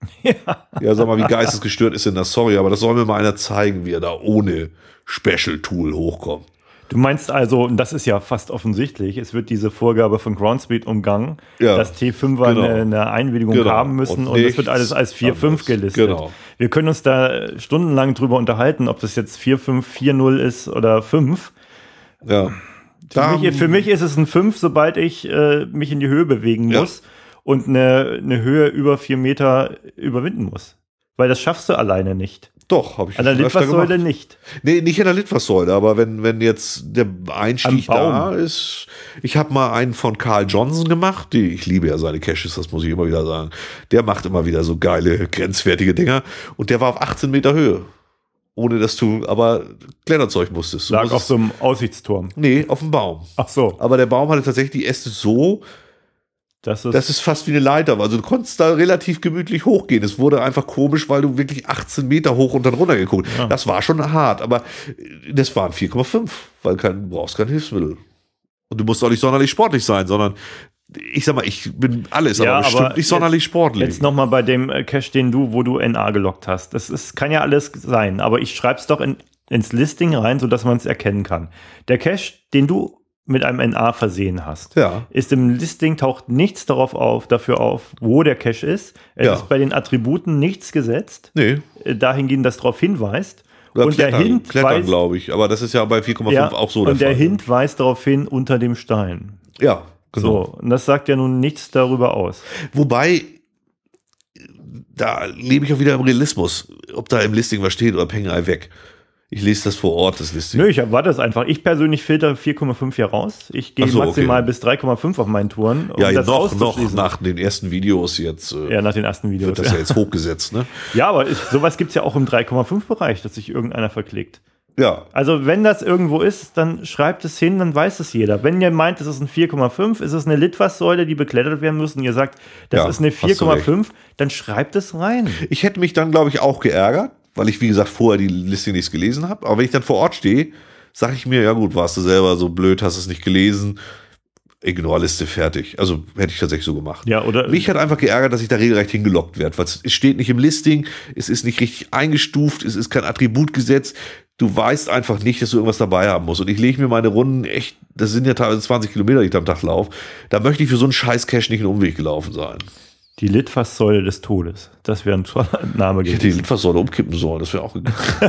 Ja. Ja, sag mal, wie geistesgestört ist denn das? Sorry, aber das soll mir mal einer zeigen, wie er da ohne Special Tool hochkommt. Du meinst also, und das ist ja fast offensichtlich, es wird diese Vorgabe von Groundspeak umgangen, ja, dass T fünfer genau. eine, eine Einwilligung genau. haben müssen und, und das wird alles als vier Komma fünf gelistet. Genau. Wir können uns da stundenlang drüber unterhalten, ob das jetzt vier Komma fünf, vier Komma null ist oder fünf. Ja. Für mich, für mich ist es ein fünf, sobald ich äh, mich in die Höhe bewegen muss. Ja. Und eine, eine Höhe über vier Meter überwinden muss. Weil das schaffst du alleine nicht. Doch, habe ich an der Litfaßsäule nicht. Nee, nicht an der Litfaßsäule, aber wenn, wenn jetzt der Einstieg da ist. Ich habe mal einen von Carl Johnson gemacht. Die, ich liebe ja seine Caches, das muss ich immer wieder sagen. Der macht immer wieder so geile, grenzwertige Dinger. Und der war auf achtzehn Meter Höhe. Ohne dass du aber Kletterzeug musstest. Du Lag musstest, auf so einem Aussichtsturm? Nee, auf dem Baum. Ach so. Aber der Baum hatte tatsächlich die Äste so, Das ist, das ist fast wie eine Leiter. Also du konntest da relativ gemütlich hochgehen. Es wurde einfach komisch, weil du wirklich achtzehn Meter hoch und dann runter geguckt. Ja. Das war schon hart, aber das waren vier Komma fünf, weil kein, du brauchst kein Hilfsmittel. Und du musst auch nicht sonderlich sportlich sein, sondern ich sag mal, ich bin alles, ja, aber bestimmt aber nicht sonderlich jetzt, sportlich. Jetzt nochmal bei dem Cache, den du, wo du N A gelockt hast. Das ist, kann ja alles sein, aber ich schreib's doch in, ins Listing rein, sodass man es erkennen kann. Der Cache, den du mit einem N A versehen hast, ja. ist im Listing, taucht nichts darauf auf, dafür auf, wo der Cache ist. Es ja. ist bei den Attributen nichts gesetzt, nee. dahingehend, das darauf hinweist. Oder und Klettern, der Hint Klettern, glaube ich. Aber das ist ja bei vier Komma fünf ja, auch so der und der Fall. Hint weist darauf hin, unter dem Stein. Ja, genau. So, und das sagt ja nun nichts darüber aus. Wobei, da lebe ich auch wieder im Realismus. Ob da im Listing was steht oder Pengei weg. Ich lese das vor Ort, das Listing. Nö, ich erwarte das einfach. Ich persönlich filter vier Komma fünf hier raus. Ich gehe so, maximal okay. bis drei Komma fünf auf meinen Touren. Um ja, das noch, noch nach den ersten Videos jetzt. Äh, ja, nach den ersten Videos. Wird das ja, ja jetzt hochgesetzt, ne? Ja, aber ich, sowas gibt es ja auch im drei Komma fünf Bereich, dass sich irgendeiner verklickt. Ja. Also wenn das irgendwo ist, dann schreibt es hin, dann weiß es jeder. Wenn ihr meint, es ist ein vier Komma fünf, ist es eine Litfaßsäule, die beklettert werden muss und ihr sagt, das ja, ist eine vier Komma fünf, dann schreibt es rein. Ich hätte mich dann, glaube ich, auch geärgert, weil ich, wie gesagt, vorher die Listing nichts gelesen habe. Aber wenn ich dann vor Ort stehe, sage ich mir, ja gut, warst du selber so blöd, hast es nicht gelesen, Ignorliste fertig. Also hätte ich tatsächlich so gemacht. Ja, oder mich hat einfach geärgert, dass ich da regelrecht hingelockt werde, weil es steht nicht im Listing, es ist nicht richtig eingestuft, es ist kein Attribut gesetzt. Du weißt einfach nicht, dass du irgendwas dabei haben musst. Und ich lege mir meine Runden echt, das sind ja teilweise zwanzig Kilometer, die ich am Tag laufe. Da möchte ich für so einen scheiß Cache nicht einen Umweg gelaufen sein. Die Litfaßsäule des Todes. Das wäre ein toller Name gewesen. Ich hätte die Litfaßsäule umkippen sollen, das wäre auch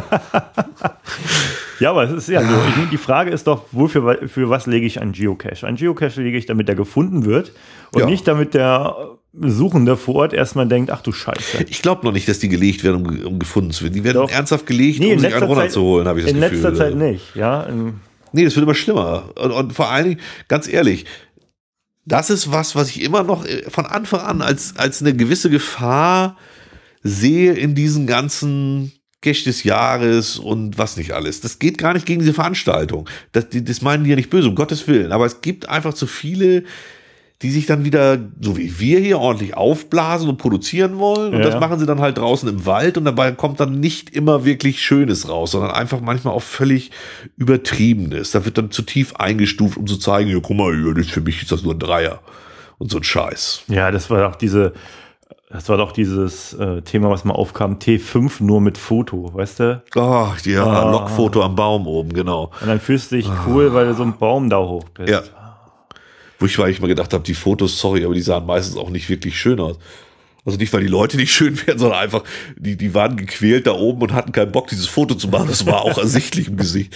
Ja, aber es ist ja so. Ich, die Frage ist doch, wofür, für was lege ich einen Geocache? Einen Geocache lege ich, damit der gefunden wird und ja. nicht damit der Suchende vor Ort erstmal denkt, ach du Scheiße. Ich glaube noch nicht, dass die gelegt werden, um, um gefunden zu werden. Die werden doch. ernsthaft gelegt, nee, um sich einen runterzuholen, habe ich das in Gefühl. In letzter Zeit nicht, ja. In Nee, das wird immer schlimmer. Und, und vor allen Dingen, ganz ehrlich, das ist was, was ich immer noch von Anfang an als, als eine gewisse Gefahr sehe in diesen ganzen Cash des Jahres und was nicht alles. Das geht gar nicht gegen diese Veranstaltung. Das, das meinen die ja nicht böse, um Gottes Willen. Aber es gibt einfach zu viele, die sich dann wieder, so wie wir hier, ordentlich aufblasen und produzieren wollen. Und ja. das machen sie dann halt draußen im Wald. Und dabei kommt dann nicht immer wirklich Schönes raus, sondern einfach manchmal auch völlig Übertriebenes. Da wird dann zu tief eingestuft, um zu zeigen, ja, guck mal, das für mich ist das nur ein Dreier. Und so ein Scheiß. Ja, das war auch diese, das war doch dieses äh, Thema, was mal aufkam, T fünf nur mit Foto, weißt du? Ach, ja, ah. Logfoto am Baum oben, genau. Und dann fühlst du dich ah. cool, weil du so einen Baum da hoch bist. Ja. Wo ich eigentlich mal gedacht habe, die Fotos, sorry, aber die sahen meistens auch nicht wirklich schön aus. Also nicht, weil die Leute nicht schön wären, sondern einfach, die, die waren gequält da oben und hatten keinen Bock, dieses Foto zu machen. Das war auch ersichtlich im Gesicht.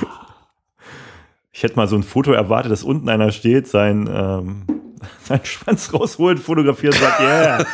Ich hätte mal so ein Foto erwartet, dass unten einer steht, sein, ähm, seinen Schwanz rausholt, fotografiert und sagt, yeah.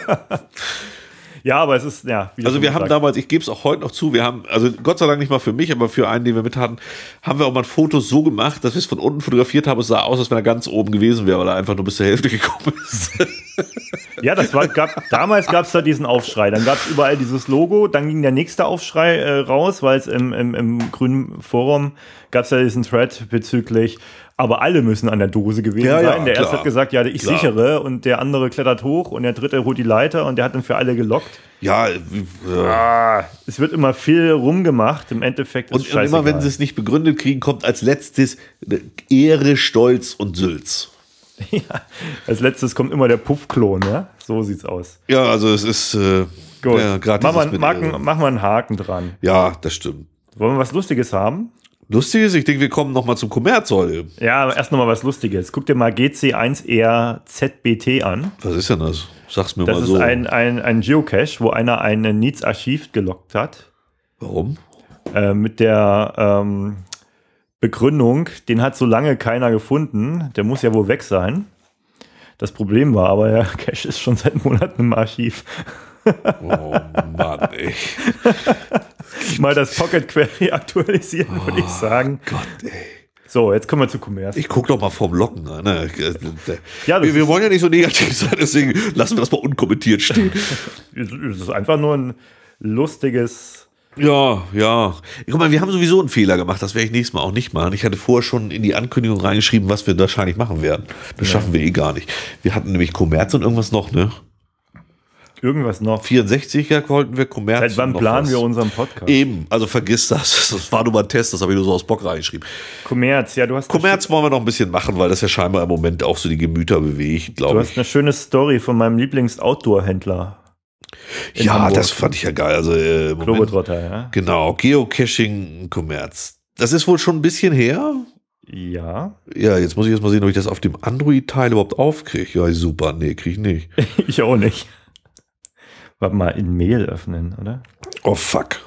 Ja, aber es ist, ja. Wie also wir haben damals, ich gebe es auch heute noch zu, wir haben, also Gott sei Dank nicht mal für mich, aber für einen, den wir mit hatten, haben wir auch mal Fotos so gemacht, dass wir es von unten fotografiert haben. Es sah aus, als wenn er ganz oben gewesen wäre, weil er einfach nur bis zur Hälfte gekommen ist. Ja, das war, gab, damals gab es da diesen Aufschrei. Dann gab es überall dieses Logo, dann ging der nächste Aufschrei äh, raus, weil es im, im, im grünen Forum gab es ja diesen Thread bezüglich, aber alle müssen an der Dose gewesen ja, sein. Ja, der klar. erste hat gesagt, ja, ich klar. sichere, und der andere klettert hoch und der dritte holt die Leiter und der hat dann für alle gelockt. Ja, äh, ah, es wird immer viel rumgemacht, im Endeffekt ist und, und immer, wenn sie es nicht begründet kriegen, kommt als letztes Ehre, Stolz und Sülz. Ja, als letztes kommt immer der Puffklon, ja? So sieht's aus. Ja, also es ist äh, gut. Ja, machen wir Marken, mach einen Haken dran. Ja, das stimmt. Wollen wir was Lustiges haben? Lustiges? Ich denke, wir kommen nochmal zum Kommerz heute. Ja, erst nochmal was Lustiges. Guck dir mal G C eins R Z B T an. Was ist denn das? Sag's mir das mal so. Das ist ein, ein, ein Geocache, wo einer ein Needs-Archiv gelockt hat. Warum? Äh, mit der ähm, Begründung, den hat so lange keiner gefunden, der muss ja wohl weg sein. Das Problem war aber, der Cache ist schon seit Monaten im Archiv. Oh Mann, ey. Mal das Pocket Query aktualisieren, oh, würde ich sagen. Gott, ey. So, jetzt kommen wir zu Commerz. Ich gucke doch mal vorm Locken an. Ne? Ja, wir, wir wollen ja nicht so negativ sein, deswegen lassen wir das mal unkommentiert stehen. Es ist einfach nur ein lustiges... Ja, ja. Guck mal, wir haben sowieso einen Fehler gemacht. Das werde ich nächstes Mal auch nicht machen. Ich hatte vorher schon in die Ankündigung reingeschrieben, was wir wahrscheinlich machen werden. Das ja. schaffen wir eh gar nicht. Wir hatten nämlich Kommerz und irgendwas noch, ne? Irgendwas noch. vierundsechziger wollten wir Kommerz. Seit wann planen was. wir unseren Podcast? Eben, also vergiss das. Das war nur mal ein Test, das habe ich nur so aus Bock reingeschrieben. Kommerz, ja, du hast... Kommerz wollen wir noch ein bisschen machen, weil das ja scheinbar im Moment auch so die Gemüter bewegt, glaube ich. Du hast eine schöne Story von meinem Lieblings-Outdoor-Händler. Ja, Hamburg. Das fand ich ja geil. Also, äh, Globetrotter, ja. Genau, Geocaching, Kommerz. Das ist wohl schon ein bisschen her. Ja. Ja, jetzt muss ich erst mal sehen, ob ich das auf dem Android-Teil überhaupt aufkriege. Ja, super. Nee, kriege ich nicht. Ich auch nicht. Warte mal, in Mail öffnen, oder? Oh, fuck.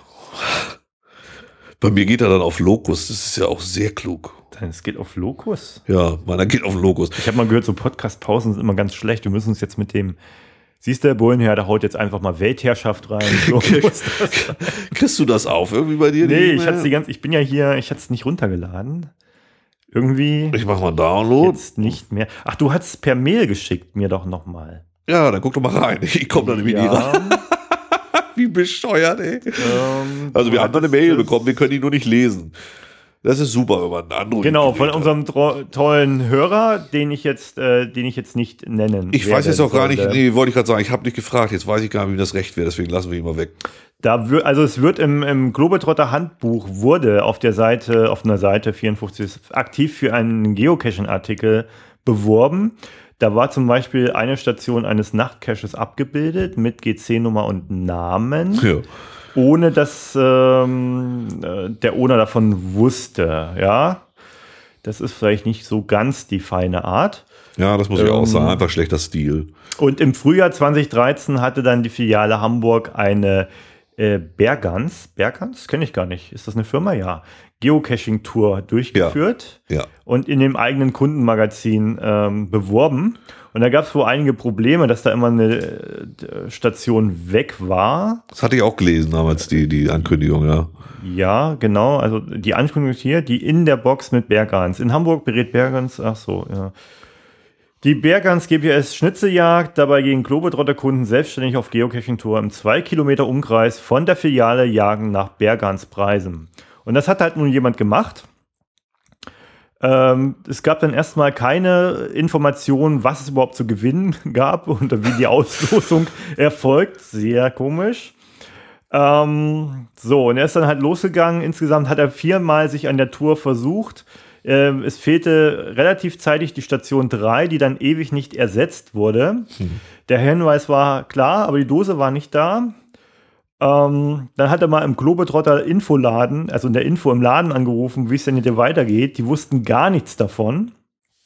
Bei mir geht er dann auf Locus. Das ist ja auch sehr klug. Es geht auf Locus? Ja, meiner geht auf Locus. Ich habe mal gehört, so Podcast-Pausen sind immer ganz schlecht. Wir müssen uns jetzt mit dem... Siehst du, der Bullenherr, der haut jetzt einfach mal Weltherrschaft rein. So Kriegst du das auf irgendwie bei dir? Nee, ich, die ganz, ich bin ja hier, ich hatte es nicht runtergeladen. Irgendwie. Ich mach mal Download. Jetzt nicht mehr. Ach, du hast es per Mail geschickt, mir doch nochmal. Ja, dann guck doch mal rein. Ich komme da nämlich ja. nie rein. Wie bescheuert, ey. Ähm, also wir haben da eine Mail bekommen, wir können die nur nicht lesen. Das ist super, wenn man einen Android. Genau, von unserem tro- tollen Hörer, den ich jetzt, äh, den ich jetzt nicht nennen Ich werde, weiß jetzt auch gar nicht, sollte. nee, wollte ich gerade sagen, ich habe nicht gefragt, jetzt weiß ich gar nicht, wie das Recht wäre, deswegen lassen wir ihn mal weg. Da wird, also es wird im, im Globetrotter Handbuch wurde auf der Seite, auf einer Seite vierundfünfzig aktiv für einen Geocaching-Artikel beworben. Da war zum Beispiel eine Station eines Nachtcaches abgebildet mit G C-Nummer und Namen. Ja. Ohne dass ähm, der Owner davon wusste, ja. Das ist vielleicht nicht so ganz die feine Art. Ja, das muss ich ähm, auch sagen, einfach schlechter Stil. Und im Frühjahr zwanzig dreizehn hatte dann die Filiale Hamburg eine äh, Bergans, Bergans, kenne ich gar nicht, ist das eine Firma? Ja. Geocaching-Tour durchgeführt ja, ja. und in dem eigenen Kundenmagazin ähm, beworben. Und da gab es wohl einige Probleme, dass da immer eine äh, Station weg war. Das hatte ich auch gelesen damals, die, die Ankündigung, ja. Ja, genau. Also die Ankündigung hier, die in der Box mit Bergans. In Hamburg berät Bergans, ach so, ja. Die Bergans G P S Schnitzeljagd, dabei gehen Globetrotter-Kunden selbstständig auf Geocaching-Tour im zwei Kilometer Umkreis von der Filiale jagen nach Bergans Preisen. Und das hat halt nun jemand gemacht. Ähm, es gab dann erstmal keine Informationen, was es überhaupt zu gewinnen gab und wie die Auslosung erfolgt. Sehr komisch. Ähm, so, und er ist dann halt losgegangen. Insgesamt hat er viermal sich an der Tour versucht. Ähm, es fehlte relativ zeitig die Station drei, die dann ewig nicht ersetzt wurde. Hm. Der Hinweis war klar, aber die Dose war nicht da. Ähm, dann hat er mal im Globetrotter Infoladen, also in der Info im Laden angerufen, wie es denn hier weitergeht. Die wussten gar nichts davon.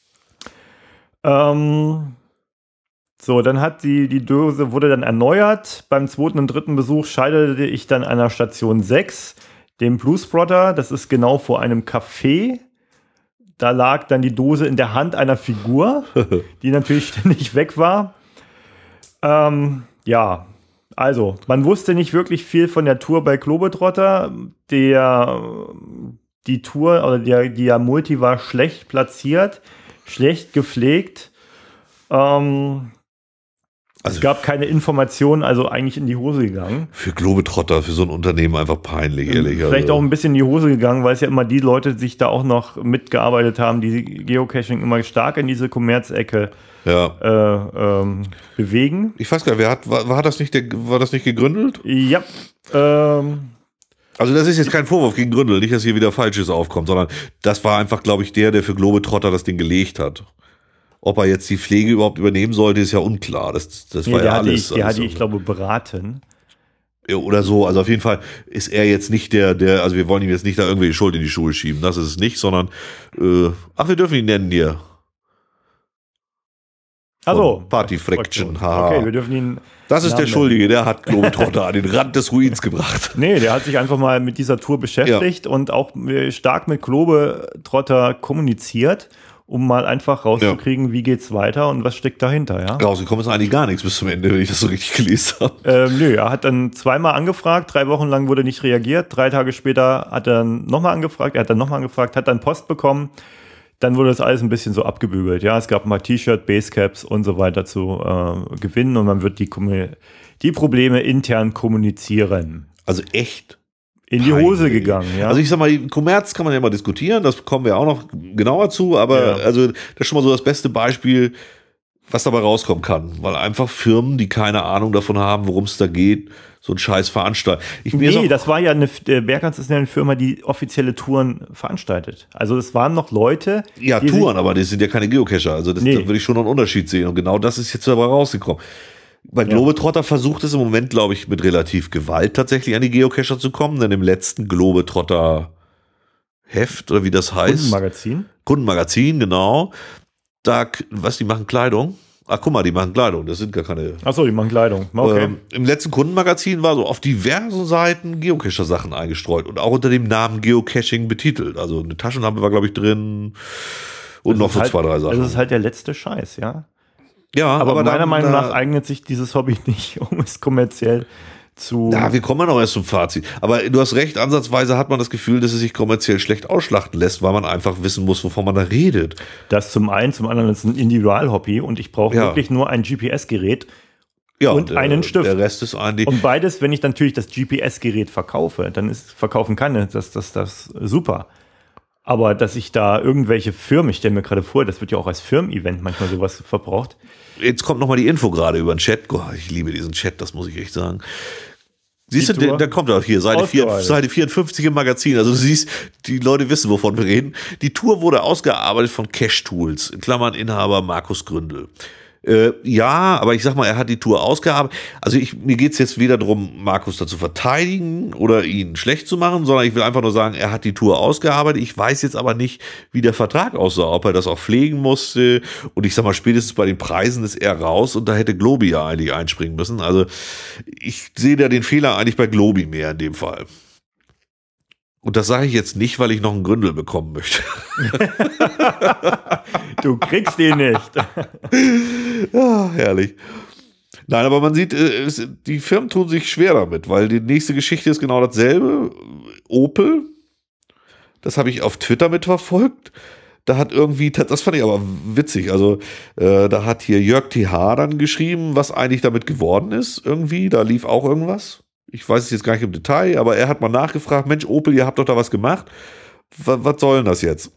Ähm, so, dann hat die, die Dose wurde dann erneuert. Beim zweiten und dritten Besuch scheiterte ich dann an der Station sechs, dem Bluesprotter. Das ist genau vor einem Café. Da lag dann die Dose in der Hand einer Figur, die natürlich ständig weg war. Ähm, ja, also, man wusste nicht wirklich viel von der Tour bei Globetrotter. Der, die Tour, oder der, der Multi war schlecht platziert, schlecht gepflegt. Ähm, also es gab keine Informationen, also eigentlich in die Hose gegangen. Für Globetrotter, für so ein Unternehmen einfach peinlich, ehrlich. Vielleicht also. auch ein bisschen in die Hose gegangen, weil es ja immer die Leute sich da auch noch mitgearbeitet haben, die Geocaching immer stark in diese Kommerzecke ja. äh, ähm, bewegen. Ich weiß gar nicht, wer hat, war, war, das nicht der, war das nicht gegründet? Ja. Ähm, also das ist jetzt kein Vorwurf gegen Gründel, nicht, dass hier wieder Falsches aufkommt, sondern das war einfach, glaube ich, der, der für Globetrotter das Ding gelegt hat. Ob er jetzt die Pflege überhaupt übernehmen sollte, ist ja unklar. Das, das nee, war ja hatte alles. Ich, der also, hatte ich, glaube beraten. Oder so. Also auf jeden Fall ist er jetzt nicht der, der, also wir wollen ihm jetzt nicht da irgendwie die Schuld in die Schuhe schieben. Das ist es nicht, sondern, äh, ach, wir dürfen ihn nennen hier. Also Party Fraction, haha. Okay, wir dürfen ihn. Das ist Namen der Schuldige, der hat Globetrotter an den Rand des Ruins gebracht. Nee, der hat sich einfach mal mit dieser Tour beschäftigt ja. und auch stark mit Globetrotter kommuniziert, um mal einfach rauszukriegen, ja. wie geht's weiter und was steckt dahinter, ja? Rausgekommen ist eigentlich gar nichts bis zum Ende, wenn ich das so richtig gelesen habe. Ähm, nö, er hat dann zweimal angefragt, drei Wochen lang wurde nicht reagiert, drei Tage später hat er nochmal angefragt, er hat dann nochmal angefragt, hat dann Post bekommen, dann wurde das alles ein bisschen so abgebügelt, ja, es gab mal T-Shirt, Basecaps und so weiter zu äh, gewinnen und man wird die, die Probleme intern kommunizieren. Also echt in die Hose gegangen, ja. Also ich sag mal, Kommerz kann man ja mal diskutieren, das kommen wir auch noch genauer zu, aber ja. also das ist schon mal so das beste Beispiel, was dabei rauskommen kann, weil einfach Firmen, die keine Ahnung davon haben, worum es da geht, so einen Scheiß veranstalten. Ich, nee, auch, das war ja eine, Bergans ist ja eine Firma, die offizielle Touren veranstaltet. Also es waren noch Leute. Ja, Touren, aber das sind ja keine Geocacher, also das, nee. da würde ich schon noch einen Unterschied sehen und genau das ist jetzt dabei rausgekommen. Bei Globetrotter ja. versucht es im Moment, glaube ich, mit relativ Gewalt tatsächlich an die Geocacher zu kommen, denn im letzten Globetrotter Heft, oder wie das heißt. Kundenmagazin. Kundenmagazin, genau. Da, was, die machen Kleidung? Ach, guck mal, die machen Kleidung, das sind gar keine... Ach so, die machen Kleidung, okay. Ähm, Im letzten Kundenmagazin war so auf diversen Seiten Geocacher-Sachen eingestreut und auch unter dem Namen Geocaching betitelt. Also eine Taschenlampe war, glaube ich, drin und das noch so halt, zwei, drei Sachen. Das ist halt der letzte Scheiß, ja. Ja, aber, aber meiner dann, Meinung nach äh, eignet sich dieses Hobby nicht, um es kommerziell zu... Ja, wir kommen ja noch erst zum Fazit. Aber du hast recht, ansatzweise hat man das Gefühl, dass es sich kommerziell schlecht ausschlachten lässt, weil man einfach wissen muss, wovon man da redet. Das zum einen, zum anderen ist ein Individualhobby und ich brauche ja. wirklich nur ein G P S-Gerät ja, und der, einen Stift. Der Rest ist eigentlich... Und beides, wenn ich natürlich das G P S-Gerät verkaufe, dann ist verkaufen kann, das das das super. Aber dass ich da irgendwelche Firmen, ich stelle mir gerade vor, das wird ja auch als Firmen-Event manchmal sowas verbraucht. Jetzt kommt noch mal die Info gerade über den Chat. Oh, ich liebe diesen Chat, das muss ich echt sagen. Siehst du, da kommt auch hier, Seite, vier, Seite vierundfünfzig im Magazin. Also du siehst, die Leute wissen, wovon wir reden. Die Tour wurde ausgearbeitet von Cache Tools, in Klammern Inhaber Markus Gründel. Äh, ja, aber ich sag mal, er hat die Tour ausgearbeitet. Also ich, mir geht's jetzt weder darum, Markus dazu verteidigen oder ihn schlecht zu machen, sondern ich will einfach nur sagen, er hat die Tour ausgearbeitet. Ich weiß jetzt aber nicht, wie der Vertrag aussah, ob er das auch pflegen musste. Und ich sag mal, spätestens bei den Preisen ist er raus und da hätte Globi ja eigentlich einspringen müssen. Also ich sehe da den Fehler eigentlich bei Globi mehr in dem Fall. Und das sage ich jetzt nicht, weil ich noch einen Gründel bekommen möchte. Du kriegst ihn nicht. Ja, herrlich. Nein, aber man sieht, die Firmen tun sich schwer damit, weil die nächste Geschichte ist genau dasselbe. Opel, das habe ich auf Twitter mitverfolgt. Da hat irgendwie, das fand ich aber witzig, also äh, da hat hier Jörg T H dann geschrieben, was eigentlich damit geworden ist irgendwie. Da lief auch irgendwas. Ich weiß es jetzt gar nicht im Detail, aber er hat mal nachgefragt, Mensch, Opel, ihr habt doch da was gemacht. Was, was soll denn das jetzt?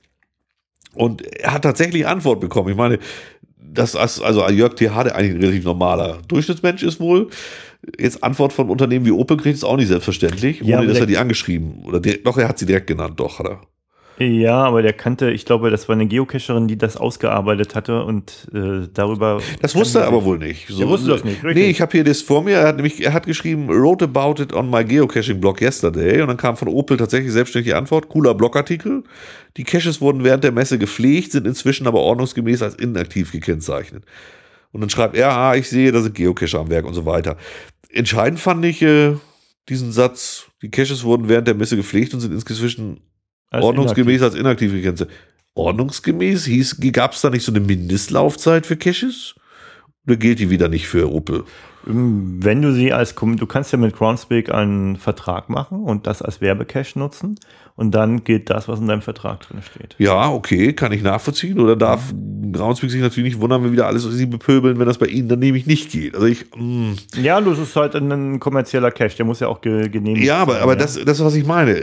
Und er hat tatsächlich Antwort bekommen. Ich meine, das, also Jörg T H, der eigentlich ein relativ normaler Durchschnittsmensch ist wohl, jetzt Antwort von Unternehmen wie Opel kriegt, ist auch nicht selbstverständlich, ohne ja, dass er die angeschrieben, oder direkt, doch, er hat sie direkt genannt, doch, hat er. Ja, aber der kannte, ich glaube, das war eine Geocacherin, die das ausgearbeitet hatte und äh, darüber... Das wusste er aber wohl nicht. So, er wusste das nicht, richtig. Nee, ich habe hier das vor mir, er hat nämlich, er hat geschrieben, wrote about it on my geocaching blog yesterday und dann kam von Opel tatsächlich selbstständige Antwort, cooler Blogartikel. Die Caches wurden während der Messe gepflegt, sind inzwischen aber ordnungsgemäß als inaktiv gekennzeichnet. Und dann schreibt er, ah, ich sehe, da sind Geocacher am Werk und so weiter. Entscheidend fand ich äh, diesen Satz, die Caches wurden während der Messe gepflegt und sind inzwischen Als ordnungsgemäß inaktiv. als inaktiv gekennzeichnet. Ordnungsgemäß? Gab es da nicht so eine Mindestlaufzeit für Caches? Oder gilt die wieder nicht für Opel? Wenn du sie als, du kannst ja mit Groundspeak einen Vertrag machen und das als Werbecache nutzen und dann gilt das, was in deinem Vertrag drin steht. Ja, okay, kann ich nachvollziehen. Oder darf Groundspeak sich natürlich nicht wundern, wenn wieder alles sie bepöbeln, wenn das bei ihnen dann nämlich nicht geht. Also ich, mh. Ja, das ist halt ein kommerzieller Cache, der muss ja auch ge- genehmigt ja, aber, sein. aber ja, das, das ist, was ich meine.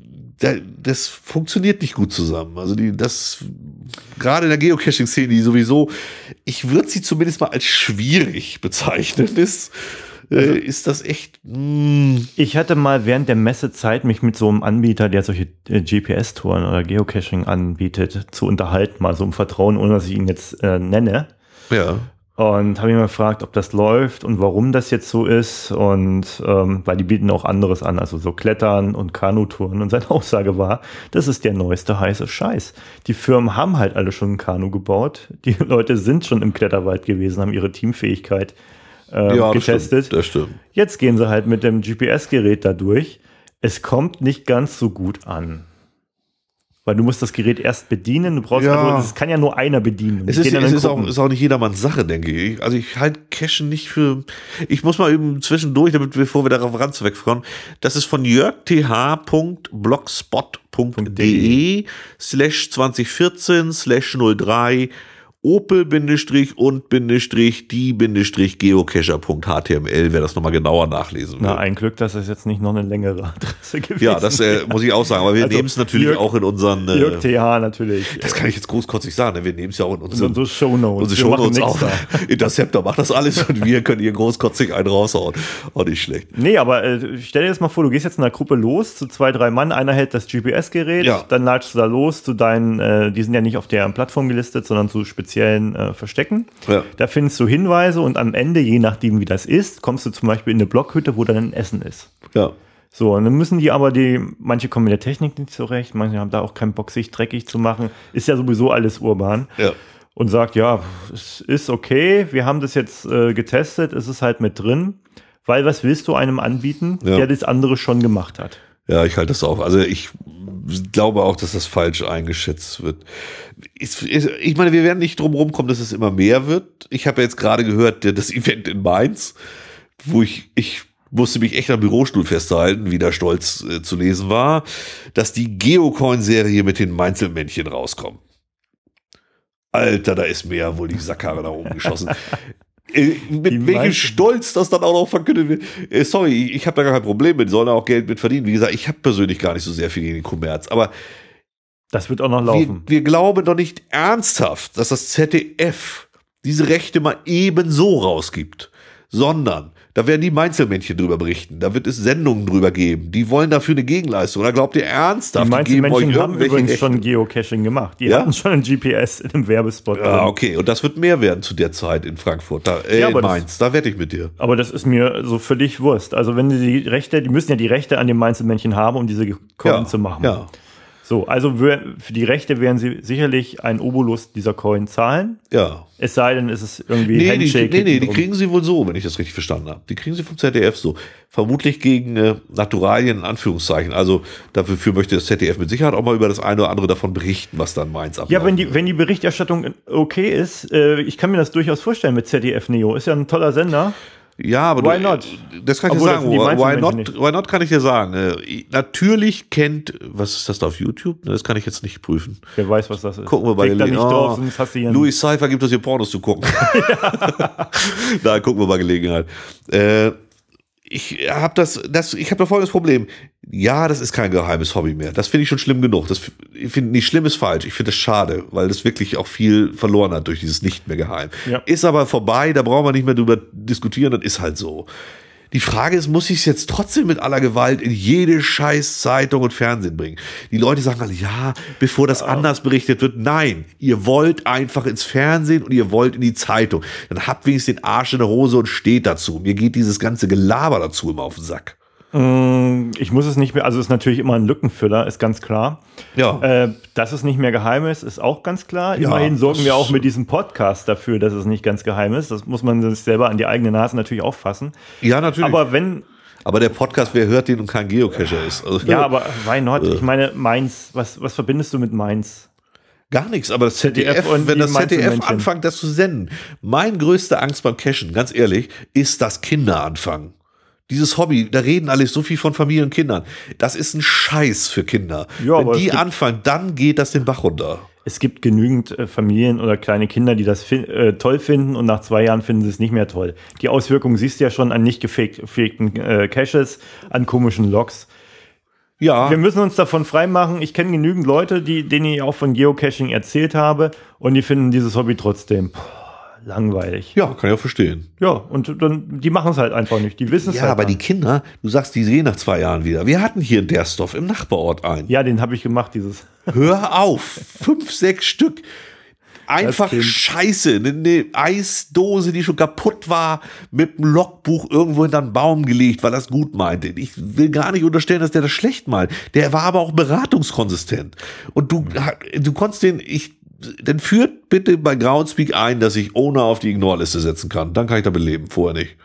Das funktioniert nicht gut zusammen. Also die, das, gerade in der Geocaching-Szene, die sowieso, ich würde sie zumindest mal als schwierig bezeichnen, ist, also, äh, ist das echt. Mh. Ich hatte mal während der Messezeit mich mit so einem Anbieter, der solche äh, G P S-Touren oder Geocaching anbietet, zu unterhalten, mal so im Vertrauen, ohne dass ich ihn jetzt äh, nenne. Ja. Und habe ihn mal gefragt, ob das läuft und warum das jetzt so ist. Und ähm, weil die bieten auch anderes an, also so Klettern und Kanutouren. Und seine Aussage war, das ist der neueste heiße Scheiß. Die Firmen haben halt alle schon ein Kanu gebaut. Die Leute sind schon im Kletterwald gewesen, haben ihre Teamfähigkeit äh, ja, getestet. Das stimmt, das stimmt. Jetzt gehen sie halt mit dem G P S-Gerät da durch. Es kommt nicht ganz so gut an. Weil du musst das Gerät erst bedienen. Du brauchst ja. also, es kann ja nur einer bedienen. Es ist, es ist, auch, ist auch nicht jedermanns Sache, denke ich. Also ich halte Cachen nicht für. Ich muss mal eben zwischendurch, damit bevor wir darauf ranzuwegkommen, das ist von jörgth.blogspot.de slash zwanzig vierzehn slash null drei Opel Bindestrich und Bindestrich die Bindestrich Geocacher.html, wer das nochmal genauer nachlesen will. Na, ein Glück, dass es jetzt nicht noch eine längere Adresse gewesen Ja, das äh, muss ich auch sagen, aber wir also, nehmen es natürlich Jörg, auch in unseren äh, Jörg T H natürlich. Das kann ich jetzt großkotzig sagen, wir nehmen es ja auch in unseren, unsere Shownotes. Unsere Shownotes auch. Interceptor macht das alles und wir können hier großkotzig einen raushauen. Auch nicht schlecht. Nee, aber äh, stell dir das mal vor, du gehst jetzt in einer Gruppe los zu zwei, drei Mann, einer hält das G P S-Gerät, ja. dann latschst du da los zu deinen, äh, die sind ja nicht auf der Plattform gelistet, sondern zu speziellen äh, Verstecken. Ja. Da findest du Hinweise und am Ende, je nachdem wie das ist, kommst du zum Beispiel in eine Blockhütte, wo dann ein Essen ist. Ja. So, und dann müssen die aber, die, manche kommen mit der Technik nicht zurecht, manche haben da auch keinen Bock, sich dreckig zu machen. Ist ja sowieso alles urban. Ja. Und sagt, ja, es ist okay, wir haben das jetzt äh, getestet, es ist halt mit drin. Weil was willst du einem anbieten, ja. der das andere schon gemacht hat? Ja, ich halte das auch. Also ich glaube auch, dass das falsch eingeschätzt wird. Ich meine, wir werden nicht drum rumkommen, dass es immer mehr wird. Ich habe ja jetzt gerade gehört, das Event in Mainz, wo ich, ich musste mich echt am Bürostuhl festhalten, wie da stolz äh, zu lesen war, dass die Geocoin-Serie mit den Mainzelmännchen rauskommt. Alter, da ist mir wohl die Sackkarre nach oben geschossen. Äh, mit die welchem Stolz das dann auch noch verkündet wird. Äh, sorry, ich habe da gar kein Problem mit, sollen auch Geld mit verdienen. Wie gesagt, ich habe persönlich gar nicht so sehr viel gegen den Kommerz, aber das wird auch noch laufen. Wir, wir glauben doch nicht ernsthaft, dass das Z D F diese Rechte mal eben so rausgibt, sondern Da werden die Mainzelmännchen drüber berichten. Da wird es Sendungen drüber geben. Die wollen dafür eine Gegenleistung. Oder glaubt ihr ernsthaft? Die Mainzelmännchen haben übrigens Rechte? schon Geocaching gemacht. Die Ja? hatten schon ein G P S in einem Werbespot. Ja, drin. okay. Und das wird mehr werden zu der Zeit in Frankfurt. Da, äh, Ja, in aber Mainz. Da wette ich mit dir. Aber das ist mir so völlig Wurst. Also wenn sie die Rechte, die müssen ja die Rechte an dem Mainzelmännchen haben, um diese Coin Ja, zu machen. ja. So, also für die Rechte werden sie sicherlich einen Obolus dieser Coin zahlen. Ja. Es sei denn, es ist irgendwie Nee, die, Handshake. nee, nee, die hintenrum. kriegen sie wohl so, wenn ich das richtig verstanden habe. Die kriegen sie vom Z D F so. Vermutlich gegen äh, Naturalien in Anführungszeichen. Also dafür möchte das Z D F mit Sicherheit auch mal über das eine oder andere davon berichten, was dann Mainz abläuft. Ja, wenn die, wenn die Berichterstattung okay ist, äh, ich kann mir das durchaus vorstellen mit Z D F Neo. Ist ja ein toller Sender. Ja, aber Why du, not? Das kann ich Obwohl, dir das sagen. sind die Why Mainzelmännchen not, nicht. why not kann ich dir sagen. Äh, natürlich kennt, was ist das da auf YouTube? Das kann ich jetzt nicht prüfen. Wer weiß, was das ist. Gucken wir bei Klick da nicht Gelegenheit. drauf, sonst hast du hier einen- Louis Cypher gibt es hier Pornos zu gucken. Da gucken wir bei Gelegenheit. Äh, ich habe das, das, ich habe da folgendes Problem. Ja, das ist kein geheimes Hobby mehr. Das finde ich schon schlimm genug. Das, ich finde nicht schlimm ist falsch. Ich finde das schade, weil das wirklich auch viel verloren hat durch dieses nicht mehr geheim. Ja. Ist aber vorbei, da brauchen wir nicht mehr drüber diskutieren, das ist halt so. Die Frage ist, muss ich es jetzt trotzdem mit aller Gewalt in jede scheiß Zeitung und Fernsehen bringen? Die Leute sagen alle, ja, bevor das anders berichtet wird. Nein, ihr wollt einfach ins Fernsehen und ihr wollt in die Zeitung. Dann habt wenigstens den Arsch in der Hose und steht dazu. Mir geht dieses ganze Gelaber dazu immer auf den Sack. Ich muss es nicht mehr, also es ist natürlich immer ein Lückenfüller, ist ganz klar. Ja. Äh, dass es nicht mehr geheim ist, ist auch ganz klar. Ja, Immerhin sorgen das- wir auch mit diesem Podcast dafür, dass es nicht ganz geheim ist. Das muss man sich selber an die eigene Nase natürlich auch fassen. Ja, natürlich. Aber, Aber wenn, aber der Podcast, wer hört den und kein Geocacher ist? Also, ja, aber why not? Ich meine, Mainz, was, was verbindest du mit Mainz? gar nichts, aber das Z D F, Z D F und wenn die das Z D F Mainzelmännchen. anfängt, das zu senden. Mein größte Angst beim Cashen, ganz ehrlich, ist, dass Kinder anfangen. Dieses Hobby, da reden alle so viel von Familie und Kindern. Das ist ein Scheiß für Kinder. Ja, wenn aber es die gibt- anfangen, dann geht das den Bach runter. Es gibt genügend äh, Familien oder kleine Kinder, die das fin äh, toll finden und nach zwei Jahren finden sie es nicht mehr toll. Die Auswirkungen siehst du ja schon an nicht gefakten äh, Caches, an komischen Logs. Ja, Wir müssen uns davon freimachen. Ich kenne genügend Leute, die, denen ich auch von Geocaching erzählt habe und die finden dieses Hobby trotzdem boah, langweilig. ja, kann ich auch verstehen. Ja, und dann, die machen es halt einfach nicht. Die wissen es Ja, halt aber gar die nicht. Kinder, du sagst, die sehen nach zwei Jahren wieder. Wir hatten hier in Dersdorf im Nachbarort einen. Ja, den habe ich gemacht, dieses. Hör auf, fünf, sechs Stück. Einfach Kind. Scheiße, eine, eine Eisdose, die schon kaputt war, mit einem Logbuch irgendwo hinter einen Baum gelegt, weil er es gut meinte. Ich will gar nicht unterstellen, dass der das schlecht meint. Der war aber auch beratungskonsistent. Und du, du konntest den, ich, dann führt bitte bei Groundspeak ein, dass ich Owner auf die Ignore-Liste setzen kann. Dann kann ich damit leben, vorher nicht.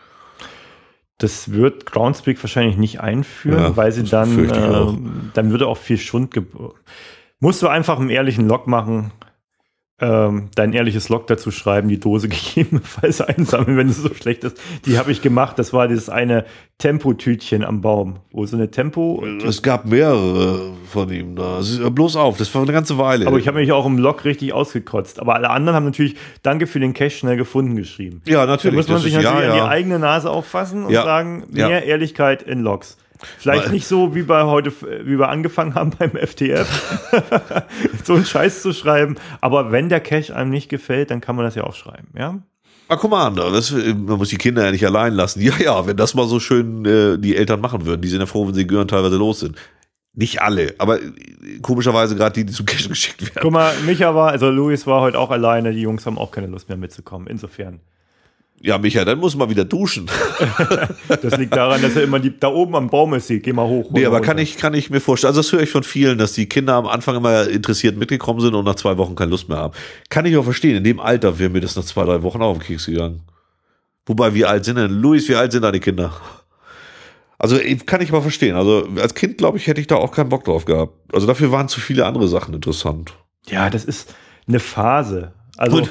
Das wird Groundspeak wahrscheinlich nicht einführen, Ja, weil sie das dann, befürchte ich auch. äh, dann würde auch viel Schund. ge- Musst du einfach einen ehrlichen Log machen, ähm, dein ehrliches Log dazu schreiben, die Dose gegebenenfalls einsammeln, wenn es so schlecht ist. Die habe ich gemacht. Das war dieses eine Tempotütchen am Baum, wo so eine Tempo. Es gab mehrere von ihm da. Es ist- Bloß auf, das war eine ganze Weile. Aber ich habe mich auch im Log richtig ausgekotzt. Aber alle anderen haben natürlich Danke für den Cache schnell gefunden geschrieben. ja, Da natürlich. muss man das sich ist- natürlich ja, an die ja. eigene Nase auffassen und Ja. sagen, Ja. mehr Ehrlichkeit in Logs. Vielleicht Weil- nicht so wie bei heute, wie wir angefangen haben beim F T F, so einen Scheiß zu schreiben. Aber wenn der Cache einem nicht gefällt, dann kann man das ja auch schreiben, ja? Ah, guck mal an, das, man muss die Kinder ja nicht allein lassen. Ja, ja, wenn das mal so schön äh, die Eltern machen würden, die sind ja froh, wenn sie Gören teilweise los sind. Nicht alle, aber äh, komischerweise gerade die, die zum Cashen geschickt werden. Guck mal, Micha war, also Luis war heute auch alleine, die Jungs haben auch keine Lust mehr mitzukommen. Insofern. Ja, Micha, dann muss man wieder duschen. Das liegt daran, dass er immer die, da oben am Baum ist, geh mal hoch. Nee, runter, aber runter. kann ich, kann ich mir vorstellen, also das höre ich von vielen, dass die Kinder am Anfang immer interessiert mitgekommen sind und nach zwei Wochen keine Lust mehr haben. Kann ich auch verstehen, in dem Alter wäre mir das nach zwei, drei Wochen auf den Keks gegangen. Wobei, wie alt sind denn, Luis, wie alt sind deine Kinder? Also kann ich aber verstehen. Also als Kind, glaube ich, hätte ich da auch keinen Bock drauf gehabt. Also dafür waren zu viele andere Sachen interessant. Ja, das ist eine Phase. Also,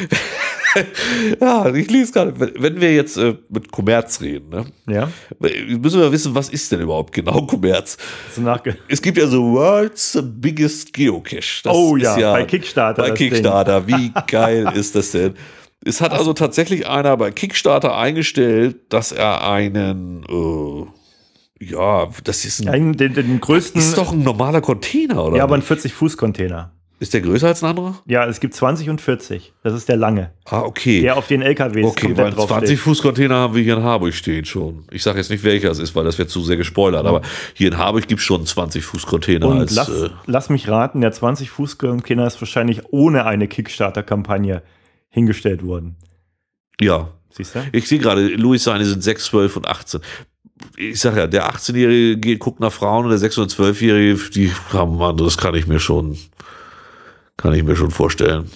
Ja, ich lese gerade, wenn- wenn wir jetzt äh, mit Kommerz reden, ne, ja, müssen wir wissen, was ist denn überhaupt genau Kommerz? so nachge Es gibt ja so World's Biggest Geocache. Das Oh ist ja, bei Kickstarter Bei das Kickstarter, wie geil ist das denn? Es hat also tatsächlich einer bei Kickstarter eingestellt, dass er einen, äh, ja, das ist ein, Einen, den, den größten, ist doch ein normaler Container, oder? ja, aber ein nicht? vierzig Fuß Container. Ist der größer als ein anderer? Ja, es gibt zwanzig und vierzig. Das ist der lange. Ah, okay. Der auf den L K Ws okay, weil zwanzig Fuß Container haben wir hier in Harburg stehen schon. Ich sage jetzt nicht, welcher es ist, weil das wird zu sehr gespoilert. Ja. Aber hier in Harburg gibt es schon zwanzig Fuß Container. Und als, lass, äh, lass mich raten, der zwanzig Fuß Container ist wahrscheinlich ohne eine Kickstarter-Kampagne hingestellt worden. Ja. Siehst du? Ich sehe gerade, Louis seine sind sechs, zwölf und achtzehn. Ich sag ja, der achtzehnjährige geht, guckt nach Frauen und der sechs- und zwölfjährige, die haben anderes, kann ich mir schon, kann ich mir schon vorstellen.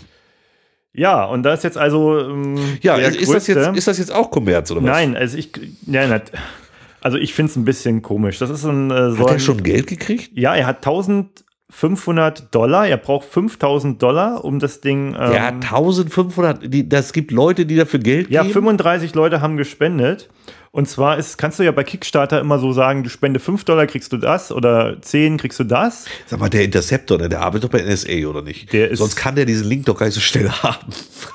Ja, und da ist jetzt also ähm, ja, der ist das, jetzt, ist das jetzt auch Kommerz oder was? Nein, also ich, ja, nicht. Also ich finde es ein bisschen komisch. Das ist ein, äh, so hat er ein, schon Geld gekriegt? Ja, er hat eintausendfünfhundert Dollar. Er braucht fünftausend Dollar, um das Ding. Ähm, ja, eintausendfünfhundert. Die, das gibt Leute, die dafür Geld ja, geben. Ja, fünfunddreißig Leute haben gespendet. Und zwar ist, kannst du ja bei Kickstarter immer so sagen, du spende fünf Dollar, kriegst du das, oder zehn, kriegst du das. Sag mal, der Interceptor, der, der arbeitet doch bei N S A, oder nicht? Der ist Sonst kann der diesen Link doch gar nicht so schnell haben.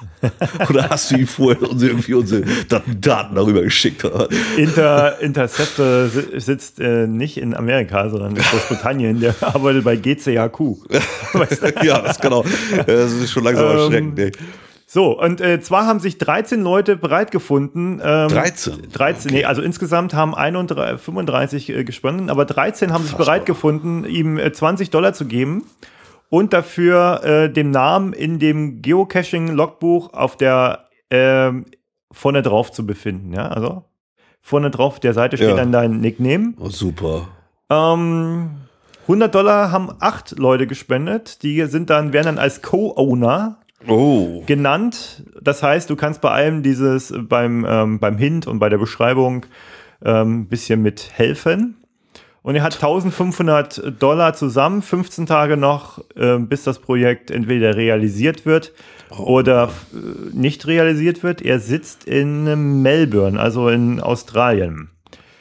Oder hast du ihm vorher unsere, irgendwie unsere Daten, Daten darüber geschickt? Oder? Inter, Interceptor sitzt äh, nicht in Amerika, sondern in Großbritannien. Der arbeitet bei G C H Q. Weißt du? Ja, das genau. Das ist schon langsam ähm, erschreckend. Ey. So, und äh, zwar haben sich dreizehn Leute bereit gefunden. Ähm, dreizehn? dreizehn, okay. Nee, also insgesamt haben einunddreißig, fünfunddreißig äh, gesponnen, aber dreizehn haben sich bereit gefunden, ihm äh, zwanzig Dollar zu geben und dafür äh, dem Namen in dem Geocaching-Logbuch auf der äh, vorne drauf zu befinden. Ja, also vorne drauf der Seite steht ja. dann dein Nickname. Oh, super. Ähm, hundert Dollar haben acht Leute gespendet. Die sind dann, werden dann als Co-Owner Oh. genannt. Das heißt, du kannst bei allem dieses, beim, ähm, beim Hint und bei der Beschreibung ein ähm, bisschen mithelfen. Und er hat eintausendfünfhundert Dollar zusammen, fünfzehn Tage noch, äh, bis das Projekt entweder realisiert wird oh. oder äh, nicht realisiert wird. Er sitzt in Melbourne, also in Australien.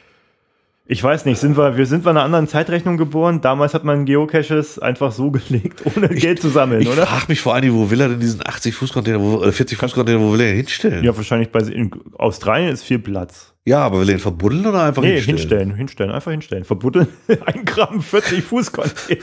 Ich weiß nicht, sind wir, wir sind wir in einer anderen Zeitrechnung geboren? Damals hat man Geocaches einfach so gelegt, ohne ich, Geld zu sammeln, ich oder? Ich frage mich vor allem, wo will er denn diesen achtzig Fuß Container, oder vierzig Fuß Container, wo will er ihn hinstellen? Ja, wahrscheinlich bei in Australien ist viel Platz. Ja, aber will er ihn verbuddeln oder einfach nee, hinstellen? hinstellen, hinstellen, einfach hinstellen. Verbuddeln, eingraben, vierzig Fuß Container.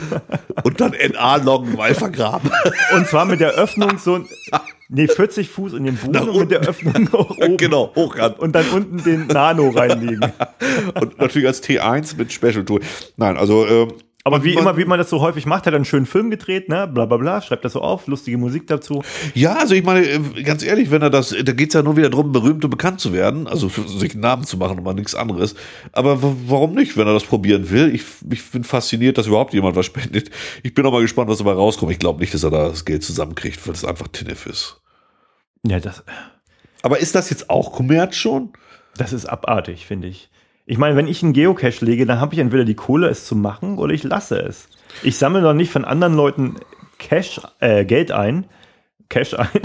Und dann N A-Loggen mal vergraben. Und zwar mit der Öffnung so, nee, vierzig Fuß in den Boden und mit der Öffnung auch oben. Genau, hochkant. Und dann unten den Nano reinlegen. Und natürlich als T eins mit Special Tool. Nein, also ähm, aber wie immer, wie man das so häufig macht, hat er einen schönen Film gedreht, ne? Bla bla bla, schreibt das so auf, lustige Musik dazu. Ja, also ich meine, ganz ehrlich, wenn er das, da geht es ja nur wieder darum, berühmt und bekannt zu werden, also sich einen Namen zu machen und mal nichts anderes. Aber w- warum nicht, wenn er das probieren will? Ich, ich bin fasziniert, dass überhaupt jemand was spendet. Ich bin auch mal gespannt, was dabei rauskommt. Ich glaube nicht, dass er da das Geld zusammenkriegt, weil es einfach Tinnef ist. Ja, das. Aber ist das jetzt auch Kommerz schon? Das ist abartig, finde ich. Ich meine, wenn ich einen Geocache lege, dann habe ich entweder die Kohle, es zu machen, oder ich lasse es. Ich sammle doch nicht von anderen Leuten Cash, äh, Geld ein, Cash ein,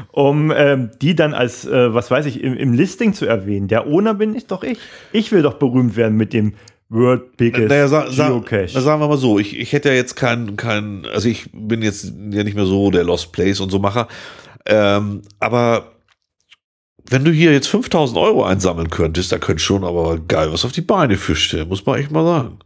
um ähm, die dann als, äh, was weiß ich, im, im Listing zu erwähnen. Der Owner bin ich doch ich. Ich will doch berühmt werden mit dem World Biggest naja, sa- Geocache. Sa- sagen wir mal so, ich, ich hätte ja jetzt keinen, kein, also ich bin jetzt ja nicht mehr so der Lost Place und so Macher, ähm, aber wenn du hier jetzt fünftausend Euro einsammeln könntest, da könntest du schon aber geil was auf die Beine für stellen, muss man echt mal sagen.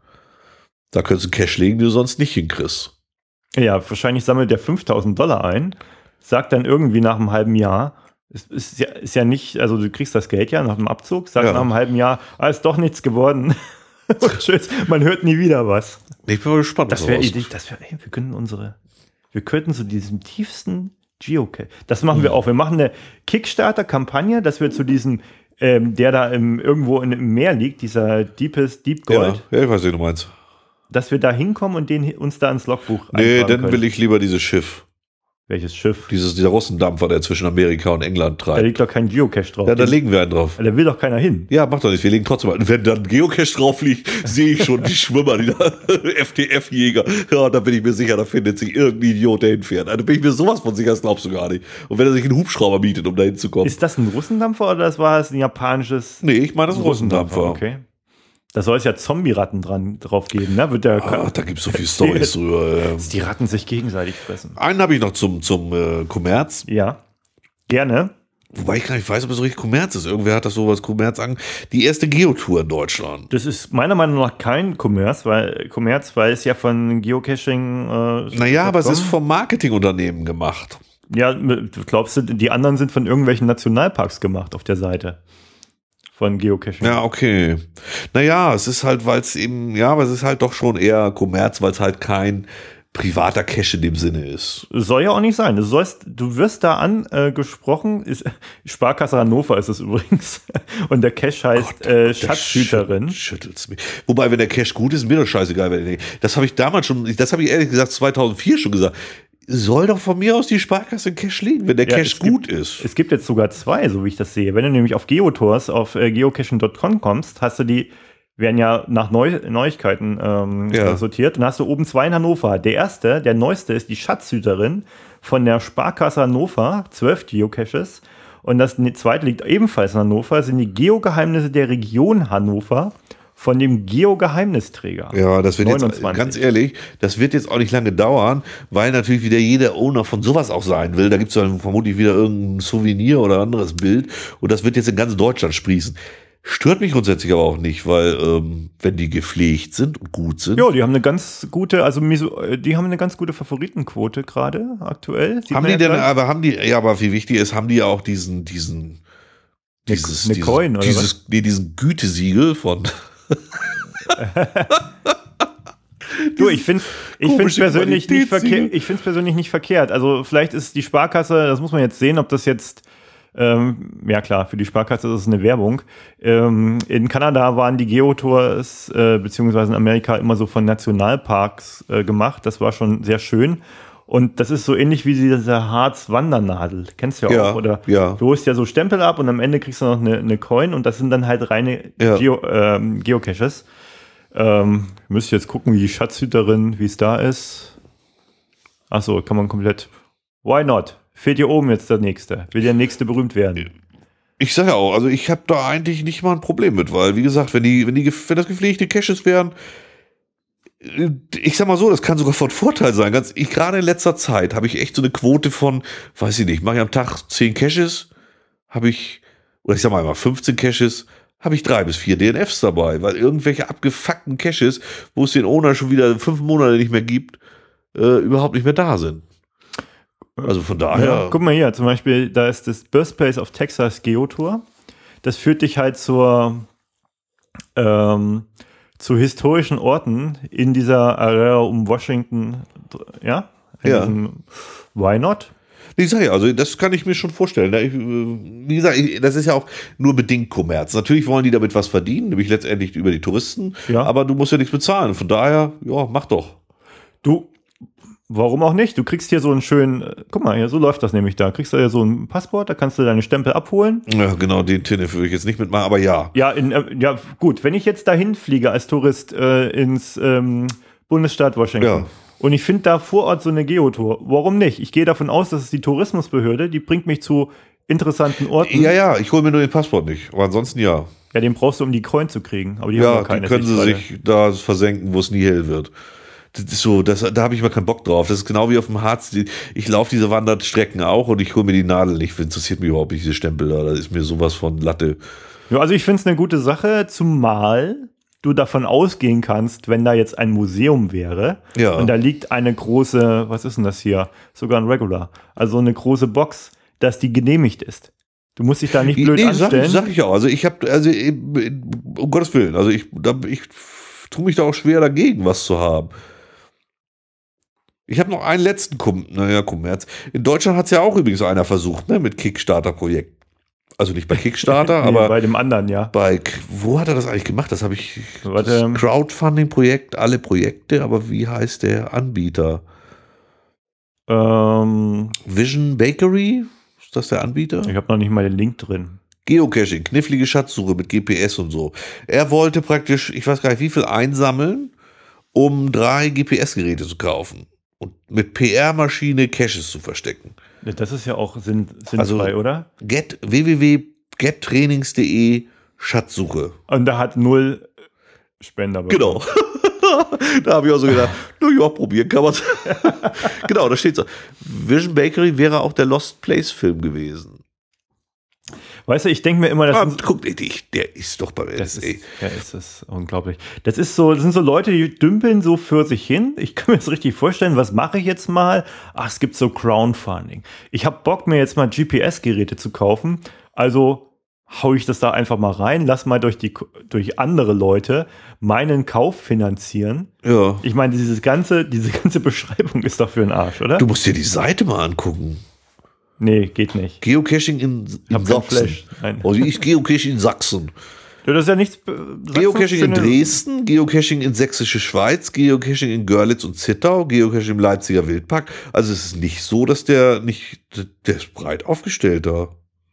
Da könntest du Cash legen, die du sonst nicht hinkriegst. Ja, wahrscheinlich sammelt der fünftausend Dollar ein, sagt dann irgendwie nach einem halben Jahr, es ist ja, ist ja nicht, also du kriegst das Geld ja nach dem Abzug, sagt Ja. nach einem halben Jahr, ah, ist doch nichts geworden. Und tschüss, man hört nie wieder was. Ich bin mal gespannt, Das was wäre rauskommt. Idee, das wäre, wir können unsere, wir könnten zu diesem tiefsten Geocache, das machen wir auch. Wir machen eine Kickstarter-Kampagne, dass wir zu diesem, ähm, der da im, irgendwo in, im Meer liegt, dieser Deepest Deep Gold, Ja, ja, ich weiß, wie du meinst. dass wir da hinkommen und den uns da ins Logbuch Nee, eintragen dann können. will ich lieber dieses Schiff. Welches Schiff? Dieses, dieser Russendampfer, der zwischen Amerika und England Da treibt. liegt doch kein Geocache drauf. Ja, da Den- legen wir einen drauf. Da will doch keiner hin. Ja, macht doch nichts. Wir legen trotzdem mal. Wenn dann ein Geocache drauf liegt, sehe ich schon die Schwimmer, die da, F T F-Jäger. Ja, da bin ich mir sicher, da findet sich irgendein Idiot, der hinfährt. Also bin ich mir sowas von sicher, das glaubst du gar nicht. Und wenn er sich einen Hubschrauber bietet, um da hinzukommen. Ist das ein Russendampfer oder das war es ein japanisches Nee, ich meine, das ist ein Russendampfer. Okay. Da soll es ja Zombie-Ratten dran drauf geben, ne? Wird der, Ah, da gibt es so viele Storys drüber. ja. dass die Ratten sich gegenseitig fressen. Einen habe ich noch zum, zum äh, Kommerz. Ja, gerne. Wobei ich gar nicht weiß, ob es so richtig Kommerz ist. Irgendwer hat das so was Kommerz an. Die erste Geotour in Deutschland. Das ist meiner Meinung nach kein Kommerz, weil Kommerz, weil es ja von Geocaching. Äh, naja, aber es ist vom Marketingunternehmen gemacht. Ja, glaubst du, die anderen sind von irgendwelchen Nationalparks gemacht auf der Seite von Geocaching? Ja, okay. Naja, es ist halt, weil es eben, ja, aber es ist halt doch schon eher Kommerz, weil es halt kein privater Cache in dem Sinne ist. Soll ja auch nicht sein. Du sollst, du wirst da angesprochen, äh, Sparkasse Hannover ist es übrigens. Und der Cache heißt Gott, äh, Schatzhüterin. Schüttelt's mich. Wobei, wenn der Cache gut ist, mir doch scheißegal. Wenn ich, das habe ich damals schon, das habe ich ehrlich gesagt zweitausendvier schon gesagt. Soll doch von mir aus die Sparkasse in Cache liegen, wenn der ja, Cache gut gibt, ist. Es gibt jetzt sogar zwei, so wie ich das sehe. Wenn du nämlich auf Geotours, auf äh, geocaching Punkt com kommst, hast du die, werden ja nach Neu Neuigkeiten ähm, ja. sortiert. Dann hast du oben zwei in Hannover. Der erste, der neueste, ist die Schatzhüterin von der Sparkasse Hannover, zwölf Geocaches. Und das zweite liegt ebenfalls in Hannover, sind die Geogeheimnisse der Region Hannover von dem Geogeheimnisträger. Ja, das wird neunundzwanzig. Jetzt, ganz ehrlich, das wird jetzt auch nicht lange dauern, weil natürlich wieder jeder Owner von sowas auch sein will. Da gibt es dann vermutlich wieder irgendein Souvenir oder anderes Bild. Und das wird jetzt in ganz Deutschland sprießen. Stört mich grundsätzlich aber auch nicht, weil ähm, wenn die gepflegt sind und gut sind. Ja, die haben eine ganz gute, also die haben eine ganz gute Favoritenquote gerade aktuell. Haben die denn, aber haben die, ja, aber wie wichtig ist, haben die ja auch diesen, diesen, dieses, eine, eine dieses, Coin, oder dieses, was? Nee, diesen Gütesiegel von. Du, ich finde ich finde persönlich nicht verkehrt. Ich finde es persönlich nicht verkehrt. Also vielleicht ist die Sparkasse, das muss man jetzt sehen, ob das jetzt Ähm, ja klar, für die Sparkasse ist es eine Werbung. Ähm, in Kanada waren die Geotours, äh, beziehungsweise in Amerika immer so von Nationalparks äh, gemacht. Das war schon sehr schön. Und das ist so ähnlich wie diese Harz-Wandernadel. Kennst du ja, ja auch, oder? Ja. Du holst ja so Stempel ab und am Ende kriegst du noch eine, eine Coin und das sind dann halt reine ja. Geo, ähm, Geocaches. Ähm, müsste ich jetzt gucken, wie die Schatzhüterin, wie es da ist. Achso, kann man komplett. Why not? Fehlt hier oben jetzt der Nächste. Will der Nächste berühmt werden? Ich sage ja auch, also ich habe da eigentlich nicht mal ein Problem mit, weil, wie gesagt, wenn die, wenn die, wenn das gepflegte Caches wären, ich sag mal so, das kann sogar von Vorteil sein. Ganz, ich gerade in letzter Zeit habe ich echt so eine Quote von, weiß ich nicht, mache ich am Tag zehn Caches, habe ich, oder ich sag mal immer fünfzehn Caches, habe ich drei bis vier D N Fs dabei, weil irgendwelche abgefuckten Caches, wo es den Owner schon wieder fünf Monate nicht mehr gibt, äh, überhaupt nicht mehr da sind. Also von daher. Ja, guck mal hier, zum Beispiel, da ist das Birthplace of Texas Geotour. Das führt dich halt zur, ähm, zu historischen Orten in dieser Area um Washington. Ja? In ja. diesem, why not? Ich sage ja, also das kann ich mir schon vorstellen. Ich, wie gesagt, ich, das ist ja auch nur bedingt Kommerz. Natürlich wollen die damit was verdienen, nämlich letztendlich über die Touristen. Ja. Aber du musst ja nichts bezahlen. Von daher, ja, mach doch. Du. Warum auch nicht? Du kriegst hier so einen schönen, guck mal, hier, so läuft das nämlich da. Kriegst du ja so ein Passport, da kannst du deine Stempel abholen. Ja, genau, den Tinne würde ich jetzt nicht mitmachen, aber ja. Ja, in, äh, ja, gut, wenn ich jetzt dahin fliege als Tourist äh, ins ähm, Bundesstaat Washington ja. und ich finde da vor Ort so eine Geotour, warum nicht? Ich gehe davon aus, dass es die Tourismusbehörde, die bringt mich zu interessanten Orten. Ja, ja, ich hole mir nur den Passport nicht, aber ansonsten ja. Ja, den brauchst du, um die Coin zu kriegen, aber die ja, haben ja keine. Die können sie sich da versenken, wo es nie hell wird. Das ist so, das, da habe ich mal keinen Bock drauf. Das ist genau wie auf dem Harz. Ich laufe diese Wanderstrecken auch und ich hole mir die Nadel nicht. Das interessiert mich überhaupt nicht, diese Stempel da. Das ist mir sowas von Latte. Ja, also ich finde es eine gute Sache, zumal du davon ausgehen kannst, wenn da jetzt ein Museum wäre ja. und da liegt eine große, was ist denn das hier? Sogar ein Regular. Also eine große Box, dass die genehmigt ist. Du musst dich da nicht blöd nee, anstellen. Sag, sag ich auch. Also ich habe, also um Gottes Willen, also ich, ich tue mich da auch schwer dagegen, was zu haben. Ich habe noch einen letzten Kom naja, Kommerz. In Deutschland hat es ja auch übrigens einer versucht, ne, mit Kickstarter-Projekt. Also nicht bei Kickstarter, nee, aber bei dem anderen, ja. Bei, wo hat er das eigentlich gemacht? Das habe ich. Warte. Crowdfunding-Projekt, alle Projekte, aber wie heißt der Anbieter? Ähm, Vision Bakery? Ist das der Anbieter? Ich habe noch nicht mal den Link drin. Geocaching, knifflige Schatzsuche mit G P S und so. Er wollte praktisch, ich weiß gar nicht, wie viel einsammeln, um drei G P S-Geräte zu kaufen. Und mit P R-Maschine Caches zu verstecken. Das ist ja auch sinn, sinnfrei, also, oder? Get, w w w punkt get trainings punkt de Schatzsuche. Und da hat null Spender bekommen. Genau. Da habe ich auch so gedacht, na ja, probieren kann man es. Genau, da steht so. Vision Bakery wäre auch der Lost Place Film gewesen. Weißt du, ich denke mir immer, das Ah, sind, guck, ey, die- der ist doch beim das N S A. ist, ja, ist das unglaublich. Das ist so, das sind so Leute, die dümpeln so für sich hin. Ich kann mir das richtig vorstellen, was mache ich jetzt mal? Ach, es gibt so Crowdfunding. Ich habe Bock, mir jetzt mal G P S-Geräte zu kaufen. Also hau ich das da einfach mal rein, lass mal durch die durch andere Leute meinen Kauf finanzieren. Ja. Ich meine, dieses ganze, diese ganze Beschreibung ist doch für den Arsch, oder? Du musst dir die Seite mal angucken. Nee, geht nicht. Geocaching in, in hab kein Sachsen. Flash. Nein. Also ich Geocaching in Sachsen. Ja, das ist ja nichts. äh, Geocaching in Sachsen- Dresden, Geocaching in Sächsische Schweiz, Geocaching in Görlitz und Zittau, Geocaching im Leipziger Wildpark. Also es ist nicht so, dass der nicht, der ist breit aufgestellt da.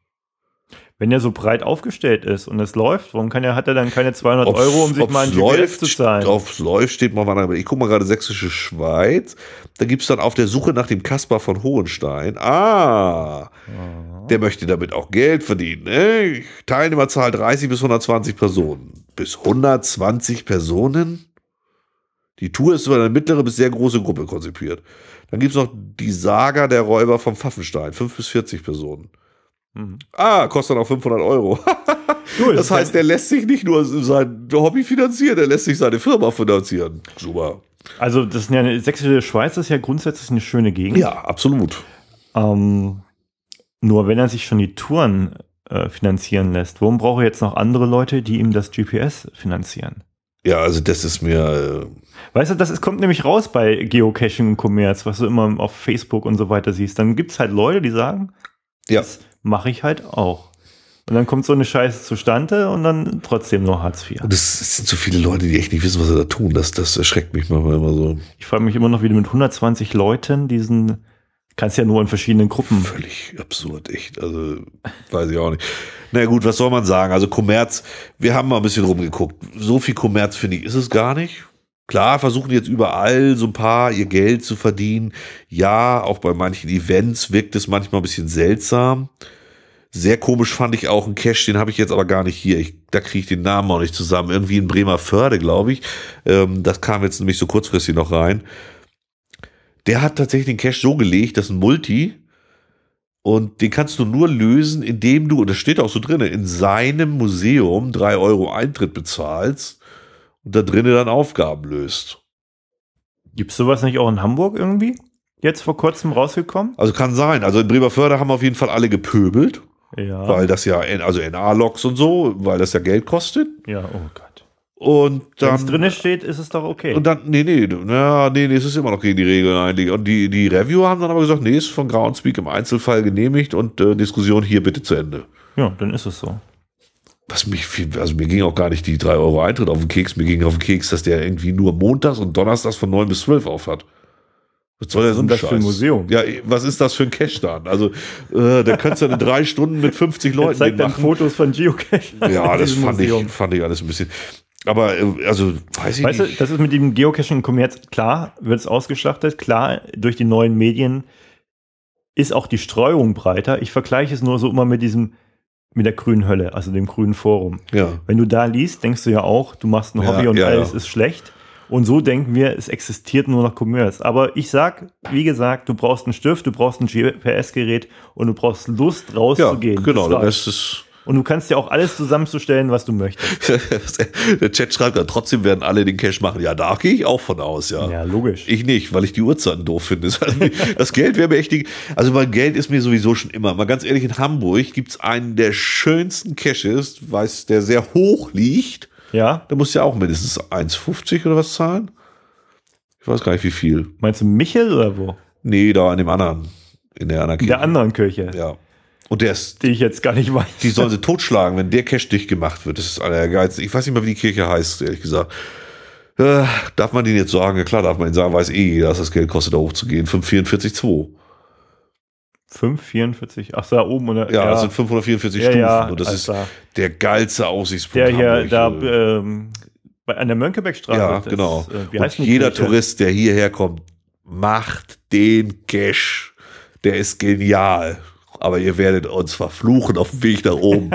Wenn er so breit aufgestellt ist und es läuft, warum kann er, hat er dann keine zweihundert Ob's- Euro, um sich ob's mal ein G P S läuft, zu zahlen? Aufs läuft steht mal, wann, ich gucke mal gerade Sächsische Schweiz. Da gibt es dann auf der Suche nach dem Kaspar von Hohenstein. Ah, der möchte damit auch Geld verdienen. Ne? Teilnehmerzahl dreißig bis hundertzwanzig Personen. Bis hundertzwanzig Personen? Die Tour ist über eine mittlere bis sehr große Gruppe konzipiert. Dann gibt es noch die Saga der Räuber vom Pfaffenstein. fünf bis vierzig Personen. Mhm. Ah, kostet dann auch fünfhundert Euro. Du, Das heißt, der lässt sich nicht nur sein Hobby finanzieren, der lässt sich seine Firma finanzieren. Super. Also, das ist ja eine sächsische Schweiz ist ja grundsätzlich eine schöne Gegend. Ja, absolut. Ähm, nur wenn er sich schon die Touren äh, finanzieren lässt, warum braucht er jetzt noch andere Leute, die ihm das G P S finanzieren? Ja, also das ist mir. Weißt du, das ist, kommt nämlich raus bei Geocaching und Commerz, was du immer auf Facebook und so weiter siehst. Dann gibt es halt Leute, die sagen, Äh, ja. das mache ich halt auch. Und dann kommt so eine Scheiße zustande und dann trotzdem nur Hartz vier. Das, das sind so viele Leute, die echt nicht wissen, was sie da tun. Das, das erschreckt mich manchmal immer so. Ich frage mich immer noch, wie du mit hundertzwanzig Leuten diesen, kannst ja nur in verschiedenen Gruppen. Völlig absurd, echt. Also, weiß ich auch nicht. Na gut, was soll man sagen? Also, Kommerz, wir haben mal ein bisschen rumgeguckt. So viel Kommerz, finde ich, ist es gar nicht. Klar, versuchen jetzt überall so ein paar ihr Geld zu verdienen. Ja, auch bei manchen Events wirkt es manchmal ein bisschen seltsam. Sehr komisch fand ich auch einen Cache, den habe ich jetzt aber gar nicht hier. Ich, da kriege ich den Namen auch nicht zusammen. Irgendwie in Bremerförde, glaube ich. Ähm, das kam jetzt nämlich so kurzfristig noch rein. Der hat tatsächlich den Cache so gelegt, das ist ein Multi. Und den kannst du nur lösen, indem du, und das steht auch so drin, in seinem Museum drei Euro Eintritt bezahlst und da drinnen dann Aufgaben löst. Gibt es sowas nicht auch in Hamburg irgendwie? Jetzt vor kurzem rausgekommen? Also kann sein. Also in Bremerförde haben auf jeden Fall alle gepöbelt. Ja. Weil das ja, also N A-Logs und so, weil das ja Geld kostet. Ja, oh Gott. Und Wenn es dann. drin steht, ist es doch okay. Und dann, nee, nee, na, nee, nee, es ist immer noch gegen die Regeln eigentlich. Und die, die Reviewer haben dann aber gesagt, nee, ist von Groundspeak im Einzelfall genehmigt und äh, Diskussion hier bitte zu Ende. Ja, dann ist es so. Was mich viel, also mir ging auch gar nicht die drei Euro Eintritt auf den Keks, mir ging auf den Keks, dass der irgendwie nur montags und donnerstags von neun bis zwölf auf hat. Was soll Was der ist so ein denn das für ein Scheiß? Museum? Ja, was ist das für ein Cache dann? Also, äh, da könntest du in drei Stunden mit fünfzig Leuten Jetzt zeigt dann machen. Fotos von Geocache. Ja, in das diesem fand Museum. ich, fand ich alles ein bisschen. Aber, äh, also, weiß ich Weißt du, nicht. das ist mit dem Geocaching Kommerz, klar, wird es ausgeschlachtet, klar, durch die neuen Medien ist auch die Streuung breiter. Ich vergleiche es nur so immer mit diesem, mit der grünen Hölle, also dem grünen Forum. Ja. Wenn du da liest, denkst du ja auch, du machst ein Ja, Hobby und ja, alles ja. ist schlecht. Und so denken wir, es existiert nur noch Commerce. Aber ich sag, wie gesagt, du brauchst einen Stift, du brauchst ein G P S-Gerät und du brauchst Lust, Ja, rauszugehen. genau, Das der reicht. Rest ist. Und du kannst ja auch alles zusammenzustellen, was du möchtest. Der Chat schreibt dann, trotzdem werden alle den Cache machen. Ja, da gehe ich auch von aus, ja. Ja, logisch. Ich nicht, weil ich die Uhrzeiten doof finde. Das Geld wäre mir echt nicht. Also, mein Geld ist mir sowieso schon immer. Mal ganz ehrlich, in Hamburg gibt es einen der schönsten Caches, weil der sehr hoch liegt. Ja? Da musst du ja auch mindestens eins fünfzig oder was zahlen. Ich weiß gar nicht, wie viel. Meinst du Michel oder wo? Nee, da an dem anderen. In der anderen In Kirche. der anderen Kirche, Ja. Und der ist, die ich jetzt gar nicht weiß. die sollen sie totschlagen, wenn der Cache dicht gemacht wird. Das ist einer der geilsten. Ich weiß nicht mal, wie die Kirche heißt, ehrlich gesagt. Äh, darf man den jetzt sagen? Ja, klar, darf man ihn sagen, weiß eh jeder, dass das Geld kostet, da hochzugehen. fünf vierundvierzig Komma zwei. fünf vierundvierzig, ach, da oben, oder? Ja, das sind fünfhundertvierundvierzig Ja, Stufen. ja, und das alles ist klar. der geilste Aussichtspunkt. Der hier, Hamburg. da, Äh, ähm, bei, an der Mönckebergstraße. ja, das, genau. äh, wie Und heißt denn die jeder Kirche? Tourist, der hierher kommt, macht den Cache. Der ist genial. Aber ihr werdet uns verfluchen auf dem Weg nach oben.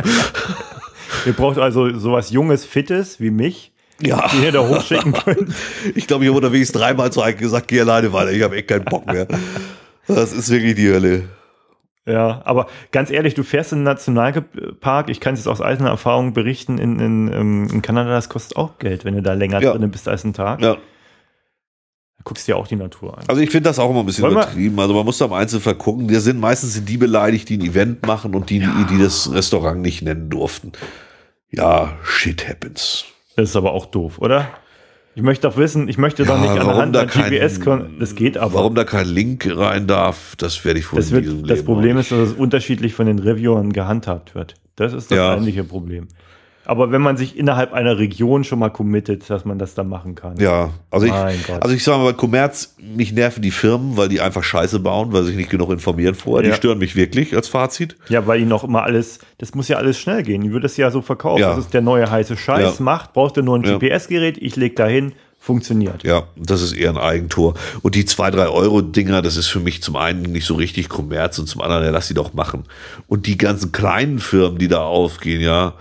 Ihr braucht also sowas Junges, Fittes wie mich, Ja. die ihr da hochschicken könnt. Ich glaube, ich habe unterwegs dreimal zu Eike gesagt, geh alleine weiter, ich habe echt keinen Bock mehr. Das ist wirklich die Hölle. Ja, aber ganz ehrlich, du fährst in den Nationalpark, ich kann es jetzt aus eigener Erfahrung berichten, in, in, in Kanada, das kostet auch Geld, wenn du da länger Ja. drin bist als einen Tag. Ja. Da guckst du dir auch die Natur an. Also ich finde das auch immer ein bisschen Wollen wir- übertrieben. Also man muss da im Einzelfall gucken. Wir sind meistens sind die beleidigt, die ein Event machen und die, die, die das Restaurant nicht nennen durften. Ja, shit happens. Das ist aber auch doof, oder? Ich möchte doch wissen, ich möchte doch Ja, nicht warum anhand da von G P S, kein- kon- das geht aber. Warum da kein Link rein darf, das werde ich wohl Das, in diesem wird, das Leben Problem auch ist, dass es unterschiedlich von den Reviewern gehandhabt wird. Das ist das Ja. eigentliche Problem. Aber wenn man sich innerhalb einer Region schon mal committet, dass man das dann machen kann. Ja, also ich, Mein Gott. also ich sage mal, bei Commerz, mich nerven die Firmen, weil die einfach Scheiße bauen, weil sie sich nicht genug informieren vorher. Ja. Die stören mich wirklich als Fazit. Ja, weil ihnen auch immer alles, das muss ja alles schnell gehen. Die wird es ja so verkaufen. Ja. Das ist der neue heiße Scheiß. Ja. Macht, brauchst du nur ein Ja. G P S-Gerät, ich leg da hin, funktioniert. Ja, das ist eher ein Eigentor. Und die zwei drei Euro Dinger, das ist für mich zum einen nicht so richtig Kommerz und zum anderen, ja, lass die doch machen. Und die ganzen kleinen Firmen, die da aufgehen, ja,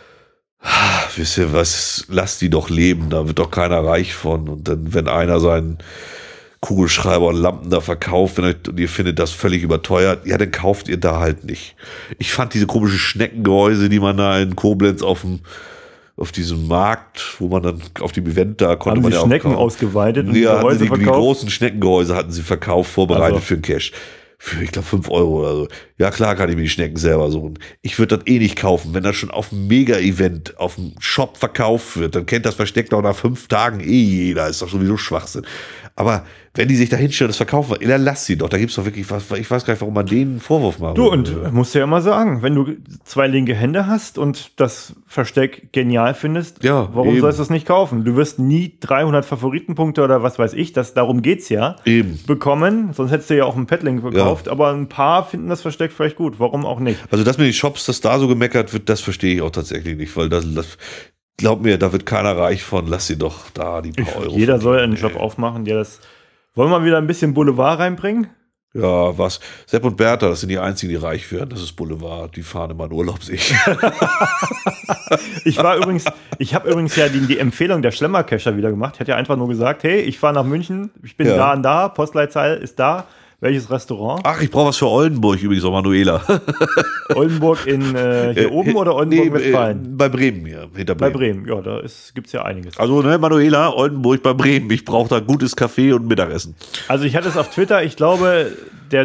wisst ihr was, lass die doch leben, da wird doch keiner reich von. Und dann, wenn einer seinen Kugelschreiber und Lampen da verkauft, wenn ihr, und ihr findet das völlig überteuert, ja, dann kauft ihr da halt nicht. Ich fand diese komischen Schneckengehäuse, die man da in Koblenz auf dem auf diesem Markt, wo man dann auf dem Event da konnte Haben man sie ja auch Schnecken kaufen. ausgeweitet und Ja, hatten Gehäuse sie die, die verkauft? großen Schneckengehäuse hatten sie verkauft, vorbereitet Also. für den Cash. Für, ich glaube, fünf Euro oder so. Ja, klar kann ich mir die Schnecken selber suchen. Ich würde das eh nicht kaufen. Wenn das schon auf einem Mega-Event, auf dem Shop verkauft wird, dann kennt das Versteck doch nach fünf Tagen eh jeder. Ist doch sowieso Schwachsinn. Aber wenn die sich da hinstellen, das verkaufen, dann lass sie doch. Da gibt's doch wirklich was. Ich weiß gar nicht, warum man denen einen Vorwurf macht. Du, und musst ja immer sagen, wenn du zwei linke Hände hast und das Versteck genial findest, Ja, warum eben. sollst du es nicht kaufen? Du wirst nie dreihundert Favoritenpunkte oder was weiß ich, das, darum geht's ja, Eben. bekommen. Sonst hättest du ja auch einen Petlink gekauft. Aber ein paar finden das Versteck vielleicht gut. Warum auch nicht? Also, dass mir die Shops, dass da so gemeckert wird, das verstehe ich auch tatsächlich nicht, weil das, das glaub mir, da wird keiner reich von. Lass sie doch da die paar Euro. Jeder soll verdienen, einen Job ey. aufmachen, der das. Wollen wir mal wieder ein bisschen Boulevard reinbringen? Ja, was? Sepp und Bertha, das sind die einzigen, die reich werden. Das ist Boulevard. Die fahren immer in Urlaub sich. Ich war übrigens, ich habe übrigens ja die, die Empfehlung der Schlemmercacher wieder gemacht. Ich hatte ja einfach nur gesagt, hey, ich fahre nach München, ich bin Ja. da und da, Postleitzahl ist da. Welches Restaurant? Ach, ich brauche was für Oldenburg übrigens, auch Manuela. Oldenburg in äh, hier Äh, oben äh, oder Oldenburg, nee, Westfalen? äh, Bei Bremen hier, hinter Bei Bremen. Bremen, ja, da gibt es ja einiges. Also, ne, Manuela, Oldenburg bei Bremen. Ich brauche da gutes Kaffee und Mittagessen. Also ich hatte es auf Twitter, ich glaube, der,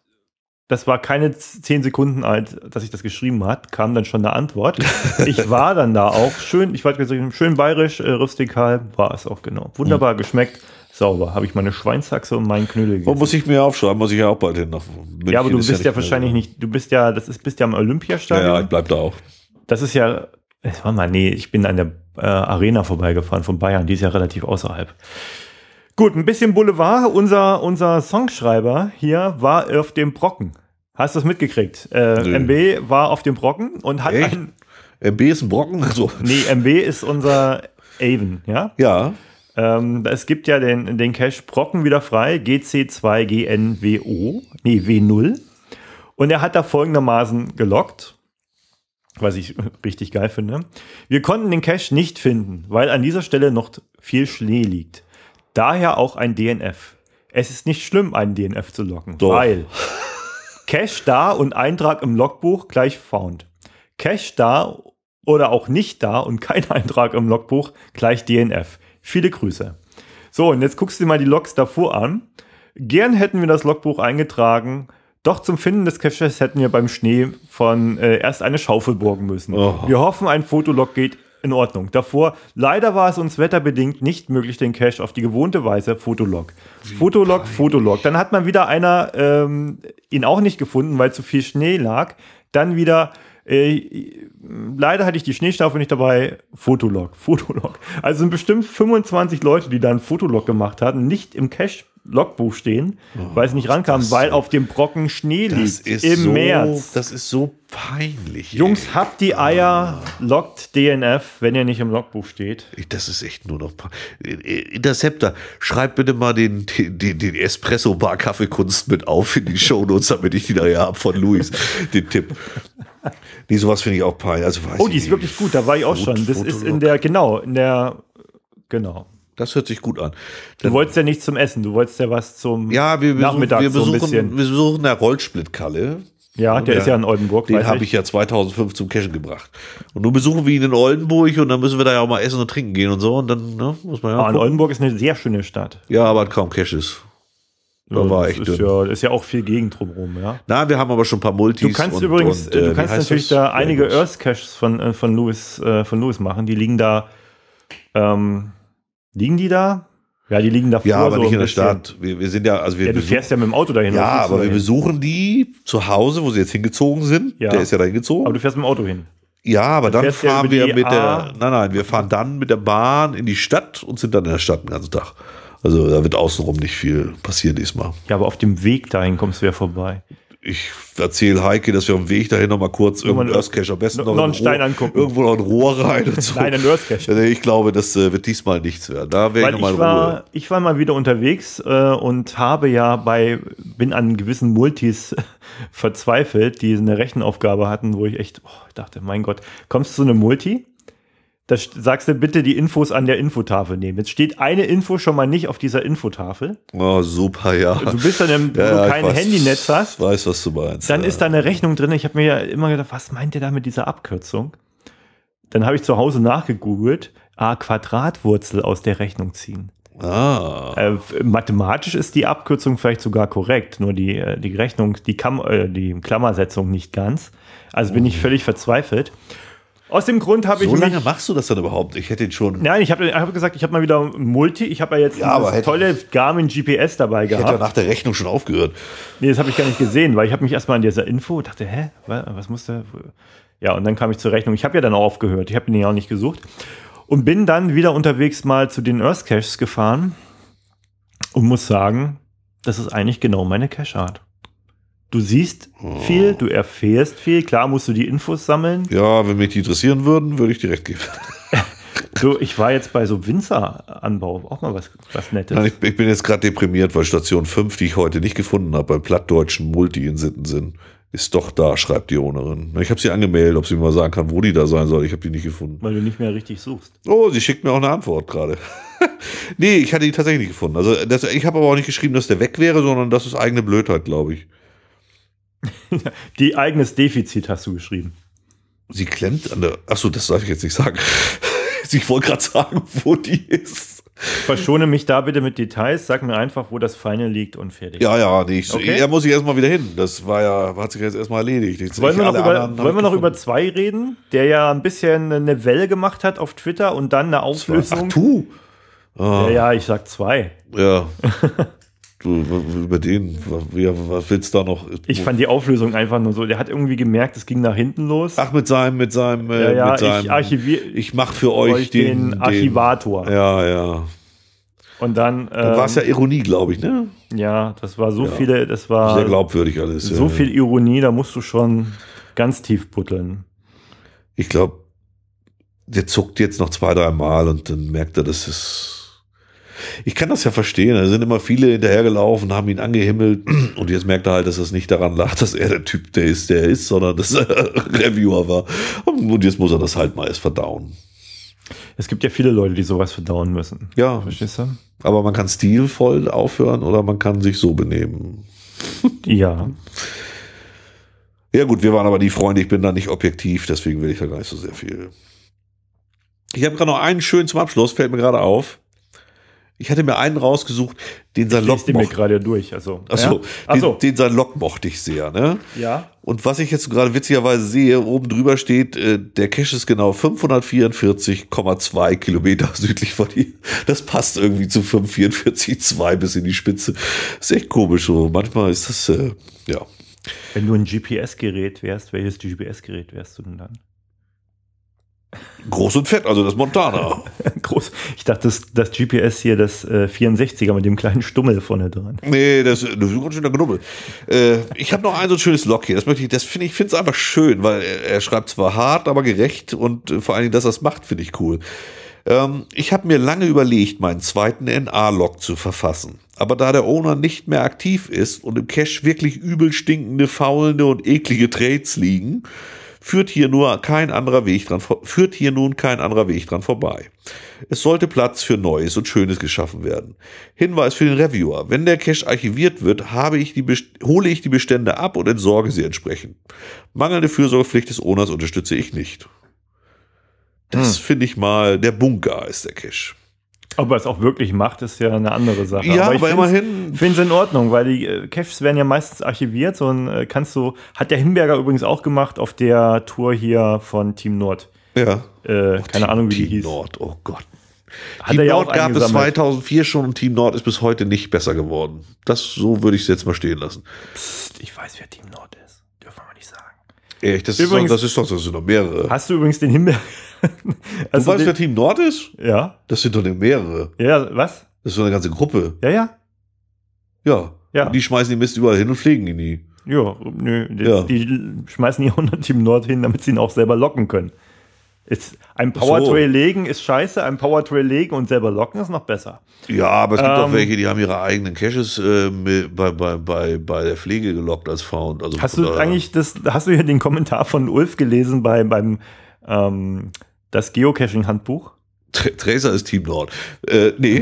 das war keine zehn Sekunden alt, dass ich das geschrieben hat, kam dann schon eine Antwort. Ich war dann da auch schön, ich war gesagt, schön bayerisch, äh, rustikal, war es auch genau. Wunderbar geschmeckt, sauber. Habe ich meine Schweinshaxe und meinen Knödel Wo gegessen. muss ich mir aufschreiben? Muss ich ja auch bald hin. Nach München Ja, aber du ist bist ja, nicht wahrscheinlich mehr nicht, du bist ja, das ist, bist ja am so. Olympiastadion. Ja, ja, ich bleib da auch. Das ist ja, äh, warte mal, nee, ich bin an der äh, Arena vorbeigefahren von Bayern, die ist ja relativ außerhalb. Gut, ein bisschen Boulevard. Unser, unser Songschreiber hier war auf dem Brocken. Hast du das mitgekriegt? Äh, Nö. M B war auf dem Brocken und hat Echt? ein. M B ist ein Brocken? Also, Nee, M B ist unser Avon, ja? ja. Ähm, es gibt ja den, den Cache Brocken wieder frei, G C zwei G N W O, nee, W null. Und er hat da folgendermaßen gelockt, was ich richtig geil finde. Wir konnten den Cache nicht finden, weil an dieser Stelle noch viel Schnee liegt. Daher auch ein D N F. Es ist nicht schlimm, einen D N F zu locken, Doch. weil Cache da und Eintrag im Logbuch gleich found. Cache da oder auch nicht da und kein Eintrag im Logbuch gleich D N F. Viele Grüße. So, und jetzt guckst du dir mal die Logs davor an. Gern hätten wir das Logbuch eingetragen, doch zum Finden des Caches hätten wir beim Schnee von äh, erst eine Schaufel borgen müssen. Oh. Wir hoffen, ein Fotolog geht in Ordnung. Davor, leider war es uns wetterbedingt nicht möglich, den Cache auf die gewohnte Weise Fotolog. Fotolog, Fotolog. Dann hat man wieder einer ähm, ihn auch nicht gefunden, weil zu viel Schnee lag. Dann wieder Äh, leider hatte ich die Schneestaffel nicht dabei. Fotolog, Fotolog. Also sind bestimmt fünfundzwanzig Leute, die da ein Fotolog gemacht hatten, nicht im Cache-Logbuch stehen, Oh, weil es nicht rankam, das weil so- auf dem Brocken Schnee Das liegt. ist Im so, März. Das ist so peinlich. Jungs, ey. habt die Eier, loggt D N F, wenn ihr nicht im Logbuch steht. Das ist echt nur noch. Interceptor, schreib bitte mal den, den, den Espresso-Bar Kaffeekunst mit auf in die Shownotes, damit ich die nachher habe von Luis, den Tipp. Nee, sowas finde ich auch peinlich. Also, weiß Oh, ich die ist nicht. wirklich gut, da war ich auch Fot- schon. Das ist Fotolog. in der, genau, in der, genau. Das hört sich gut an. Du wolltest ja nichts zum Essen, du wolltest ja was zum Ja, wir, wir, suchen, Nachmittag wir, so ein besuchen, bisschen. wir besuchen der Rollsplittkalle. Ja, der, der ist ja in Oldenburg. Den habe ich ja zweitausendfünf zum Cashen gebracht. Und nun besuchen wir ihn in Oldenburg und dann müssen wir da ja auch mal essen und trinken gehen und so. Und dann ne, muss man ja. Ah, Oldenburg ist eine sehr schöne Stadt. Ja, aber kaum Caches. Da ja, war das echt ist dünn. ja, ist ja auch viel Gegend drumherum, ja. Na, wir haben aber schon ein paar Multis. Du kannst und, übrigens, und, äh, du kannst natürlich das? da einige Ja, Earth Caches von, äh, von Louis, äh, von Louis machen. Die liegen da, ähm, liegen die da? Ja, die liegen davor. Ja, aber so nicht ein in der bisschen. Stadt. Wir, wir sind ja, also wir Ja, du besuchen, fährst ja mit dem Auto dahin. ja, oder fliegst du aber wir dahin? besuchen die zu Hause, wo sie jetzt hingezogen sind. Ja. Der ist ja da hingezogen. Aber du fährst mit dem Auto hin. Ja, aber Dann dann fährst du ja fahren über wir die mit A- der, nein, nein, wir fahren dann mit der Bahn in die Stadt und sind dann in der Stadt den ganzen Tag. Also da wird außenrum nicht viel passieren diesmal. Ja, aber auf dem Weg dahin kommst du ja vorbei. Ich erzähle Heike, dass wir auf dem Weg dahin noch mal kurz irgendeinen Nochmal- Earth Cache am besten noch noch, einen ein Stein Rohr- angucken. irgendwo noch ein Rohr rein und so. Nein, ein Earth Cache. Also ich glaube, das äh, wird diesmal nichts werden. Da wäre ich Weil noch mal ich in Ruhe. war, ich war mal wieder unterwegs äh, und habe ja bei, bin an gewissen Multis verzweifelt, die eine Rechenaufgabe hatten, wo ich echt, oh, ich dachte, mein Gott, kommst du zu einem Multi? Da st- sagst du bitte die Infos an der Infotafel nehmen. Jetzt steht eine Info schon mal nicht auf dieser Infotafel. Oh, super, ja. Du bist dann, im, wo Ja, du ich kein weiß- Handynetz hast. Ich weiß, was du meinst. Dann ja. ist da eine Rechnung drin. Ich habe mir ja immer gedacht, was meint der da mit dieser Abkürzung? Dann habe ich zu Hause nachgegoogelt. Ah, Quadratwurzel aus der Rechnung ziehen. Ah. Äh, mathematisch ist die Abkürzung vielleicht sogar korrekt, nur die, äh, die Rechnung, die, Kam äh, die Klammersetzung nicht ganz. Also bin ich völlig verzweifelt. Aus dem Grund habe ich So mich... lange machst du das dann überhaupt? Ich hätte ihn schon. Nein, ich habe ich hab gesagt, ich habe mal wieder ein Multi. Ich habe ja jetzt Ja, aber dieses hätte- tolle Garmin G P S dabei Ich hätte ja gehabt. nach der Rechnung schon aufgehört. Nee, das habe ich gar nicht gesehen, weil ich habe mich erstmal an dieser Info und dachte, hä, wa- was muss da? Ja, und dann kam ich zur Rechnung. Ich habe ja dann auch aufgehört. Ich habe ihn ja auch nicht gesucht. Und bin dann wieder unterwegs mal zu den Earth Caches gefahren und muss sagen, das ist eigentlich genau meine Cache-Art. Du siehst viel, du erfährst viel. Klar musst du die Infos sammeln. Ja, wenn mich die interessieren würden, würde ich direkt geben. So, ich war jetzt bei so Winzeranbau, auch mal was, was Nettes. Nein, ich, ich bin jetzt gerade deprimiert, weil Station fünf, die ich heute nicht gefunden habe, beim plattdeutschen Multi in Sittensen, ist doch da, schreibt die Ownerin. Ich habe sie angemeldet, ob sie mir mal sagen kann, wo die da sein soll. Ich habe die nicht gefunden. Weil du nicht mehr richtig suchst. Oh, sie schickt mir auch eine Antwort gerade. Nee, ich hatte die tatsächlich nicht gefunden. Also das, ich habe aber auch nicht geschrieben, dass der weg wäre, sondern das ist eigene Blödheit, glaube ich. Die eigenes Defizit hast du geschrieben. Sie klemmt an der. Achso, das darf ich jetzt nicht sagen. Ich wollte gerade sagen, wo die ist. Verschone mich da bitte mit Details. Sag mir einfach, wo das Feine liegt und fertig. Ja, ja, nee, ich, Okay. er muss ich erstmal wieder hin. Das war ja, hat sich jetzt erstmal erledigt. Ich, Wollen wir noch, alle über, anderen wollen wir hab noch ich über gefunden. zwei reden, der ja ein bisschen eine Welle gemacht hat auf Twitter und dann eine Ach, Auflösung? tu. Ah, Ja, ja, ich sag zwei. ja. Du, w- über den, wie, was willst du da noch? Ich fand die Auflösung einfach nur so. Der hat irgendwie gemerkt, es ging nach hinten los. Ach, mit seinem, mit seinem, äh, ja, ja, mit seinem. ich archiviere ich mach für euch den, den Archivator. Den, ja, ja. Und dann. Dann Ähm, war es ja Ironie, glaube ich, ne? ja, das war so Ja. viele, das war Sehr glaubwürdig alles. so ja. viel Ironie, da musst du schon ganz tief buddeln. Ich glaube, der zuckt jetzt noch zwei, drei Mal und dann merkt er, dass es. Ich kann das ja verstehen. Da sind immer viele hinterhergelaufen, haben ihn angehimmelt und jetzt merkt er halt, dass es nicht daran lag, dass er der Typ, der ist, der ist, sondern dass er Reviewer war. Und jetzt muss er das halt mal erst verdauen. Es gibt ja viele Leute, die sowas verdauen müssen. Ja, Verstehst du? aber man kann stilvoll aufhören oder man kann sich so benehmen. Ja. Ja gut, wir waren aber die Freunde, ich bin da nicht objektiv, deswegen will ich da gar nicht so sehr viel. Ich habe gerade noch einen schönen zum Abschluss, fällt mir gerade auf. Ich hatte mir einen rausgesucht, den sein Ich Lok lese den mir mochte. gerade durch. Also, Achso, ja? Achso. den, den sein Lok mochte ich sehr, ne? Ja. Und was ich jetzt gerade witzigerweise sehe, oben drüber steht, äh, der Cache ist genau fünfhundertvierundvierzig Komma zwei Kilometer südlich von hier. Das passt irgendwie zu fünfhundertvierundvierzig Komma zwei bis in die Spitze. Ist echt komisch so. Manchmal ist das, äh, ja. Wenn du ein G P S-Gerät wärst, welches G P S-Gerät wärst du denn dann? Groß und fett, also das Montana. Groß. Ich dachte, das, das G P S hier, das äh, vierundsechziger mit dem kleinen Stummel vorne dran. Nee, das, das ist ein ganz schöner Knubbel. Äh, ich habe noch ein so ein schönes Log hier. Das möchte ich, das finde ich, finde es einfach schön, weil er, er schreibt zwar hart, aber gerecht und äh, vor allen Dingen, dass er es macht, finde ich cool. Ähm, ich habe mir lange überlegt, meinen zweiten N A-Log zu verfassen. Aber da der Owner nicht mehr aktiv ist und im Cache wirklich übel stinkende, faulende und eklige Trades liegen, Führt hier nur kein anderer Weg dran, führt hier nun kein anderer Weg dran vorbei. Es sollte Platz für Neues und Schönes geschaffen werden. Hinweis für den Reviewer. Wenn der Cache archiviert wird, habe ich die Best- hole ich die Bestände ab und entsorge sie entsprechend. Mangelnde Fürsorgepflicht des Owners unterstütze ich nicht. Das hm. finde ich mal, der Bunker ist der Cache. Ob er es auch wirklich macht, ist ja eine andere Sache. Ja, aber, aber immerhin. Ich finde es in Ordnung, weil die äh, Caches werden ja meistens archiviert. So ein, äh, kannst du, hat der Himberger übrigens auch gemacht auf der Tour hier von Team Nord. Ja. Äh, oh, keine Team, Ahnung, wie Team die hieß. Nord, oh Gott. Hat Team er ja Nord auch gab es eingesammelt. zweitausendvier schon und Team Nord ist bis heute nicht besser geworden. Das, so würde ich es jetzt mal stehen lassen. Psst, ich weiß, wer Team Nord ist. Dürfen wir nicht sagen. Echt, das, Übrigens, ist doch, das ist doch, das sind doch mehrere. Hast du übrigens den Himberger? Also du weißt, wer Team Nord ist? Ja. Das sind doch mehrere. Ja, was? Das ist so eine ganze Gruppe. Ja, ja. Ja. Ja. Und die schmeißen den Mist überall hin und pflegen ihn nie. Ja, nö. Die, Ja. die schmeißen die hundert Team Nord hin, damit sie ihn auch selber locken können. Ist, ein Powertrail so. legen ist scheiße, ein Powertrail legen und selber locken ist noch besser. Ja, aber es gibt Ähm, auch welche, die haben ihre eigenen Caches äh, mit, bei, bei, bei, bei der Pflege gelockt als Found. Also Hast von du daher- eigentlich das, hast du hier den Kommentar von Ulf gelesen bei, beim ähm, das Geocaching-Handbuch? Tra- Tracer ist Team Nord. Äh, nee.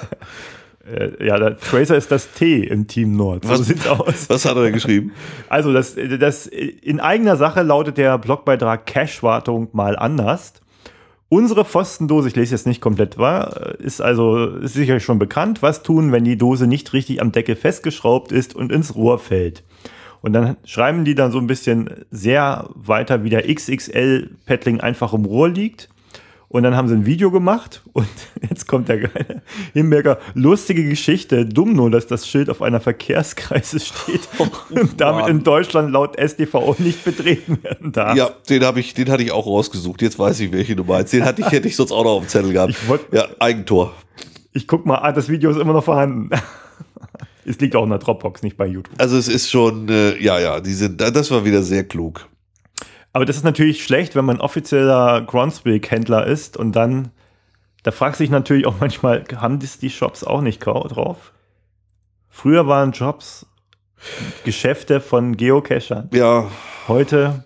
Äh, ja, der Tracer ist das T im Team Nord. So Was- sieht's aus. Was hat er denn geschrieben? Also, das, das in eigener Sache lautet der Blogbeitrag Cache-Wartung mal anders. Unsere Pfostendose, ich lese jetzt nicht komplett wahr, ist also ist sicherlich schon bekannt. Was tun, wenn die Dose nicht richtig am Deckel festgeschraubt ist und ins Rohr fällt? Und dann schreiben die dann so ein bisschen sehr weiter, wie der X X L-Paddling einfach im Rohr liegt. Und dann haben sie ein Video gemacht und jetzt kommt der geile Himberger. Lustige Geschichte. Dumm nur, dass das Schild auf einer Verkehrskreise steht und damit in Deutschland laut S D V O nicht betreten werden darf. Ja, den habe ich, den hatte ich auch rausgesucht. Jetzt weiß ich, welche du meinst. Den hatte ich, hätte ich sonst auch noch auf dem Zettel gehabt. Ich wollt- ja, Eigentor. Ich guck mal, ah, das Video ist immer noch vorhanden. Es liegt auch in der Dropbox, nicht bei YouTube. Also es ist schon, äh, ja, ja, die sind, das war wieder sehr klug. Aber das ist natürlich schlecht, wenn man offizieller Groundspeak-Händler ist und dann, da fragt sich natürlich auch manchmal, haben das die Shops auch nicht grau- drauf? Früher waren Jobs Geschäfte von Geocachern. Ja, Heute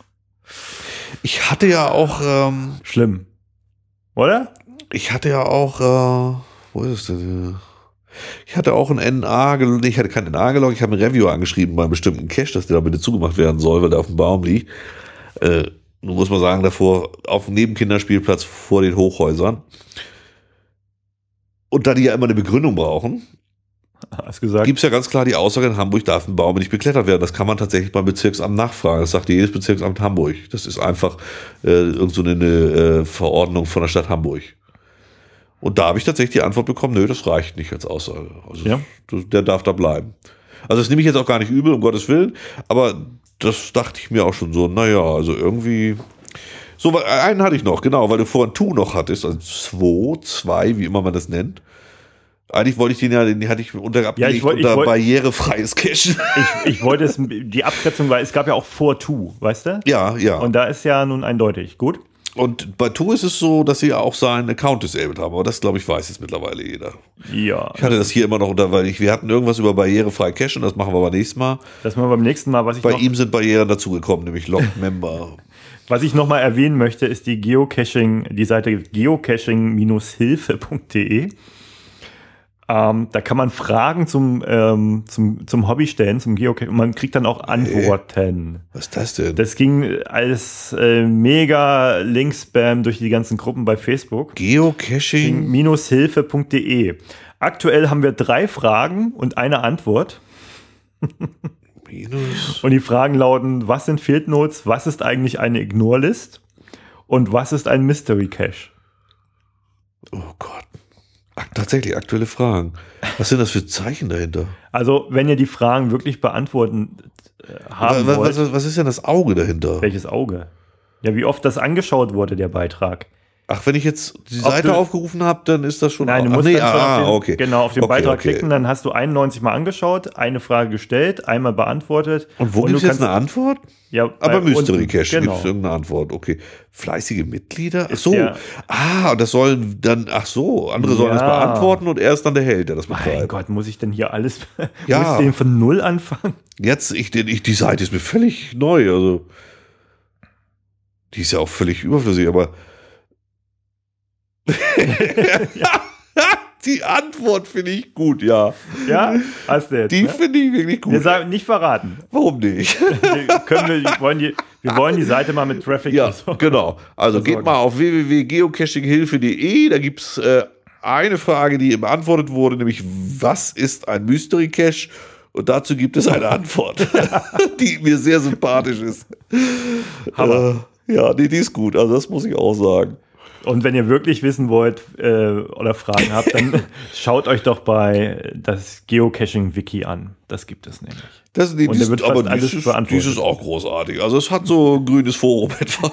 ich hatte ja auch, ähm, schlimm. Oder? ich hatte ja auch, äh, wo ist es denn? Ich hatte auch ein N A, gel- nee, ich hatte kein N A geloggt, ich habe ein Review angeschrieben bei einem bestimmten Cache, dass der da bitte zugemacht werden soll, weil der auf dem Baum liegt. Äh, nun muss man sagen, davor auf dem Nebenkinderspielplatz vor den Hochhäusern. Und da die ja immer eine Begründung brauchen, Hast gesagt. gibt es ja ganz klar die Aussage, in Hamburg darf ein Baum nicht beklettert werden. Das kann man tatsächlich beim Bezirksamt nachfragen. Das sagt jedes Bezirksamt Hamburg. Das ist einfach äh, irgend so eine äh, Verordnung von der Stadt Hamburg. Und da habe ich tatsächlich die Antwort bekommen, nö, das reicht nicht als Aussage. Also Ja. das, der darf da bleiben. Also das nehme ich jetzt auch gar nicht übel, um Gottes Willen, aber das dachte ich mir auch schon so, naja, also irgendwie... So, weil- einen hatte ich noch, genau, weil du vorhin Tu noch hattest, also zwei, zwei, wie immer man das nennt. Eigentlich wollte ich den ja, den hatte ich unter abgelegt Ja, ich wollt- ich unter wollt- barrierefreies Cachen. Ich, ich wollte es, die Abgrenzung war, es gab ja auch vor To, weißt du? Ja, ja. Und da ist ja nun eindeutig. Gut. Und bei Tu ist es so, dass sie ja auch seinen Account disabled haben, aber das, glaube ich, weiß jetzt mittlerweile jeder. Ja. Ich hatte das hier immer noch unter, weil ich, wir hatten irgendwas über barrierefrei Cachen, das machen wir aber nächstes Mal. Das machen wir beim nächsten Mal. Was ich Bei noch, ihm sind Barrieren dazugekommen, nämlich Lock Member. was ich noch mal erwähnen möchte, ist die Geocaching, die Seite geocaching Hilfe punkt de. Ähm, da kann man Fragen zum, ähm, zum, zum Hobby stellen, zum Geocaching, und man kriegt dann auch Antworten. Was ist das denn? Das ging als äh, mega Link-Spam durch die ganzen Gruppen bei Facebook. Geocaching? Hilfe punkt de. Aktuell haben wir drei Fragen und eine Antwort. Minus. Und die Fragen lauten: Was sind Field Notes? Was ist eigentlich eine Ignore-List? Und was ist ein Mystery Cache? Oh Gott. Ach, tatsächlich, aktuelle Fragen. Was sind das für Zeichen dahinter? Also, wenn ihr die Fragen wirklich beantworten äh, haben was, wollt, was, was ist denn das Auge dahinter? welches Auge? Ja, wie oft das angeschaut wurde, der Beitrag. Ach, wenn ich jetzt die Ob Seite du- aufgerufen habe, dann ist das schon... Nein, du ach, musst nee, dann schon ah, auf den, okay. genau, auf den Okay, Beitrag okay. klicken, dann hast du einundneunzig Mal angeschaut, eine Frage gestellt, einmal beantwortet. Und wo du gibt es jetzt kannst- eine Antwort? Ja, Aber bei- Mystery unten, Cache genau. gibt es irgendeine Antwort. Okay. Fleißige Mitglieder? Ach Ist so. der- Ah, und das sollen dann, ach so, andere sollen Ja. das beantworten und er ist dann der Held, der das Mein betreibt. Gott, muss ich denn hier alles, Ja. muss ich den von Null anfangen? Jetzt, ich, den- ich, die Seite ist mir völlig neu. Also, Die ist ja auch völlig überflüssig, aber die Antwort finde ich gut, ja. Ja, hast du jetzt. Die ne? finde ich wirklich gut. Wir sagen nicht verraten. Warum nicht? Wir, können wir, wir, wollen die, wir wollen die Seite mal mit Traffic. Ja, so genau. Also versorgen. geht mal auf w w w punkt geocaching-hilfe punkt de. Da gibt es äh, eine Frage, die beantwortet wurde, nämlich was ist ein Mystery Cache? Und dazu gibt es eine Antwort, die mir sehr sympathisch ist. Hammer. Äh, ja, die, die ist gut. Also das muss ich auch sagen. Und wenn ihr wirklich wissen wollt äh, oder Fragen habt, dann schaut euch doch bei das Geocaching-Wiki an. Das gibt es nämlich. Das, nee, Und dies, da wird aber fast alles dieses, beantwortet. dieses ist auch großartig. Also es hat so ein grünes Forum etwa.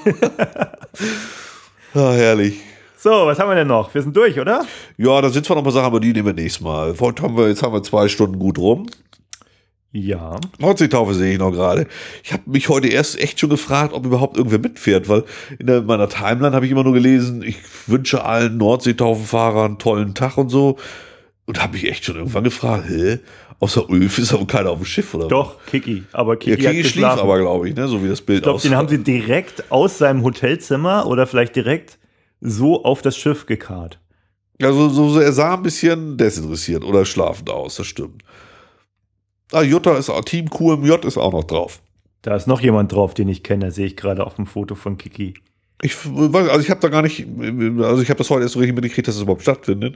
Ja, herrlich. So, was haben wir denn noch? Wir sind durch, oder? Ja, da sind zwar noch ein paar Sachen, aber die nehmen wir nächstes Mal. Heute haben wir, jetzt haben wir zwei Stunden gut rum. Ja. Nordseetaufe sehe ich noch gerade. Ich habe mich heute erst echt schon gefragt, ob überhaupt irgendwer mitfährt, weil in der, meiner Timeline habe ich immer nur gelesen, ich wünsche allen Nordseetaufenfahrern einen tollen Tag und so. Und habe mich echt schon irgendwann gefragt, hä? Außer Ulf ist aber keiner auf dem Schiff, oder? Doch, Kiki. Aber Kiki, Ja, hat Kiki schlief geschlafen. aber, glaube ich, ne? So wie das Bild Ich glaube, den haben sie direkt aus seinem Hotelzimmer oder vielleicht direkt so auf das Schiff gekarrt. Also so, er sah ein bisschen desinteressiert oder schlafend aus, das stimmt. Ah, Jutta ist auch, Team Q M J ist auch noch drauf. Da ist noch jemand drauf, den ich kenne, sehe ich gerade auf dem Foto von Kiki. Ich weiß, also ich habe da gar nicht, also ich habe das heute erst so richtig mitgekriegt, dass es überhaupt stattfindet.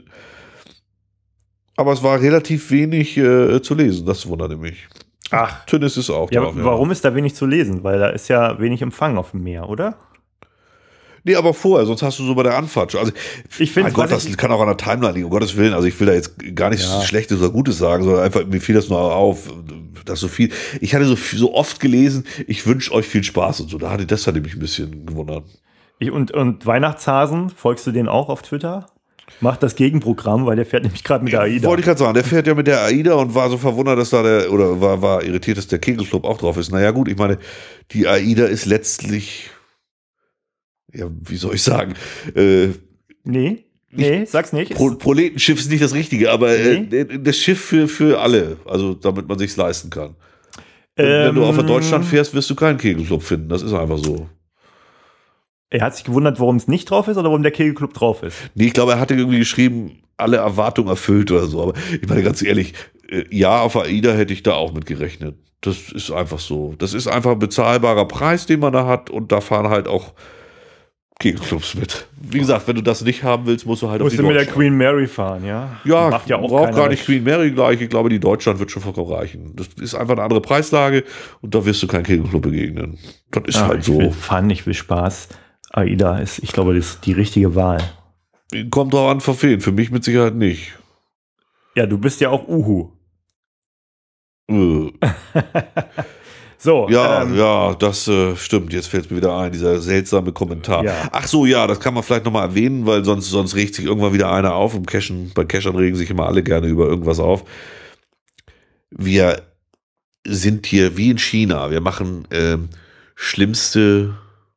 Aber es war relativ wenig äh, zu lesen, das wunderte mich. Ach. Tünnes ist auch Ja, drauf. warum ist da wenig zu lesen? Weil da ist ja wenig Empfang auf dem Meer, oder? Nee, aber vorher, sonst hast du so bei der Anfahrt schon. Also, Ich finde, mein Gott, das kann auch an der Timeline liegen, um Gottes Willen. Also ich will da jetzt gar nichts Ja. Schlechtes oder Gutes sagen, sondern einfach, mir fiel das nur auf, dass so viel, ich hatte so, viel- so oft gelesen, ich wünsche euch viel Spaß und so. Da hatte, das hatte mich ein bisschen gewundert. Ich, und, und Weihnachtshasen, folgst du den auch auf Twitter? Macht das Gegenprogramm, weil der fährt nämlich gerade mit der AIDA. Wollte ich gerade sagen, der fährt ja mit der AIDA und war so verwundert, dass da der, oder war, war irritiert, dass der Kegelclub auch drauf ist. Naja, gut, ich meine, die AIDA ist letztlich, ja, wie soll ich sagen, äh, Nee, nee, sag's nicht. Pro Proletenschiff ist nicht das Richtige, aber äh, Nee. das Schiff für, für alle, also damit man sich's leisten kann. Und Ähm, wenn du auf Deutschland fährst, wirst du keinen Kegelclub finden. Das ist einfach so. Er hat sich gewundert, warum es nicht drauf ist oder warum der Kegelclub drauf ist. Nee, ich glaube, er hatte irgendwie geschrieben, alle Erwartungen erfüllt oder so. Aber ich meine ganz ehrlich, äh, ja, auf AIDA hätte ich da auch mit gerechnet. Das ist einfach so. Das ist einfach ein bezahlbarer Preis, den man da hat. Und da fahren halt auch Kegelclubs mit. Wie gesagt, wenn du das nicht haben willst, musst du halt Musst auf die du mit der Deutschland. Queen Mary fahren, ja? Ja, Macht ja auch braucht keiner gar nicht mit. Queen Mary gleich. Ich glaube, die Deutschland wird schon vollkommen reichen. Das ist einfach eine andere Preislage und da wirst du keinen Kegelclub begegnen. Das ist Ah, halt ich will so. Fun, ich will Spaß. AIDA ist, ich glaube, das ist die richtige Wahl. Kommt drauf an, verfehlen. Für mich mit Sicherheit nicht. Ja, du bist ja auch Uhu. Äh. So, Ja, ähm, ja, das äh, stimmt. Jetzt fällt es mir wieder ein, dieser seltsame Kommentar. Ja. Ach so, ja, das kann man vielleicht nochmal erwähnen, weil sonst, sonst regt sich irgendwann wieder einer auf. Im Cashen, bei Cachern regen sich immer alle gerne über irgendwas auf. Wir sind hier wie in China. Wir machen ähm, schlimmste,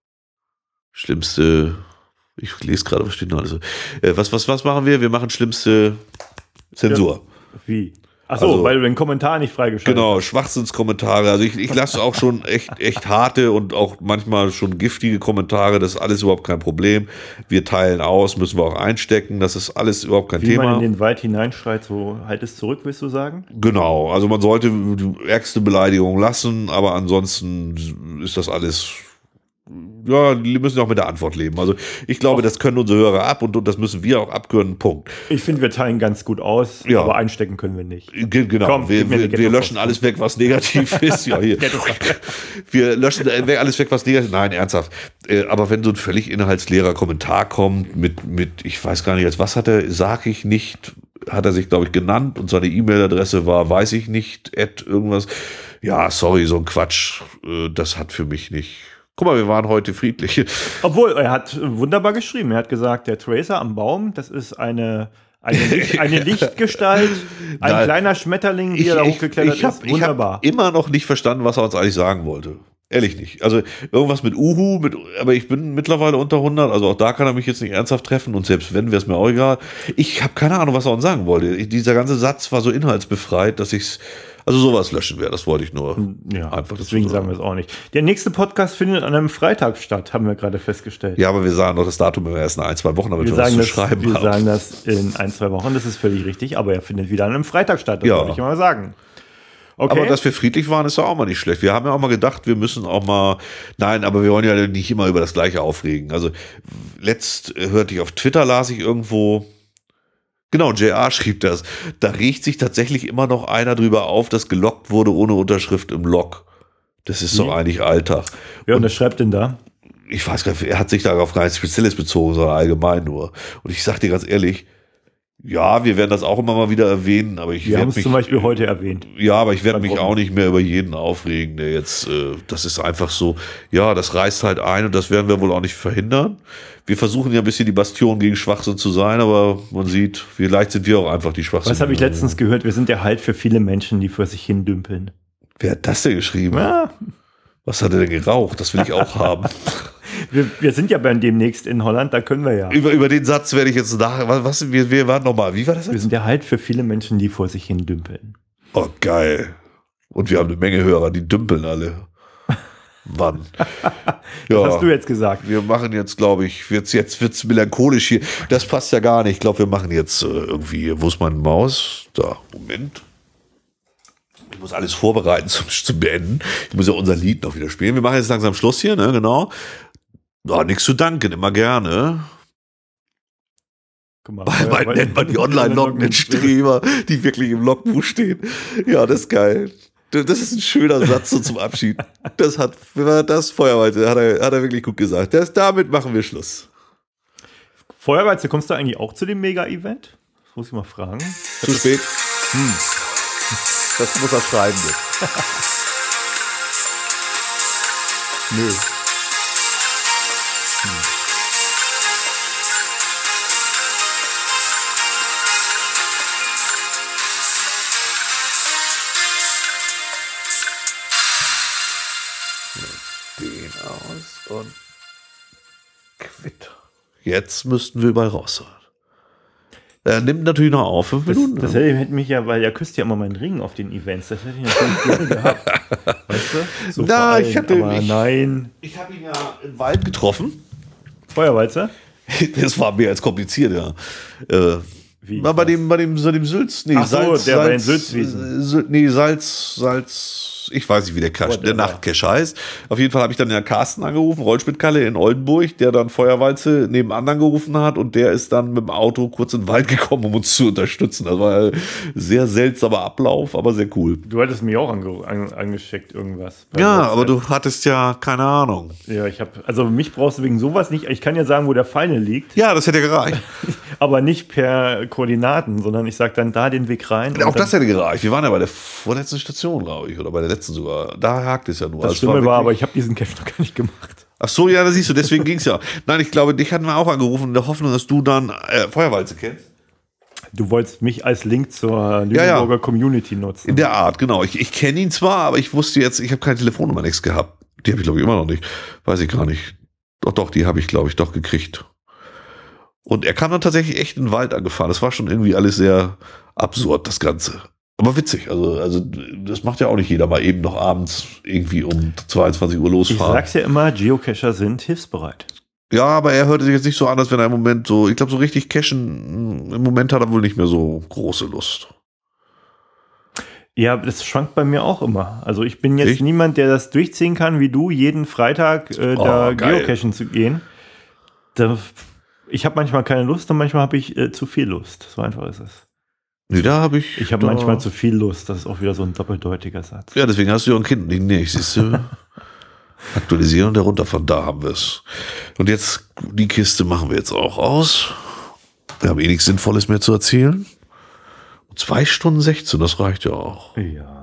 schlimmste, ich lese gerade, was steht noch alles. Äh, was, was, was machen wir? Wir machen schlimmste Zensur. wie? Achso, Also- weil du den Kommentar nicht freigeschaltet Genau, Schwachsinnskommentare. Also ich, ich lasse auch schon echt, echt harte und auch manchmal schon giftige Kommentare. Das ist alles überhaupt kein Problem. Wir teilen aus, müssen wir auch einstecken. Das ist alles überhaupt kein Wie man Thema. in den Wald hineinschreit, so halt es zurück, willst du sagen? Genau, also man sollte die ärgste Beleidigung lassen, aber ansonsten ist das alles, ja, die müssen auch mit der Antwort leben. Also ich glaube, das können unsere Hörer ab und, und das müssen wir auch abkönnen, Punkt. Ich finde, wir teilen ganz gut aus, Ja. aber einstecken können wir nicht. Ge- Genau, Komm, wir, gib mir eine wir, wir löschen Ghetto-Post. alles weg, was negativ ist. Ja, hier. Wir löschen weg, alles weg, was negativ ist. Nein, ernsthaft. Äh, Aber wenn so ein völlig inhaltsleerer Kommentar kommt mit, mit, ich weiß gar nicht, jetzt was hat er, sag ich nicht, hat er sich, glaube ich, genannt und seine E-Mail-Adresse war, weiß ich nicht, at irgendwas. Ja, sorry, so ein Quatsch, äh, das hat für mich nicht. Guck mal, wir waren heute friedlich. Obwohl, er hat wunderbar geschrieben. Er hat gesagt, der Tracer am Baum, das ist eine, eine, Licht, eine Lichtgestalt, ein Nein. kleiner Schmetterling, wie er da hochgeklettert ich hab, ist. Ich Wunderbar. habe immer noch nicht verstanden, was er uns eigentlich sagen wollte. Ehrlich nicht. Also irgendwas mit Uhu, mit, aber ich bin mittlerweile unter hundert, also auch da kann er mich jetzt nicht ernsthaft treffen und selbst wenn, wäre es mir auch egal. Ich habe keine Ahnung, was er uns sagen wollte. Ich, dieser ganze Satz war so inhaltsbefreit, dass ich es Also sowas löschen wir, das wollte ich nur Ja, einfach deswegen dazu sagen wir es auch nicht. Der nächste Podcast findet an einem Freitag statt, haben wir gerade festgestellt. Ja, aber wir sagen doch das Datum immer erst in ein, zwei Wochen, damit wir wir, sagen was zu das, schreiben wir haben. sagen das in ein, zwei Wochen, das ist völlig richtig, aber er findet wieder an einem Freitag statt, das Ja. wollte ich mal sagen. Okay. Aber dass wir friedlich waren, ist ja auch mal nicht schlecht. Wir haben ja auch mal gedacht, wir müssen auch mal, nein, aber wir wollen ja nicht immer über das Gleiche aufregen. Also letzt hörte ich auf Twitter, las ich irgendwo, genau, J R schrieb das, da regt sich tatsächlich immer noch einer drüber auf, dass gelockt wurde ohne Unterschrift im Log. Das ist Wie? doch eigentlich Alltag. Wer unterschreibt denn da? Ich weiß gar nicht, er hat sich darauf gar nichts Spezielles bezogen, sondern allgemein nur. Und ich sag dir ganz ehrlich, ja, wir werden das auch immer mal wieder erwähnen, aber ich Wir haben werde es mich zum Beispiel heute erwähnt. Ja, aber ich werde Beim mich Robben. auch nicht mehr über jeden aufregen, der jetzt, äh, das ist einfach so, ja, das reißt halt ein und das werden wir wohl auch nicht verhindern. Wir versuchen ja ein bisschen die Bastion gegen Schwachsinn zu sein, aber man sieht, vielleicht sind wir auch einfach die Schwachsinn. Was habe ich letztens gehört? Wir sind der Halt für viele Menschen, die vor sich hin dümpeln. Wer hat das denn geschrieben? Ja, Was hat er denn geraucht? Das will ich auch haben. wir, wir sind ja beim demnächst in Holland, da können wir ja. über, über den Satz werde ich jetzt nach, was, was wir, wir waren nochmal, wie war das Wir jetzt? sind der Halt für viele Menschen, die vor sich hin dümpeln. Oh, geil. Und wir haben eine Menge Hörer, die dümpeln alle. Mann. Ja. Was hast du jetzt gesagt? Wir machen jetzt, glaube ich, wird's, jetzt wird's melancholisch hier. Das passt ja gar nicht. Ich glaube, wir machen jetzt äh, irgendwie, wo ist meine Maus? Da, Moment. Ich muss alles vorbereiten zum, zum Beenden. Ich muss ja unser Lied noch wieder spielen. Wir machen jetzt langsam Schluss hier, ne, genau. Oh, nichts zu danken, immer gerne. Guck mal, Bald nennt man die online-loggenden Streber, die wirklich im Logbuch stehen. Ja, das ist geil. Das ist ein schöner Satz so zum Abschied. Das hat, das Feuerweite, hat er, hat er wirklich gut gesagt. Das, damit machen wir Schluss. Feuerweize, kommst du eigentlich auch zu dem Mega-Event? Das muss ich mal fragen. Zu spät. Hm. Das muss er schreiben jetzt. Nö. Den aus und quitt. Jetzt müssten wir überall raus. Er nimmt natürlich noch auf, fünf Das, Minuten. das hätte, hätte mich ja, weil er küsst ja immer meinen Ring auf den Events. Das hätte ich natürlich gerne gehabt. Weißt du? So Na, vor allen, ich hatte- aber ich- nein. Ich habe ihn ja im Wald getroffen. Feuerwalze? Das war mehr als kompliziert, ja. Äh, Wie? war bei dem, bei dem, so dem Sülz, nee, Ach so, Salz, der bei den Salz, Sülzwiesen. äh, Sylt- nee, Salz, Salz, ich weiß nicht, wie der, Cache, der Whatever. Nachtcache heißt. Auf jeden Fall habe ich dann ja Carsten angerufen, Rollspitkalle in Oldenburg, der dann Feuerwalze neben anderen gerufen hat und der ist dann mit dem Auto kurz in den Wald gekommen, um uns zu unterstützen. Das war ein sehr seltsamer Ablauf, aber sehr cool. Du hattest mir auch ange an, angeschickt irgendwas. bei Ja, WhatsApp. aber du hattest ja keine Ahnung. Ja, ich habe, also mich brauchst du wegen sowas nicht. Ich kann ja sagen, wo der Feine liegt, Ja, das hätte gereicht. aber nicht per Koordinaten, sondern ich sage dann da den Weg rein. und Auch dann, das hätte gereicht. Wir waren ja bei der vorletzten Station, glaube ich, oder bei der letzten sogar. Da hakt es ja nur. das Also es Schlimme war, wirklich- aber ich habe diesen Cache noch gar nicht gemacht. Ach so, ja, da siehst du, deswegen ging es ja. Nein, ich glaube, dich hatten wir auch angerufen in der Hoffnung, dass du dann äh, Feuerwalze kennst. Du wolltest mich als Link zur ja. Lüneburger Community nutzen. In der Art, genau. Ich, ich kenne ihn zwar, aber ich wusste jetzt, ich habe keine Telefonnummer, nichts gehabt. Die habe ich, glaube ich, immer noch nicht. Weiß ich gar nicht. Doch, doch, die habe ich, glaube ich, doch gekriegt. Und er kam dann tatsächlich echt in den Wald angefahren. Das war schon irgendwie alles sehr absurd, das Ganze. Aber witzig. Also, also das macht ja auch nicht jeder mal eben noch abends irgendwie um zweiundzwanzig Uhr Ich losfahren. sag's ja immer, Geocacher sind hilfsbereit. Ja, aber er hörte sich jetzt nicht so an, als wenn er im Moment so, ich glaube, so richtig cashen, im Moment hat er wohl nicht mehr so große Lust. Ja, das schwankt bei mir auch immer. Also ich bin jetzt Echt? niemand, der das durchziehen kann, wie du, jeden Freitag äh, Oh, da geil. geocachen zu gehen. Da, ich habe manchmal keine Lust und manchmal habe ich äh, zu viel Lust. So einfach ist es. Nee, da habe ich. Ich habe da- manchmal zu viel Lust. Das ist auch wieder so ein doppeldeutiger Satz. Ja, deswegen hast du ja ein Kind nicht. Nee, siehst du. Aktualisieren und herunter, von da haben wir es. Und jetzt, die Kiste machen wir jetzt auch aus. Wir haben eh nichts Sinnvolles mehr zu erzählen. Und zwei Stunden sechzehn, das reicht ja auch. Ja.